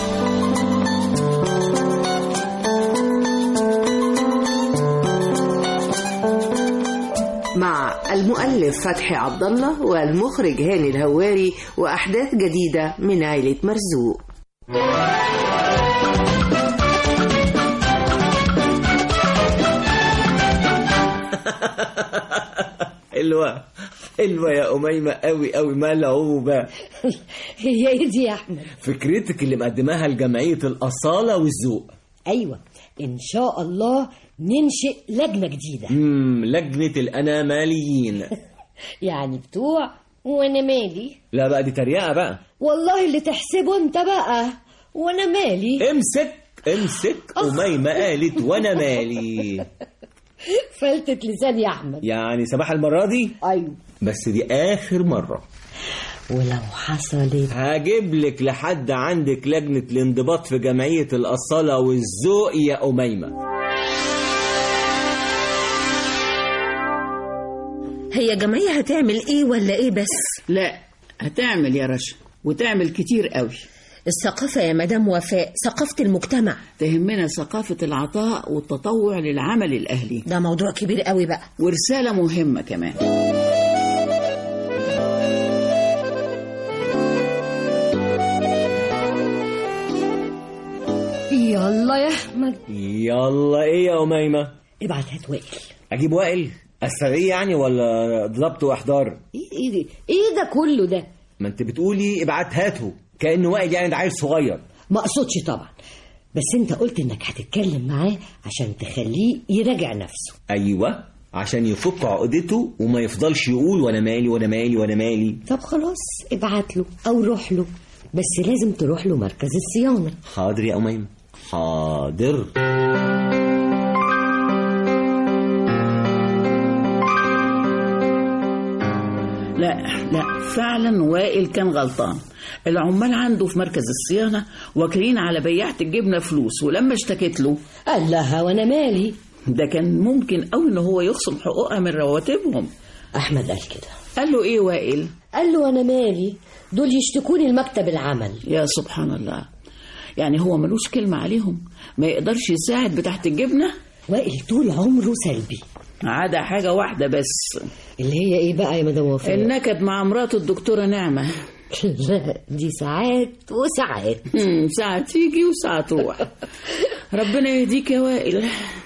مع المؤلف فتحي عبد الله والمخرج هاني الهواري، وأحداث جديدة من عائلة مرزوق. حلوة يا أميمة قوي قوي، ملعوبة. هي ايه دي يا أحمد؟ فكرتك اللي مقدماها لجمعية الأصالة والذوق. أيوة، إن شاء الله ننشئ لجنة جديدة. لجنة الأناماليين. يعني بتوع وأنا مالي. لا بقى، دي تريقة بقى. والله اللي تحسبه أنت بقى، وأنا مالي. امسك أميمة قالت وأنا مالي. فلتت لساني يا أحمد. يعني سماح المرة دي؟ أيوة، بس دي آخر مرة. ولو حصلت هجيب لك لحد عندك لجنة الانضباط في جمعية الأصالة والذوق يا أميمة. هي جمعية هتعمل ايه ولا ايه بس؟ لا، هتعمل يا رشا، وتعمل كتير قوي. الثقافة يا مدام وفاء، ثقافة المجتمع. تهمنا ثقافة العطاء والتطوع للعمل الأهلي. ده موضوع كبير قوي بقى، ورسالة مهمة كمان. يلا يا أحمد. يلا ايه يا أميمة؟ ابعت هات وائل. أجيب وائل؟ أستغيه يعني ولا ضبط وإحضار؟ ايه ده كله ده؟ ما انت بتقولي ابعت هاته، كأن وائل يعني ده عيل صغير. ما اقصدش طبعا، بس انت قلت انك هتتكلم معاه عشان تخليه يراجع نفسه. ايوه، عشان يفك عقدته وما يفضلش يقول وانا مالي وانا مالي وانا مالي. طب خلاص، ابعت له او روح له، بس لازم تروح له مركز الصيانة. حاضر يا أميمة، حاضر. لا فعلا وائل كان غلطان. العمال عنده في مركز الصيانة واكلين على بياعة الجبنة فلوس، ولما اشتكت له قال لها وانا مالي. ده كان ممكن قوي ان هو يخصم حقوقها من رواتبهم. احمد قال كده. قال له ايه وائل؟ قال له انا مالي، دول يشتكوني المكتب العمل. يا سبحان الله، يعني هو ملوش كلمة عليهم؟ ما يقدرش يساعد بتاعت الجبنة؟ وائل طول عمره سلبي، عدا حاجة واحدة بس. اللي هي ايه بقى يا مدام وفاء؟ النكد مع مراته الدكتورة نعمة. لا، دي ساعات وساعات. ساعة تيجي وساعة تروح. ربنا يهديك يا وائل.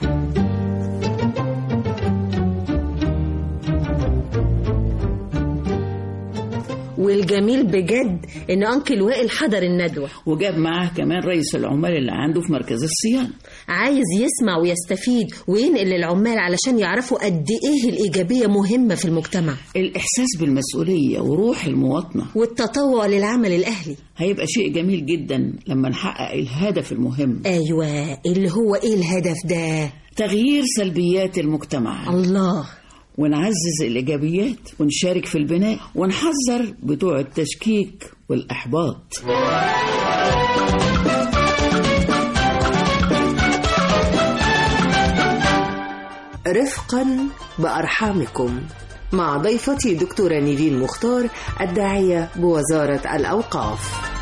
والجميل بجد ان انكل وائل حضر الندوة، وجاب معاه كمان رئيس العمال اللي عنده في مركز الصيانة. عايز يسمع ويستفيد وينقل للعمال علشان يعرفوا قد ايه الإيجابية مهمة في المجتمع. الإحساس بالمسؤولية وروح المواطنة والتطوع للعمل الأهلي هيبقى شيء جميل جدا لما نحقق الهدف المهم. أيوة، اللي هو ايه الهدف ده؟ تغيير سلبيات المجتمع. الله. ونعزز الإيجابيات ونشارك في البناء ونحذر بتوع التشكيك والإحباط. رفقا بأرحامكم، مع ضيفتي دكتورة نيفين مختار، الداعية بوزارة الأوقاف.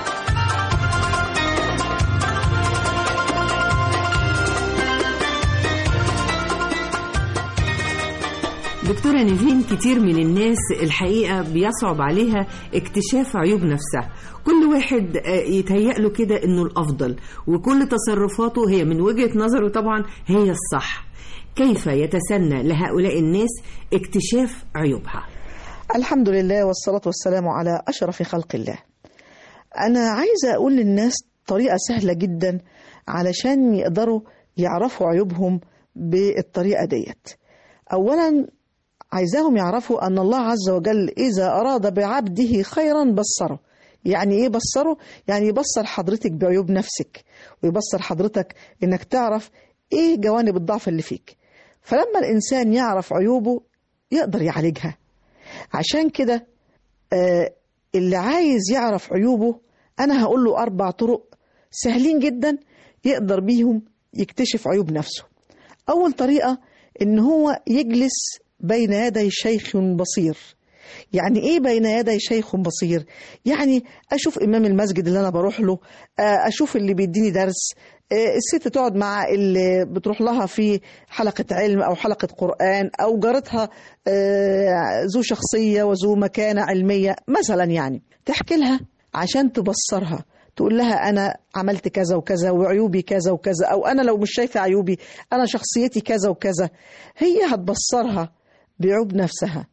دكتورة نيفين، كتير من الناس الحقيقة بيصعب عليها اكتشاف عيوب نفسها. كل واحد يتهيأ له كده انه الافضل، وكل تصرفاته هي من وجهة نظره طبعا هي الصح. كيف يتسنى لهؤلاء الناس اكتشاف عيوبها؟ الحمد لله والصلاة والسلام على أشرف خلق الله. أنا عايزة أقول للناس طريقة سهلة جدا علشان يقدروا يعرفوا عيوبهم بالطريقة ديت. أولا عايزاهم يعرفوا أن الله عز وجل إذا أراد بعبده خيرا بصره. يعني إيه بصره؟ يعني يبصر حضرتك بعيوب نفسك، ويبصر حضرتك إنك تعرف إيه جوانب الضعف اللي فيك. فلما الإنسان يعرف عيوبه يقدر يعالجها. عشان كده اللي عايز يعرف عيوبه أنا هقول له 4 طرق سهلين جدا يقدر بيهم يكتشف عيوب نفسه. أول طريقة إن هو يجلس بين يدي شيخ بصير. يعني إيه بين يدي شيخ بصير؟ يعني أشوف إمام المسجد اللي أنا بروح له، أشوف اللي بيديني درس، الست تقعد مع اللي بتروح لها في حلقة علم أو حلقة قرآن، أو جارتها ذو شخصية وذو مكانة علمية مثلا، يعني تحكي لها عشان تبصرها، تقول لها أنا عملت كذا وكذا وعيوبي كذا وكذا، أو أنا لو مش شايفة عيوبي أنا شخصيتي كذا وكذا. هي هتبصرها بعيوب نفسها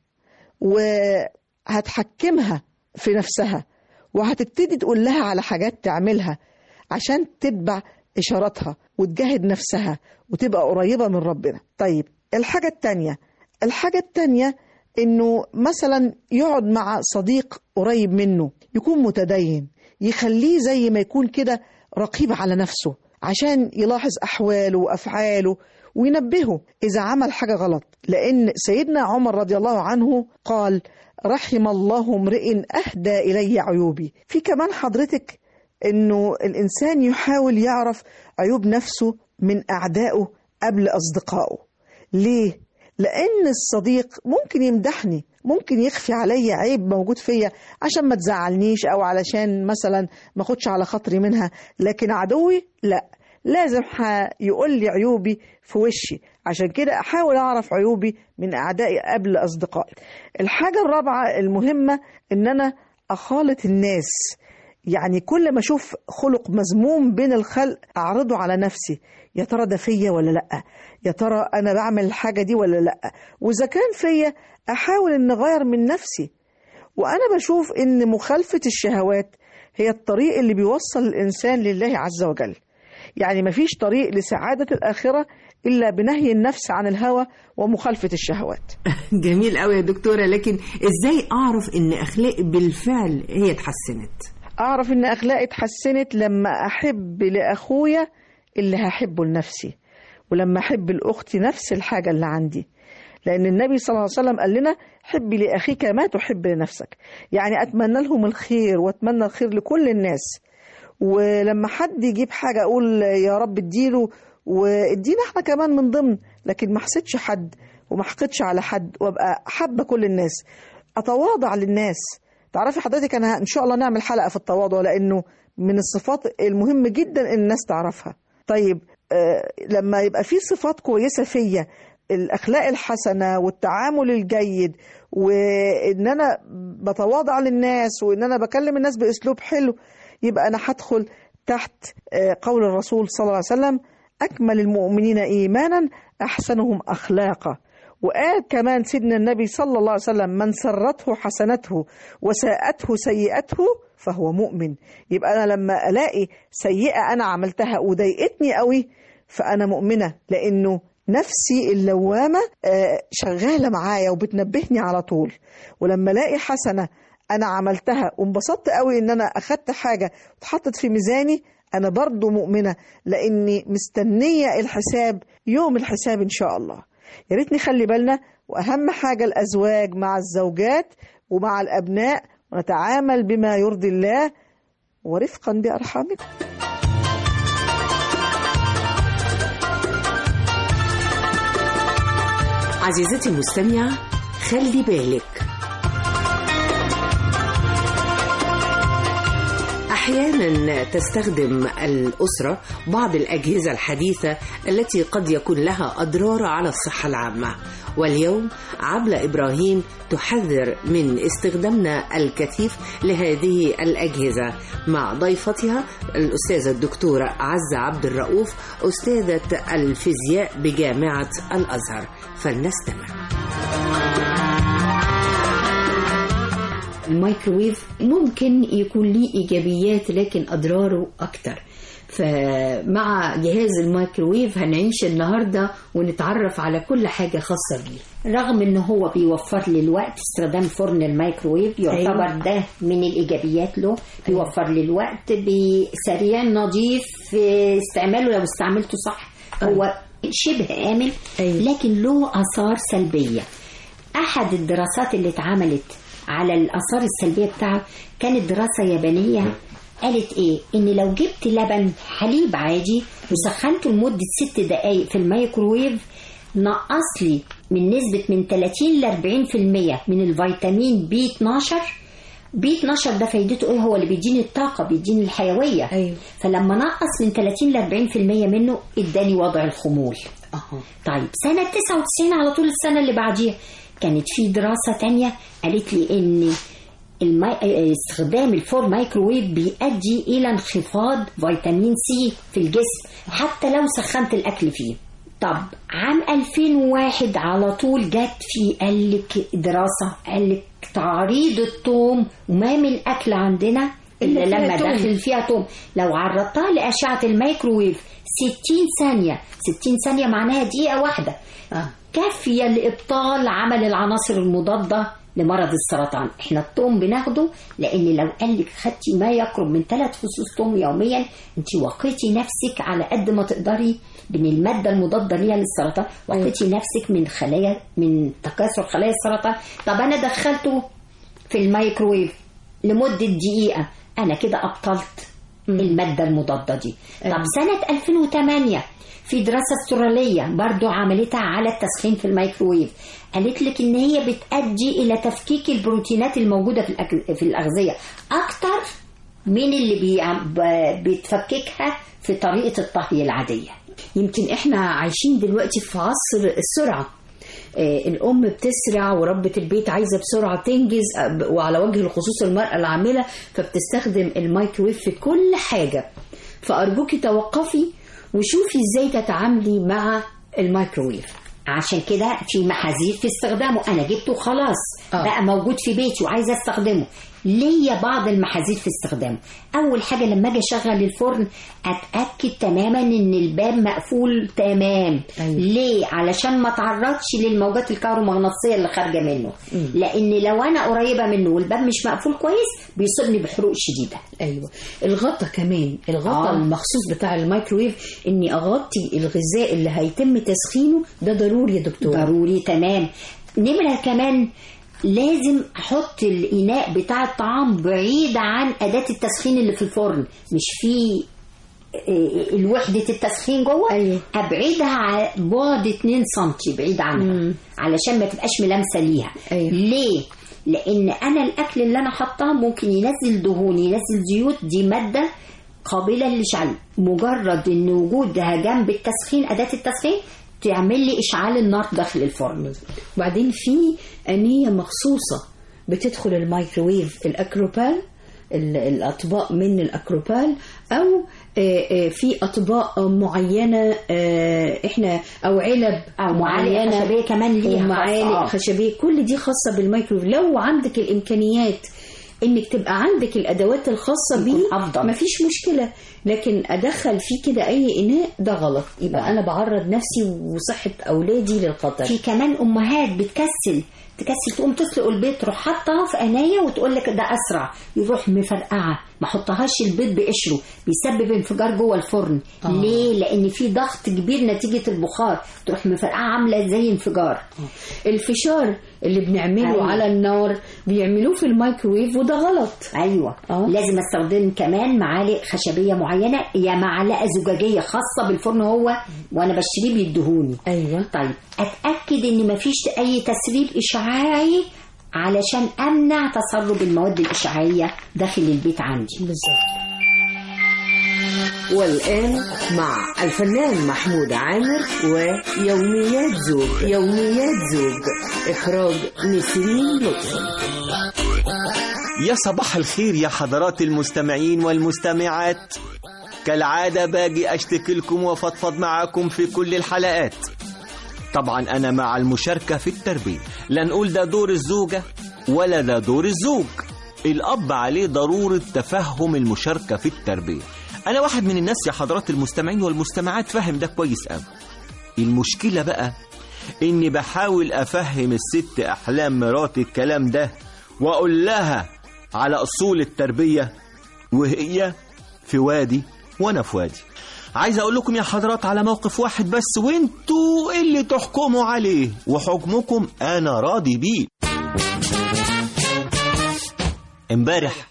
وهتحكمها في نفسها، وهتبتدي تقول لها على حاجات تعملها عشان تتبع إشاراتها وتجاهد نفسها وتبقى قريبة من ربنا. طيب الحاجة التانية إنه مثلا يقعد مع صديق قريب منه يكون متدين، يخليه زي ما يكون كده رقيب على نفسه عشان يلاحظ أحواله وأفعاله وينبهه إذا عمل حاجة غلط. لأن سيدنا عمر رضي الله عنه قال رحم الله امرئ أهدى إلي عيوبي. في كمان حضرتك إنه الإنسان يحاول يعرف عيوب نفسه من أعدائه قبل أصدقائه. ليه؟ لأن الصديق ممكن يمدحني، ممكن يخفي علي عيب موجود فيا عشان ما تزعلنيش أو علشان مثلا ما أخدش على خاطري منها، لكن عدوي لا، لازم يقول لي عيوبي في وشي. عشان كده أحاول أعرف عيوبي من أعدائي قبل أصدقائي. الحاجة الرابعة المهمة إن أنا أخالط الناس. يعني كل ما أشوف خلق مذموم بين الخلق أعرضه على نفسي، يا ترى ده فيا ولا لأ، يا ترى أنا بعمل الحاجة دي ولا لأ، وإذا كان فيا أحاول أن أغير من نفسي. وأنا بشوف أن مخالفة الشهوات هي الطريق اللي بيوصل الإنسان لله عز وجل. يعني مفيش طريق لسعادة الآخرة إلا بنهي النفس عن الهوى ومخالفة الشهوات. جميل قوي يا دكتورة، لكن إزاي أعرف أن أخلاقي بالفعل هي اتحسنت؟ أعرف أن أخلاقي اتحسنت لما أحب لأخويا اللي هحبه لنفسي، ولما أحب لأختي نفس الحاجة اللي عندي. لأن النبي صلى الله عليه وسلم قال لنا حبي لأخيك ما تحب لنفسك. يعني أتمنى لهم الخير وأتمنى الخير لكل الناس. ولما حد يجيب حاجة أقول يا رب اديله وادينا احنا كمان من ضمن، لكن ما حسدش حد وما حقدش على حد، وابقى حابة كل الناس، أتواضع للناس. تعرفي حضرتك أنا إن شاء الله نعمل حلقة في التواضع، لأنه من الصفات المهم جدا إن الناس تعرفها. طيب لما يبقى في صفات كويسة فيا، الأخلاق الحسنة والتعامل الجيد، وإن أنا بتواضع للناس، وإن أنا بكلم الناس بأسلوب حلو، يبقى أنا هدخل تحت قول الرسول صلى الله عليه وسلم أكمل المؤمنين إيمانا أحسنهم أخلاقا. وقال كمان سيدنا النبي صلى الله عليه وسلم من سرته حسنته وساءته سيئته فهو مؤمن. يبقى أنا لما ألاقي سيئة أنا عملتها وضايقتني قوي فأنا مؤمنة، لأنه نفسي اللوامة شغالة معايا وبتنبهني على طول. ولما ألاقي حسنة أنا عملتها وانبسطت قوي إن أنا أخدت حاجة وتحطت في ميزاني، أنا برضو مؤمنة، لأني مستنية الحساب، يوم الحساب إن شاء الله. يا ريت نخلي بالنا، وأهم حاجة الأزواج مع الزوجات ومع الأبناء، ونتعامل بما يرضي الله ورفقا بأرحامكم. عزيزتي المستمعة، خلي بالك، أحيانا تستخدم الأسرة بعض الأجهزة الحديثة التي قد يكون لها أضرار على الصحة العامة. واليوم عبلة إبراهيم تحذر من استخدامنا الكثيف لهذه الأجهزة مع ضيفتها الأستاذة الدكتورة عزة عبد الرؤوف، أستاذة الفيزياء بجامعة الأزهر. فلنستمع. الميكروويف ممكن يكون ليه إيجابيات لكن أضراره أكتر. فمع جهاز الميكروويف هنعيش النهاردة ونتعرف على كل حاجة خاصة بيه. رغم ان هو بيوفر لي الوقت، استخدام فرن الميكروويف يعتبر ده من الإيجابيات له، بيوفر لي الوقت، سريع نظيف في استعماله لو استعملته صح. هو شبه آمن لكن له آثار سلبية. أحد الدراسات اللي اتعملت على الآثار السلبية بتاعه كانت دراسة يابانية قالت ايه؟ ان لو جبت لبن حليب عادي وسخنته لمدة 6 دقايق في الميكروويف نقص لي من نسبة من 30 ل 40% من الفيتامين بي 12. بي 12 ده فايدته ايه؟ هو اللي بيديني الطاقة، بيديني الحيوية. أيوة. فلما نقص من 30 ل 40% منه اداني وضع الخمول. طيب سنة 99 على طول السنة اللي بعديها كانت في دراسة تانية قالت لي ان استخدام الفور مايكروويف بيؤدي الى انخفاض فيتامين سي في الجسم حتى لو سخنت الاكل فيه. طب عام 2001 على طول جت في قالك دراسة قالك تعريض الثوم وما من اكل عندنا الا لما داخل فيها ثوم لو عرضتها لاشعة الميكروويف 60 ثانية معناها دقيقة واحدة كافية لإبطال عمل العناصر المضادة لمرض السرطان. احنا الثوم بناخده لان لو قالك خدتي ما يقرب من 3 فصوص ثوم يوميا انت وقيتي نفسك على قد ما تقدري من المادة المضادة ليها للسرطان، وقيتي نفسك من تكاثر خلايا السرطان. طب انا دخلته في الميكروويف لمدة دقيقة انا كده ابطلت المادة المضادة دي. طب سنة 2008 في دراسة استرالية برضو عملتها على التسخين في الميكروويف قالت لك ان هي بتؤدي الى تفكيك البروتينات الموجودة في الأغذية اكتر من اللي بتفككها في طريقة الطهي العادية. يمكن احنا عايشين دلوقتي في عصر السرعة. الأم بتسرع وربة البيت عايزة بسرعة تنجز، وعلى وجه الخصوص المرأة العاملة فبتستخدم الميكروويف في كل حاجة. فأرجوكي توقفي وشوفي ازاي تتعاملي مع الميكروويف. عشان كده في محاذير في استخدامه. انا جبته خلاص بقى موجود في بيتي وعايزه استخدمه. ليا بعض المحاذير في استخدامه. اول حاجه لما اجي اشغل الفرن اتاكد تماما ان الباب مقفول تمام. ليه؟ علشان ما تعرضش للموجات الكهرومغناطيسيه اللي خارجه منه. لان لو انا قريبه منه والباب مش مقفول كويس بيصيبني بحروق شديده. ايوه الغطا كمان، الغطا المخصوص بتاع الميكروويف اني اغطي الغذاء اللي هيتم تسخينه ده ضروري يا دكتور. ضروري تمام. نمره كمان لازم احط الاناء بتاع الطعام بعيد عن اداة التسخين اللي في الفرن. مش في الوحدة التسخين جوه. أيوة. ابعدها بعد 2 سم بعيد عنها علشان ما تبقاش ملامسه ليها. أيوة. ليه؟ لان انا الاكل اللي انا حطاه ممكن ينزل دهون ينزل زيوت، دي ماده قابله للاشعال. مجرد ان وجودها جنب التسخين اداة التسخين تعمل لي اشعال النار داخل الفرن. وبعدين في آنية مخصوصة بتدخل الميكروويف، الأكروبال، الأطباق من الأكروبال، أو في أطباق معينة إحنا أو علب أو معالق خشبية كمان ليها معالق خشبية. كل دي خاصة بالميكروويف. لو عندك الإمكانيات انك تبقى عندك الادوات الخاصه بيه مفيش مشكله، لكن ادخل فيه كده اي اناء ده غلط. يبقى انا بعرض نفسي وصحه اولادي للخطر. في كمان امهات بتكسل تقوم تسلق البيض تروح حاطها في قنايه وتقول لك ده اسرع، يروح مفرقعه ما حطهاش البيض بقشره بيسبب انفجار جوه الفرن. ليه؟ لان في ضغط كبير نتيجه البخار تروح مفرقعه عامله زي انفجار. الفشار اللي بنعمله على النار بيعملوه في الميكروويف وده غلط. ايوه لازم استخدم كمان معالق خشبيه معينه يا معلقه زجاجيه خاصه بالفرن هو وانا بشتريه بيدهوني. ايوه طيب اتاكد ان مفيش اي تسريب اشعاعي علشان امنع تسرب المواد الاشعاعيه داخل البيت عندي. بالظبط. والآن مع الفنان محمود عامر ويوميات زوج إخراج نسرين لطفي. يا صباح الخير يا حضرات المستمعين والمستمعات. كالعادة باجي أشتكي لكم وفضفض معاكم في كل الحلقات. طبعا أنا مع المشاركة في التربية، لا نقول ده دور الزوجة ولا ده دور الزوج. الأب عليه ضرورة تفهم المشاركة في التربية. أنا واحد من الناس يا حضرات المستمعين والمستمعات فاهم ده كويس قوي. المشكلة بقى إني بحاول أفهم الست أحلام مراتي الكلام ده وأقول لها على أصول التربية وهي في وادي وأنا في وادي. عايز أقول لكم يا حضرات على موقف واحد بس وانتوا اللي تحكموا عليه، وحكمكم أنا راضي بيه. امبارح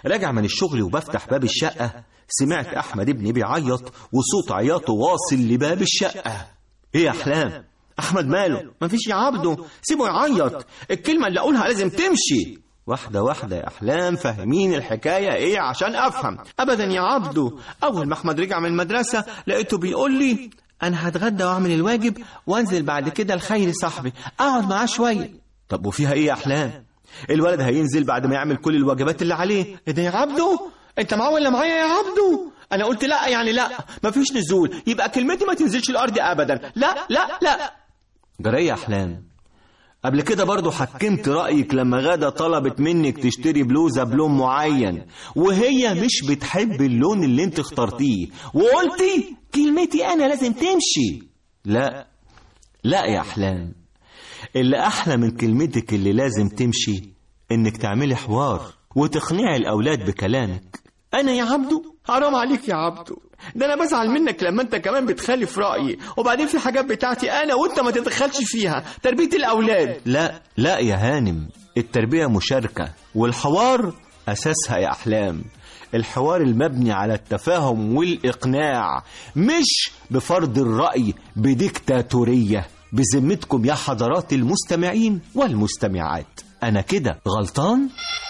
راجع من الشغل وبفتح باب الشقة، سمعت أحمد ابني بيعيط وصوت عياطه واصل لباب الشقة. إيه يا أحلام؟ أحمد ماله؟ مفيش يا عبده، سيبه يعيط، الكلمة اللي أقولها لازم تمشي. واحدة واحدة يا أحلام، فاهمين الحكاية إيه عشان أفهم. أبدا يا عبده، أول ما أحمد رجع من المدرسة لقيته بيقول لي أنا هتغدى وأعمل الواجب وأنزل بعد كده لخيري صاحبي أقعد معاه شوية. طب وفيها إيه يا أحلام؟ الولد هينزل بعد ما يعمل كل الواجبات اللي عليه. إيه ده يا عبده؟ أنت معاه ولا معايا يا عبده؟ أنا قلت لا، يعني لا، مفيش نزول، يبقى كلمتي ما تنزلش الأرض أبدا. لا لا لا. جري يا أحلام، قبل كده برضو حكمت رأيك لما غادة طلبت منك تشتري بلوزة بلون معين وهي مش بتحب اللون اللي انت اخترتيه، وقلتي كلمتي أنا لازم تمشي. لا لا يا أحلام، اللي أحلى من كلمتك اللي لازم تمشي إنك تعملي حوار وتقنعي الأولاد بكلامك. أنا يا عبدو؟ حرام عليك يا عبدو، ده أنا بزعل منك لما أنت كمان بتخالف رأيي، وبعدين في حاجات بتاعتي أنا وأنت ما تتدخلش فيها، تربية الأولاد. لا لا يا هانم، التربية مشاركة والحوار أساسها يا أحلام. الحوار المبني على التفاهم والإقناع، مش بفرض الرأي بديكتاتورية. بذمتكم يا حضرات المستمعين والمستمعات، أنا كده غلطان؟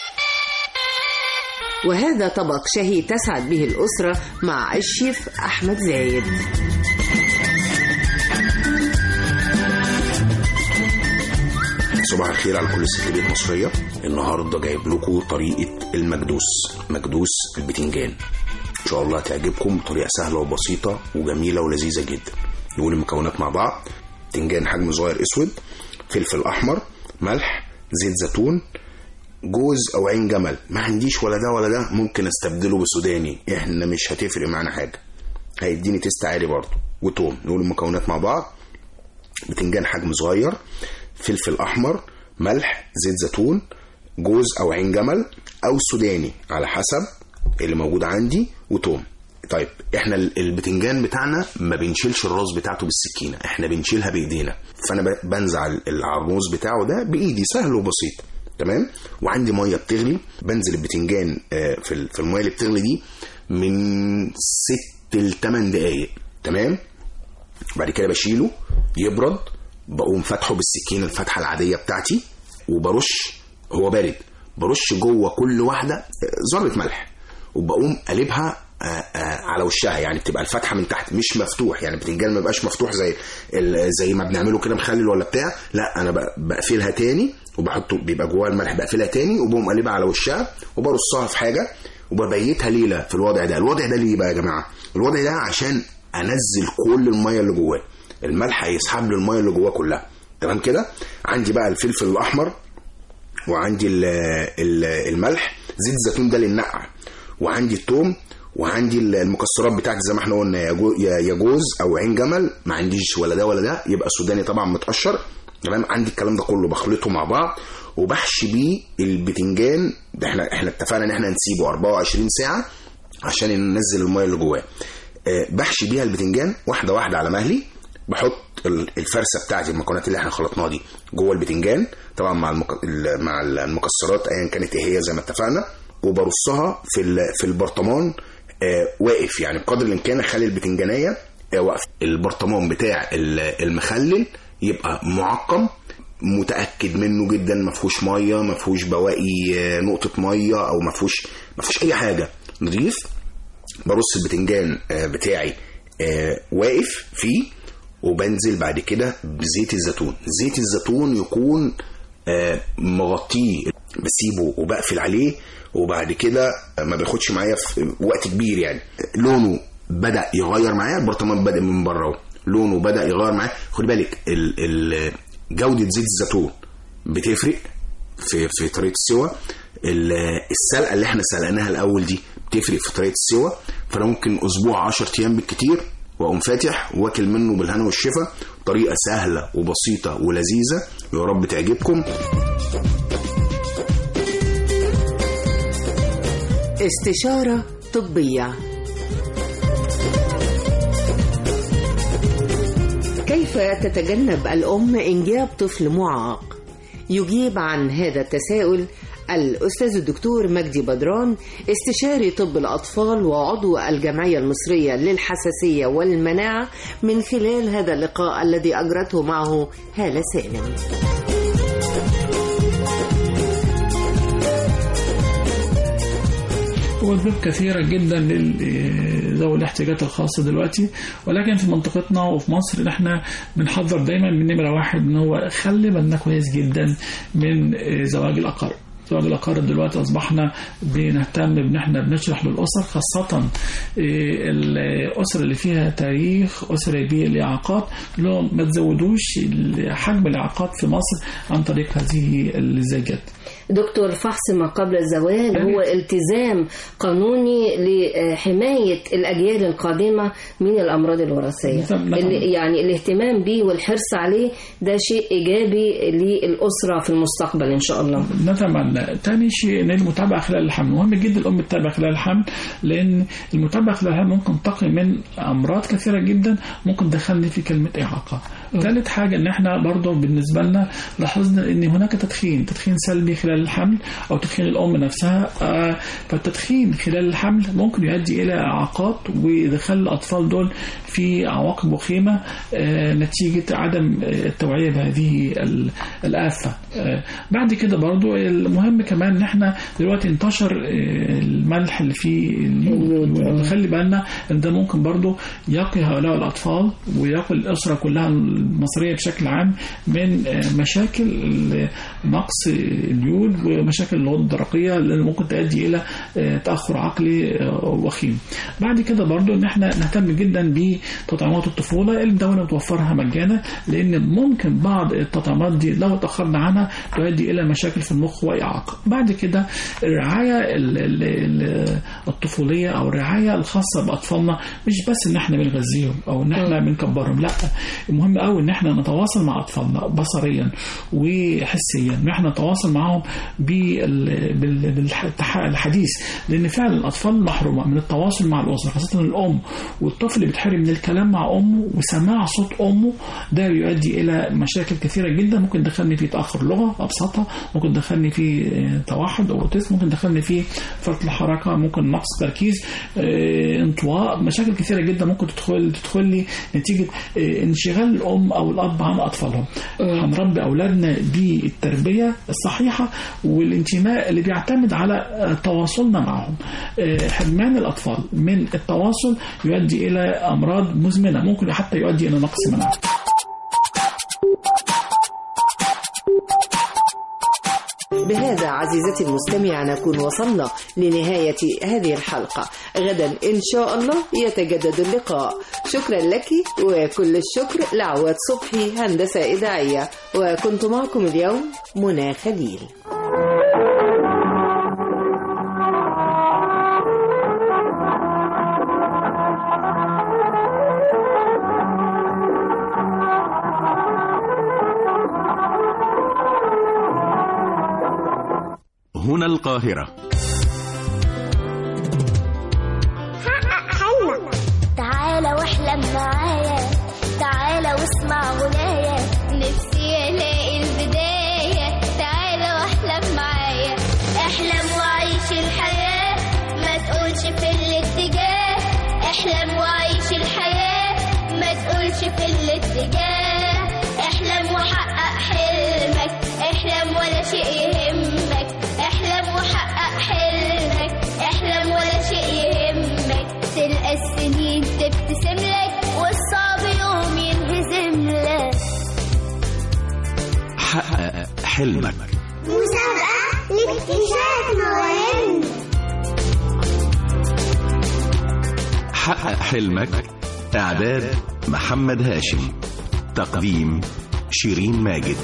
وهذا طبق شهي تسعد به الأسرة مع الشيف أحمد زايد. صباح الخير على كل ست بيت مصرية. النهاردة جايب لكم طريقة مكدوس البتنجان. إن شاء الله تعجبكم، طريقة سهلة وبسيطة وجميلة ولذيذة جدا. نقول المكونات مع بعض: بتنجان حجم صغير اسود، فلفل احمر، ملح، زيت زيتون، جوز او عين جمل. ما عنديش ولا ده ولا ده، ممكن استبدله بسوداني، احنا مش هتفرق معانا حاجه، هيديني تيست عالي برضه. وتوم. نقول المكونات مع بعض: بتنجان حجم صغير، فلفل احمر، ملح، زيت زيتون، جوز او عين جمل او سوداني على حسب اللي موجود عندي، وتوم. طيب احنا البتنجان بتاعنا ما بنشيلش الراس بتاعته بالسكينه، احنا بنشيلها بايدينا. فانا بنزع العرموز بتاعه ده بايدي، سهل وبسيط. تمام. وعندي ميه بتغلي، بنزل البتنجان في الميه اللي بتغلي دي من 6 ل 8 دقايق. تمام. بعد كده بشيله يبرد، بقوم فاتحه بالسكينه الفتحه العاديه بتاعتي، وبرش هو بارد، برش جوه كل واحده ذره ملح، وبقوم قلبها على وشها. يعني بتبقى الفتحه من تحت مش مفتوح، يعني البتنجان ما بقاش مفتوح زي ما بنعمله كده مخلل ولا بتاع، لا انا بقفلها تاني وبحطه، بيبقى جواها الملح، بقفلها تاني وبقوم قلبها على وشها وبرصها في حاجه وببيتها ليله في الوضع ده. الوضع ده ليه بقى يا جماعه؟ الوضع ده عشان انزل كل الميه اللي جواه، الملح هيسحب لي الميه اللي جواه كلها. تمام كده. عندي بقى الفلفل الاحمر، وعندي الملح، زيت الزيتون ده للنقع، وعندي الثوم، وعندي المكسرات بتاعتي زي ما احنا قلنا، يا جوز او عين جمل. ما عنديش ولا ده ولا ده، يبقى سوداني طبعا متقشر. تمام. عندي الكلام ده كله بخلطه مع بعض وبحشي بيه البتنجان ده. احنا اتفقنا ان احنا نسيبه 24 ساعه عشان ننزل الميه اللي جواه. بحشي بيها البتنجان واحده واحده على مهلي. بحط الفرسه بتاعتي، المكونات اللي احنا خلطناها دي، جوه البتنجان طبعا مع المكسرات ايا كانت ايه هي زي ما اتفقنا، وبرصها في البرطمان واقف. يعني بقدر الامكان اخلي البتنجانيه واقف. البرطمان بتاع المخلل يبقى معقم، متاكد منه جدا، ما فيهوش ميه، ما فيهوش بواقي نقطه ميه، او ما فيهوش اي حاجه، نضيف. برص البتنجان بتاعي واقف فيه، وبنزل بعد كده بزيت الزيتون. زيت الزيتون يكون مغطيه، بسيبه وبقفل عليه، وبعد كده ما بياخدش معايا في وقت كبير. يعني لونه بدأ يغير معايا، البرطمان بدأ من بره لونه بدأ يغير معايا. خد بالك جودة زيت الزيتون بتفرق في طريقة السوا. السلقة اللي احنا سلقناها الأول دي بتفرق في طريقة السوا. فأنا ممكن أسبوع 10 أيام بالكتير وأقوم فاتح واكل منه بالهنا والشفا. طريقة سهلة وبسيطة ولذيذة، يا رب تعجبكم. استشارة طبية. كيف تتجنب الأم إنجاب طفل معاق؟ يجيب عن هذا التساؤل الأستاذ الدكتور مجدي بدران، استشاري طب الأطفال وعضو الجمعية المصرية للحساسية والمناعة، من خلال هذا اللقاء الذي أجرته معه هالة سالم. هو أسباب كثيرة جدا لذوي الاحتياجات الخاصة دلوقتي، ولكن في منطقتنا وفي مصر احنا بنحذر دايما من نمرة واحد ان هو خلي بالنا كويس جدا من زواج الأقارب. زواج الأقارب دلوقتي أصبحنا بنهتم بإن احنا بنشرح للأسر، خاصة الأسر اللي فيها تاريخ أسري بالإعاقات، اللي ما تزودوش حجم الإعاقات في مصر عن طريق هذه الزيجات. دكتور، فحص ما قبل الزواج هو التزام قانوني لحماية الأجيال القادمة من الأمراض الوراثية. يعني الاهتمام به والحرص عليه ده شيء إيجابي للأسرة في المستقبل إن شاء الله. نتمنى. تاني شيء إن المتابعة خلال الحمل مهم جدا، الأم تتابع خلال الحمل، لأن المتابعة خلال الحمل ممكن تقي من أمراض كثيرة جدا ممكن دخلني في كلمة إعاقة. ثالث حاجة إن إحنا برضو بالنسبة لنا لاحظنا إن هناك تدخين سلبي خلال الحمل أو تدخين الأم نفسها، فالتدخين خلال الحمل ممكن يؤدي إلى إعاقات ويدخل الأطفال دول في عواقب وخيمة نتيجة عدم التوعية بهذه الآفة. بعد كده برضو المهم كمان إن إحنا دلوقتي انتشر الملح اللي فيه اليود، خلي بالنا إن ده ممكن برضو يقي هؤلاء الأطفال ويقي الأسرة كلها المصرية بشكل عام من مشاكل نقص اليود ومشاكل الغدة الدرقية اللي ممكن تؤدي إلى تأخر عقلي وخيم. بعد كده برضو إن احنا نهتم جدا بتطعيمات الطفولة اللي الدولة بتوفرها مجانا، لأن ممكن بعض التطعيمات دي لو تأخرنا عنها تؤدي إلى مشاكل في المخ وإعاقة. بعد كده الرعاية الطفولية أو الرعاية الخاصة بأطفالنا، مش بس إن احنا بنغذيهم أو إن احنا بنكبرهم، لا، مهم قوي إن احنا نتواصل مع أطفالنا بصريا وحسيا، إن احنا نتواصل معهم بالحديث، لأن فعلا الأطفال محرومة من التواصل مع الأسرة، خاصة الأم، والطفل اللي بيتحرم من الكلام مع أمه وسماع صوت أمه، ده بيؤدي إلى مشاكل كثيرة جدا، ممكن دخلني في تأخر لغة أبسطها، ممكن دخلني في توحد أو أوتيزم، ممكن دخلني في فرط الحركة، ممكن نقص تركيز، انطواء، مشاكل كثيرة جدا ممكن تدخل لي نتيجة انشغال الأم أو الأب عن أطفالهم. هنربي أولادنا بالتربية الصحيحة والانتماء اللي بيعتمد على تواصلنا معهم. حرمان الأطفال من التواصل يؤدي إلى أمراض مزمنة، ممكن حتى يؤدي إلى نقص مناعة. بهذا عزيزتي المستمعة نكون وصلنا لنهاية هذه الحلقة. غدا إن شاء الله يتجدد اللقاء. شكرا لك وكل الشكر لعواد صبحي هندسة إذاعية، وكنت معكم اليوم منى خليل. هنا القاهرة. حقق حلمك، تعالى واحلم معايا، تعالى واسمع غنايا، نفسي الاقي البداية، تعالى واحلم معايا، احلم وعيش الحياة، ما تقولش في الاتجاه، احلم وعيش الحياة، ما تقولش في الاتجاه، احلم وحقق حلمك، احلم ولا شيء يهمك، احلم وحقق حلمك، احلم ولا شيء يهمك، تلقى السنين تبتسم لك والصعب يوم ينهزم لك. حقق حلمك، مسابقة لاكتشاف مواهب. حقق حلمك، إعداد محمد هاشم، تقديم شيرين ماجد.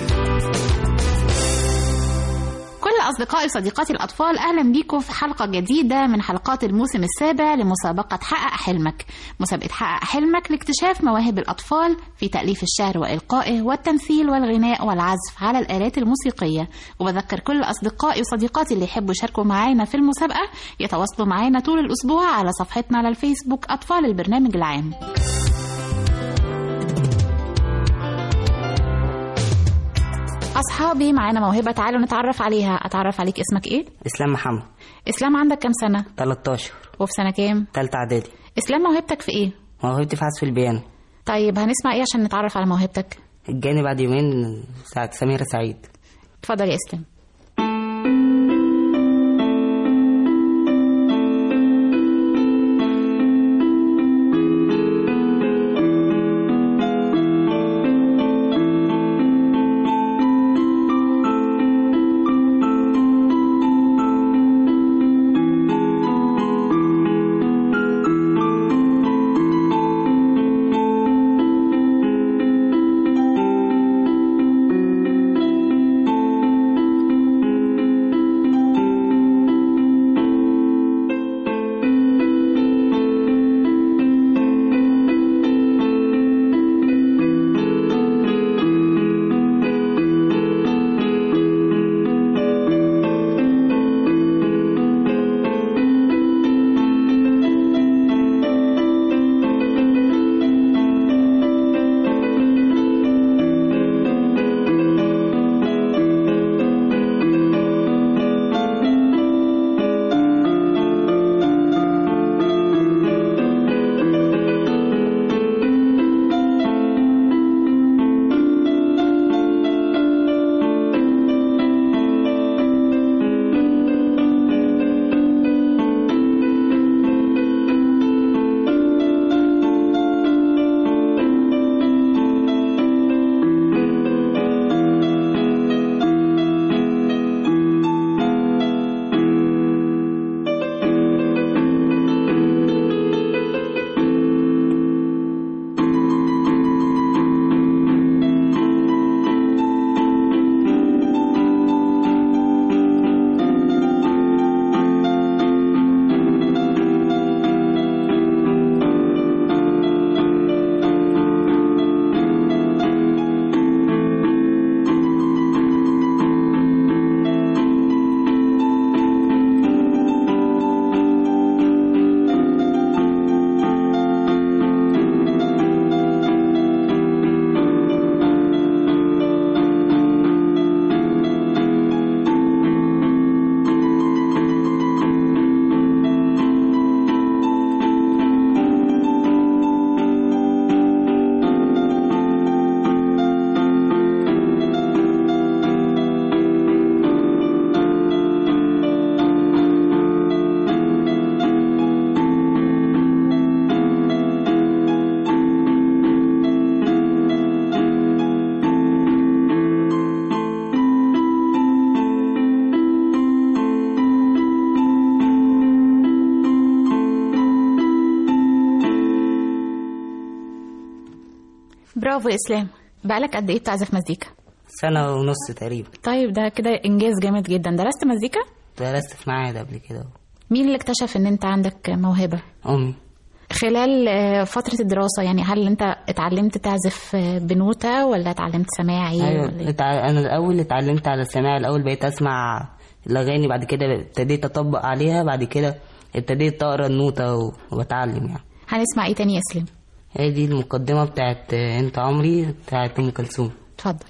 كل أصدقائي وصديقاتي الأطفال، أهلا بيكم في حلقة جديدة من حلقات الموسم السابع لمسابقة حقق حلمك. مسابقة حقق حلمك لاكتشاف مواهب الأطفال في تأليف الشعر وإلقائه والتمثيل والغناء والعزف على الآلات الموسيقية. وبذكر كل أصدقائي وصديقاتي اللي يحبوا يشاركوا معانا في المسابقة يتواصلوا معانا طول الأسبوع على صفحتنا على الفيسبوك أطفال البرنامج العام. أصحابي معانا موهبة، تعالوا نتعرف عليها. أتعرف عليك، اسمك إيه؟ إسلام محمد. إسلام، عندك كام سنة؟ 13. وفي سنة كام؟ تالتة إعدادي. إسلام، موهبتك في إيه؟ موهبتي في عزف البيانو. طيب هنسمع إيه عشان نتعرف على موهبتك؟ الجاني بعد يومين ساعة سميرة سعيد. اتفضل يا إسلام. برافو يا إسلام. بقالك قد إيه بتعزف مزيكا؟ 1.5 سنة تقريبا. طيب ده كده إنجاز جامد جدا. درست مزيكا؟ درست في معهد قبل كده. مين اللي اكتشف إن أنت عندك موهبة؟ أمي. خلال فترة الدراسة يعني هل أنت اتعلمت تعزف بنوتة ولا اتعلمت سماعي؟ أيوة أنا الأول اتعلمت على السماع. الأول بقيت أسمع الأغاني، بعد كده ابتديت أطبق عليها، بعد كده ابتديت أقرأ النوتة وأتعلم يعني. هنسمع إيه تاني يا إسلام؟ هي دي المقدمة بتاعت أنت عمري بتاعت أم كلثوم. اتفضل.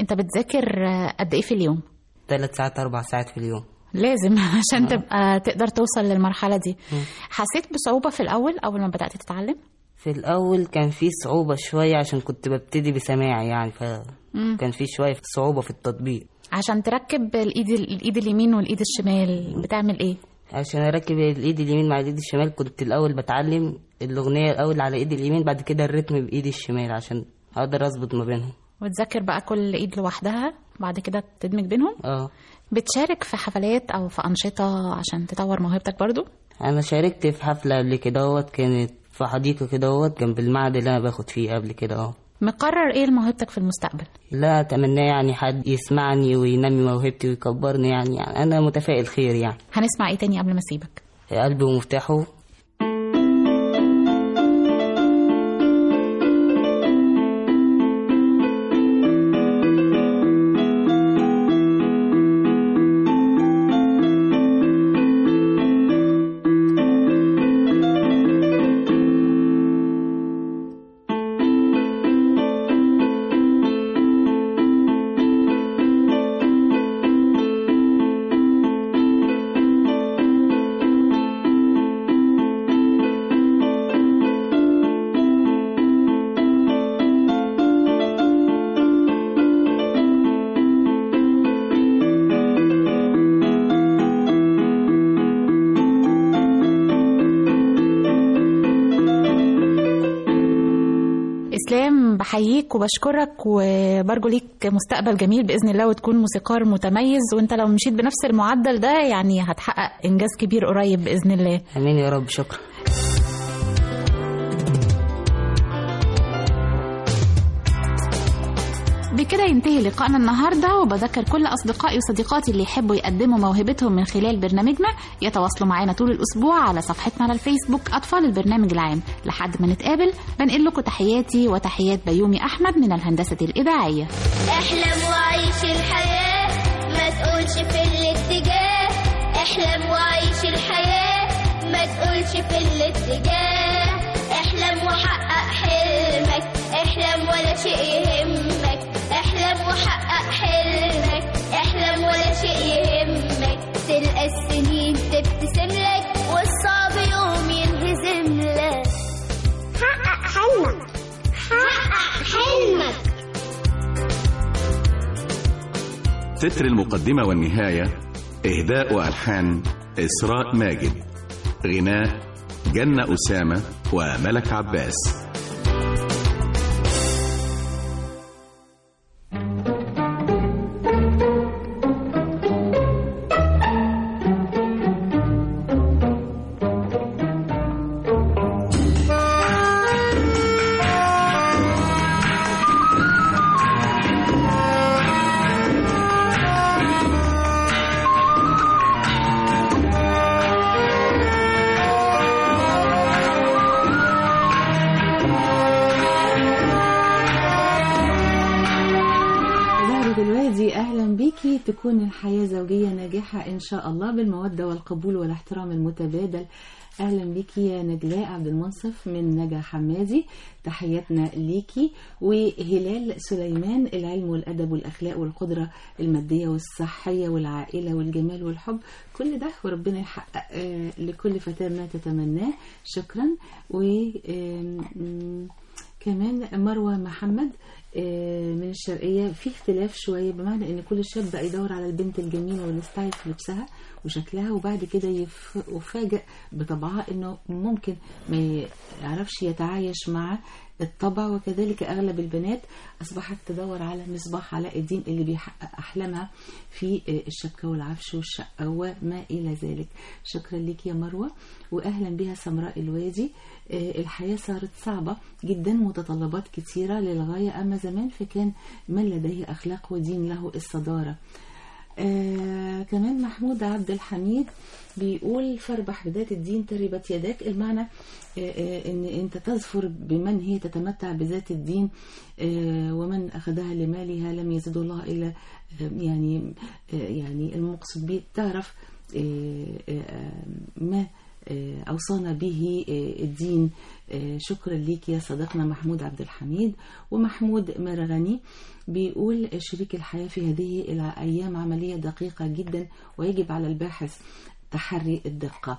انت بتذاكر قد ايه في اليوم؟ 3 ساعات 4 ساعات في اليوم لازم عشان تبقى تقدر توصل للمرحلة دي. حسيت بصعوبة في الأول أول ما بدأت تتعلم؟ في الأول كان في صعوبة شوية عشان كنت ببتدي بسماع يعني، فكان في شوية صعوبة في التطبيق. عشان تركب الإيد اليمين والإيد الشمال بتعمل إيه؟ عشان أركب الإيد اليمين مع الإيد الشمال كنت الأول بتعلم الأغنية الأول على إيد اليمين، بعد كده الريتم بإيد الشمال عشان أقدر أظبط ما بينهم. وتذكر بقى كل إيد لوحدها بعد كده تدمج بينهم؟ بتشارك في حفلات أو في أنشطة عشان تطور موهبتك برضو؟ أنا شاركت في حفلة قبل كده كانت في حديقة كده جنب المعهد اللي أنا باخد فيه قبل كده. مقرر إيه لموهبتك في المستقبل؟ لا أتمنى يعني حد يسمعني وينمي موهبتي ويكبرني يعني أنا متفائل خير يعني. هنسمع إيه تاني قبل ما أسيبك؟ قلبي ومفتاحه. بحييك وبشكرك وبرجو ليك مستقبل جميل بإذن الله وتكون موسيقار متميز، وانت لو مشيت بنفس المعدل ده يعني هتحقق إنجاز كبير قريب بإذن الله. آمين يا رب. شكرا. بكده ينتهي لقائنا النهاردة، وبذكر كل أصدقائي وصديقاتي اللي يحبوا يقدموا موهبتهم من خلال برنامجنا يتواصلوا معنا طول الأسبوع على صفحتنا على الفيسبوك أطفال البرنامج العام. لحد ما نتقابل بنقل لكم تحياتي وتحيات بيومي أحمد من الهندسة الإذاعية. احلم وعيش الحياة ما تقولش في الاتجاه، احلم وعيش الحياة ما تقولش في الاتجاه، احلم وحقق حلمك، احلم ولا شيء يهمك، احلم وحقق حلمك، احلم ولا شيء يهمك، تلقى السنين تبتسم لك والصعب يوم ينهزم لك. حقق حلمك، حقق حلمك. تتر المقدمة والنهاية إهداء وألحان إسراء ماجد، غناء جنة أسامة وملك عباس. تكون الحياة زوجية ناجحة إن شاء الله بالمودة والقبول والاحترام المتبادل. أهلا بيكي يا نجلاء عبد المنصف من نجا حمادي، تحياتنا ليكي. وهلال سليمان، العلم والأدب والأخلاق والقدرة المادية والصحية والعائلة والجمال والحب، كل ده وربنا يحقق لكل فتاة ما تتمناه. شكرا. وكمان مروة محمد من الشرقية، في اختلاف شوية بمعنى ان كل شاب بقى يدور على البنت الجميلة والستايل في لبسها وشكلها، وبعد كده يفاجئ بطبعها انه ممكن ما يعرفش يتعايش مع الطبع. وكذلك اغلب البنات اصبحت تدور على مصباح علاء الدين اللي بيحقق احلامها في الشبكة والعفش والشقة وما الى ذلك. شكرا لك يا مروة. واهلا بها سمراء الوادي، الحياة صارت صعبة جدا، متطلبات كثيرة للغاية، أما زمان فكان من لديه أخلاق ودين له الصدارة. كمان محمود عبد الحميد بيقول فاربح بذات الدين تربت يداك، المعنى ان انت تظفر بمن هي تتمتع بذات الدين، ومن اخذها لمالها لم يزد الله الا يعني المقصود به تعرف ما أوصانا به الدين. شكرا ليك يا صديقنا محمود عبد الحميد. ومحمود مرغني بيقول شريك الحياة في هذه الأيام عملية دقيقة جدا ويجب على الباحث تحري الدقة.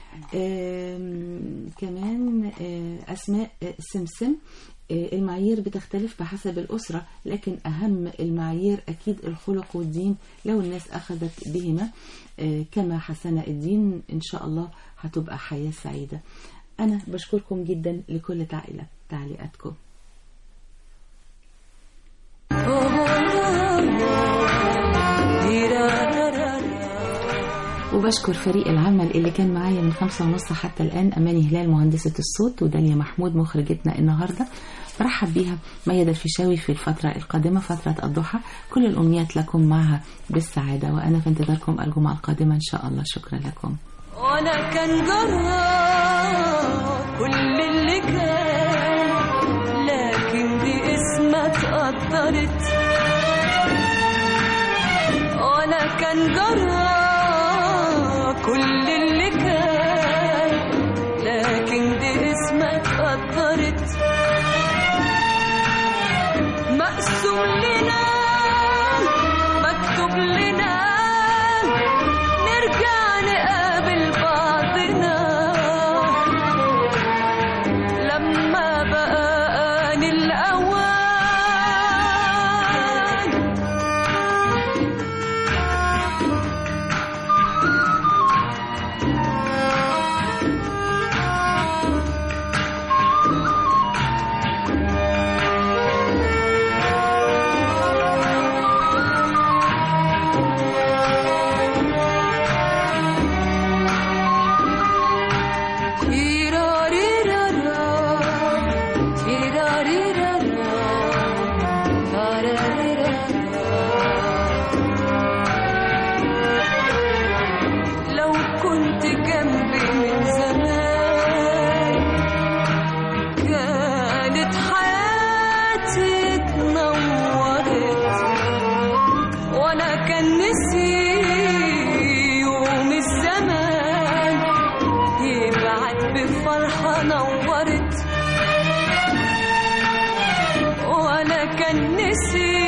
كمان أسماء سمسم، المعايير بتختلف بحسب الأسرة، لكن أهم المعايير أكيد الخلق والدين. لو الناس أخذت بهما كما حسن الدين إن شاء الله هتبقى حياة سعيدة. أنا بشكركم جدا لكل تعليقاتكم. وبشكر فريق العمل اللي كان معايا من 5:30 حتى الآن. أماني هلال مهندسة الصوت، وداليا محمود مخرجتنا النهاردة. برحب بيها ميادة الفيشاوي في الفترة القادمة، فترة الضحى. كل الأمنيات لكم معها بالسعادة، وأنا في انتظاركم الجمعة القادمة إن شاء الله. شكرا لكم. وانا كان جرى كل اللي كان، لكن دي اسمك قدرت. وانا كان جرى كل اللي كان، لكن دي اسمك قدرت. مقسوم لنا مكتوب لنا نرجع نقابل بعضنا لما بقى آن الأوان. نورت وانا كان نسي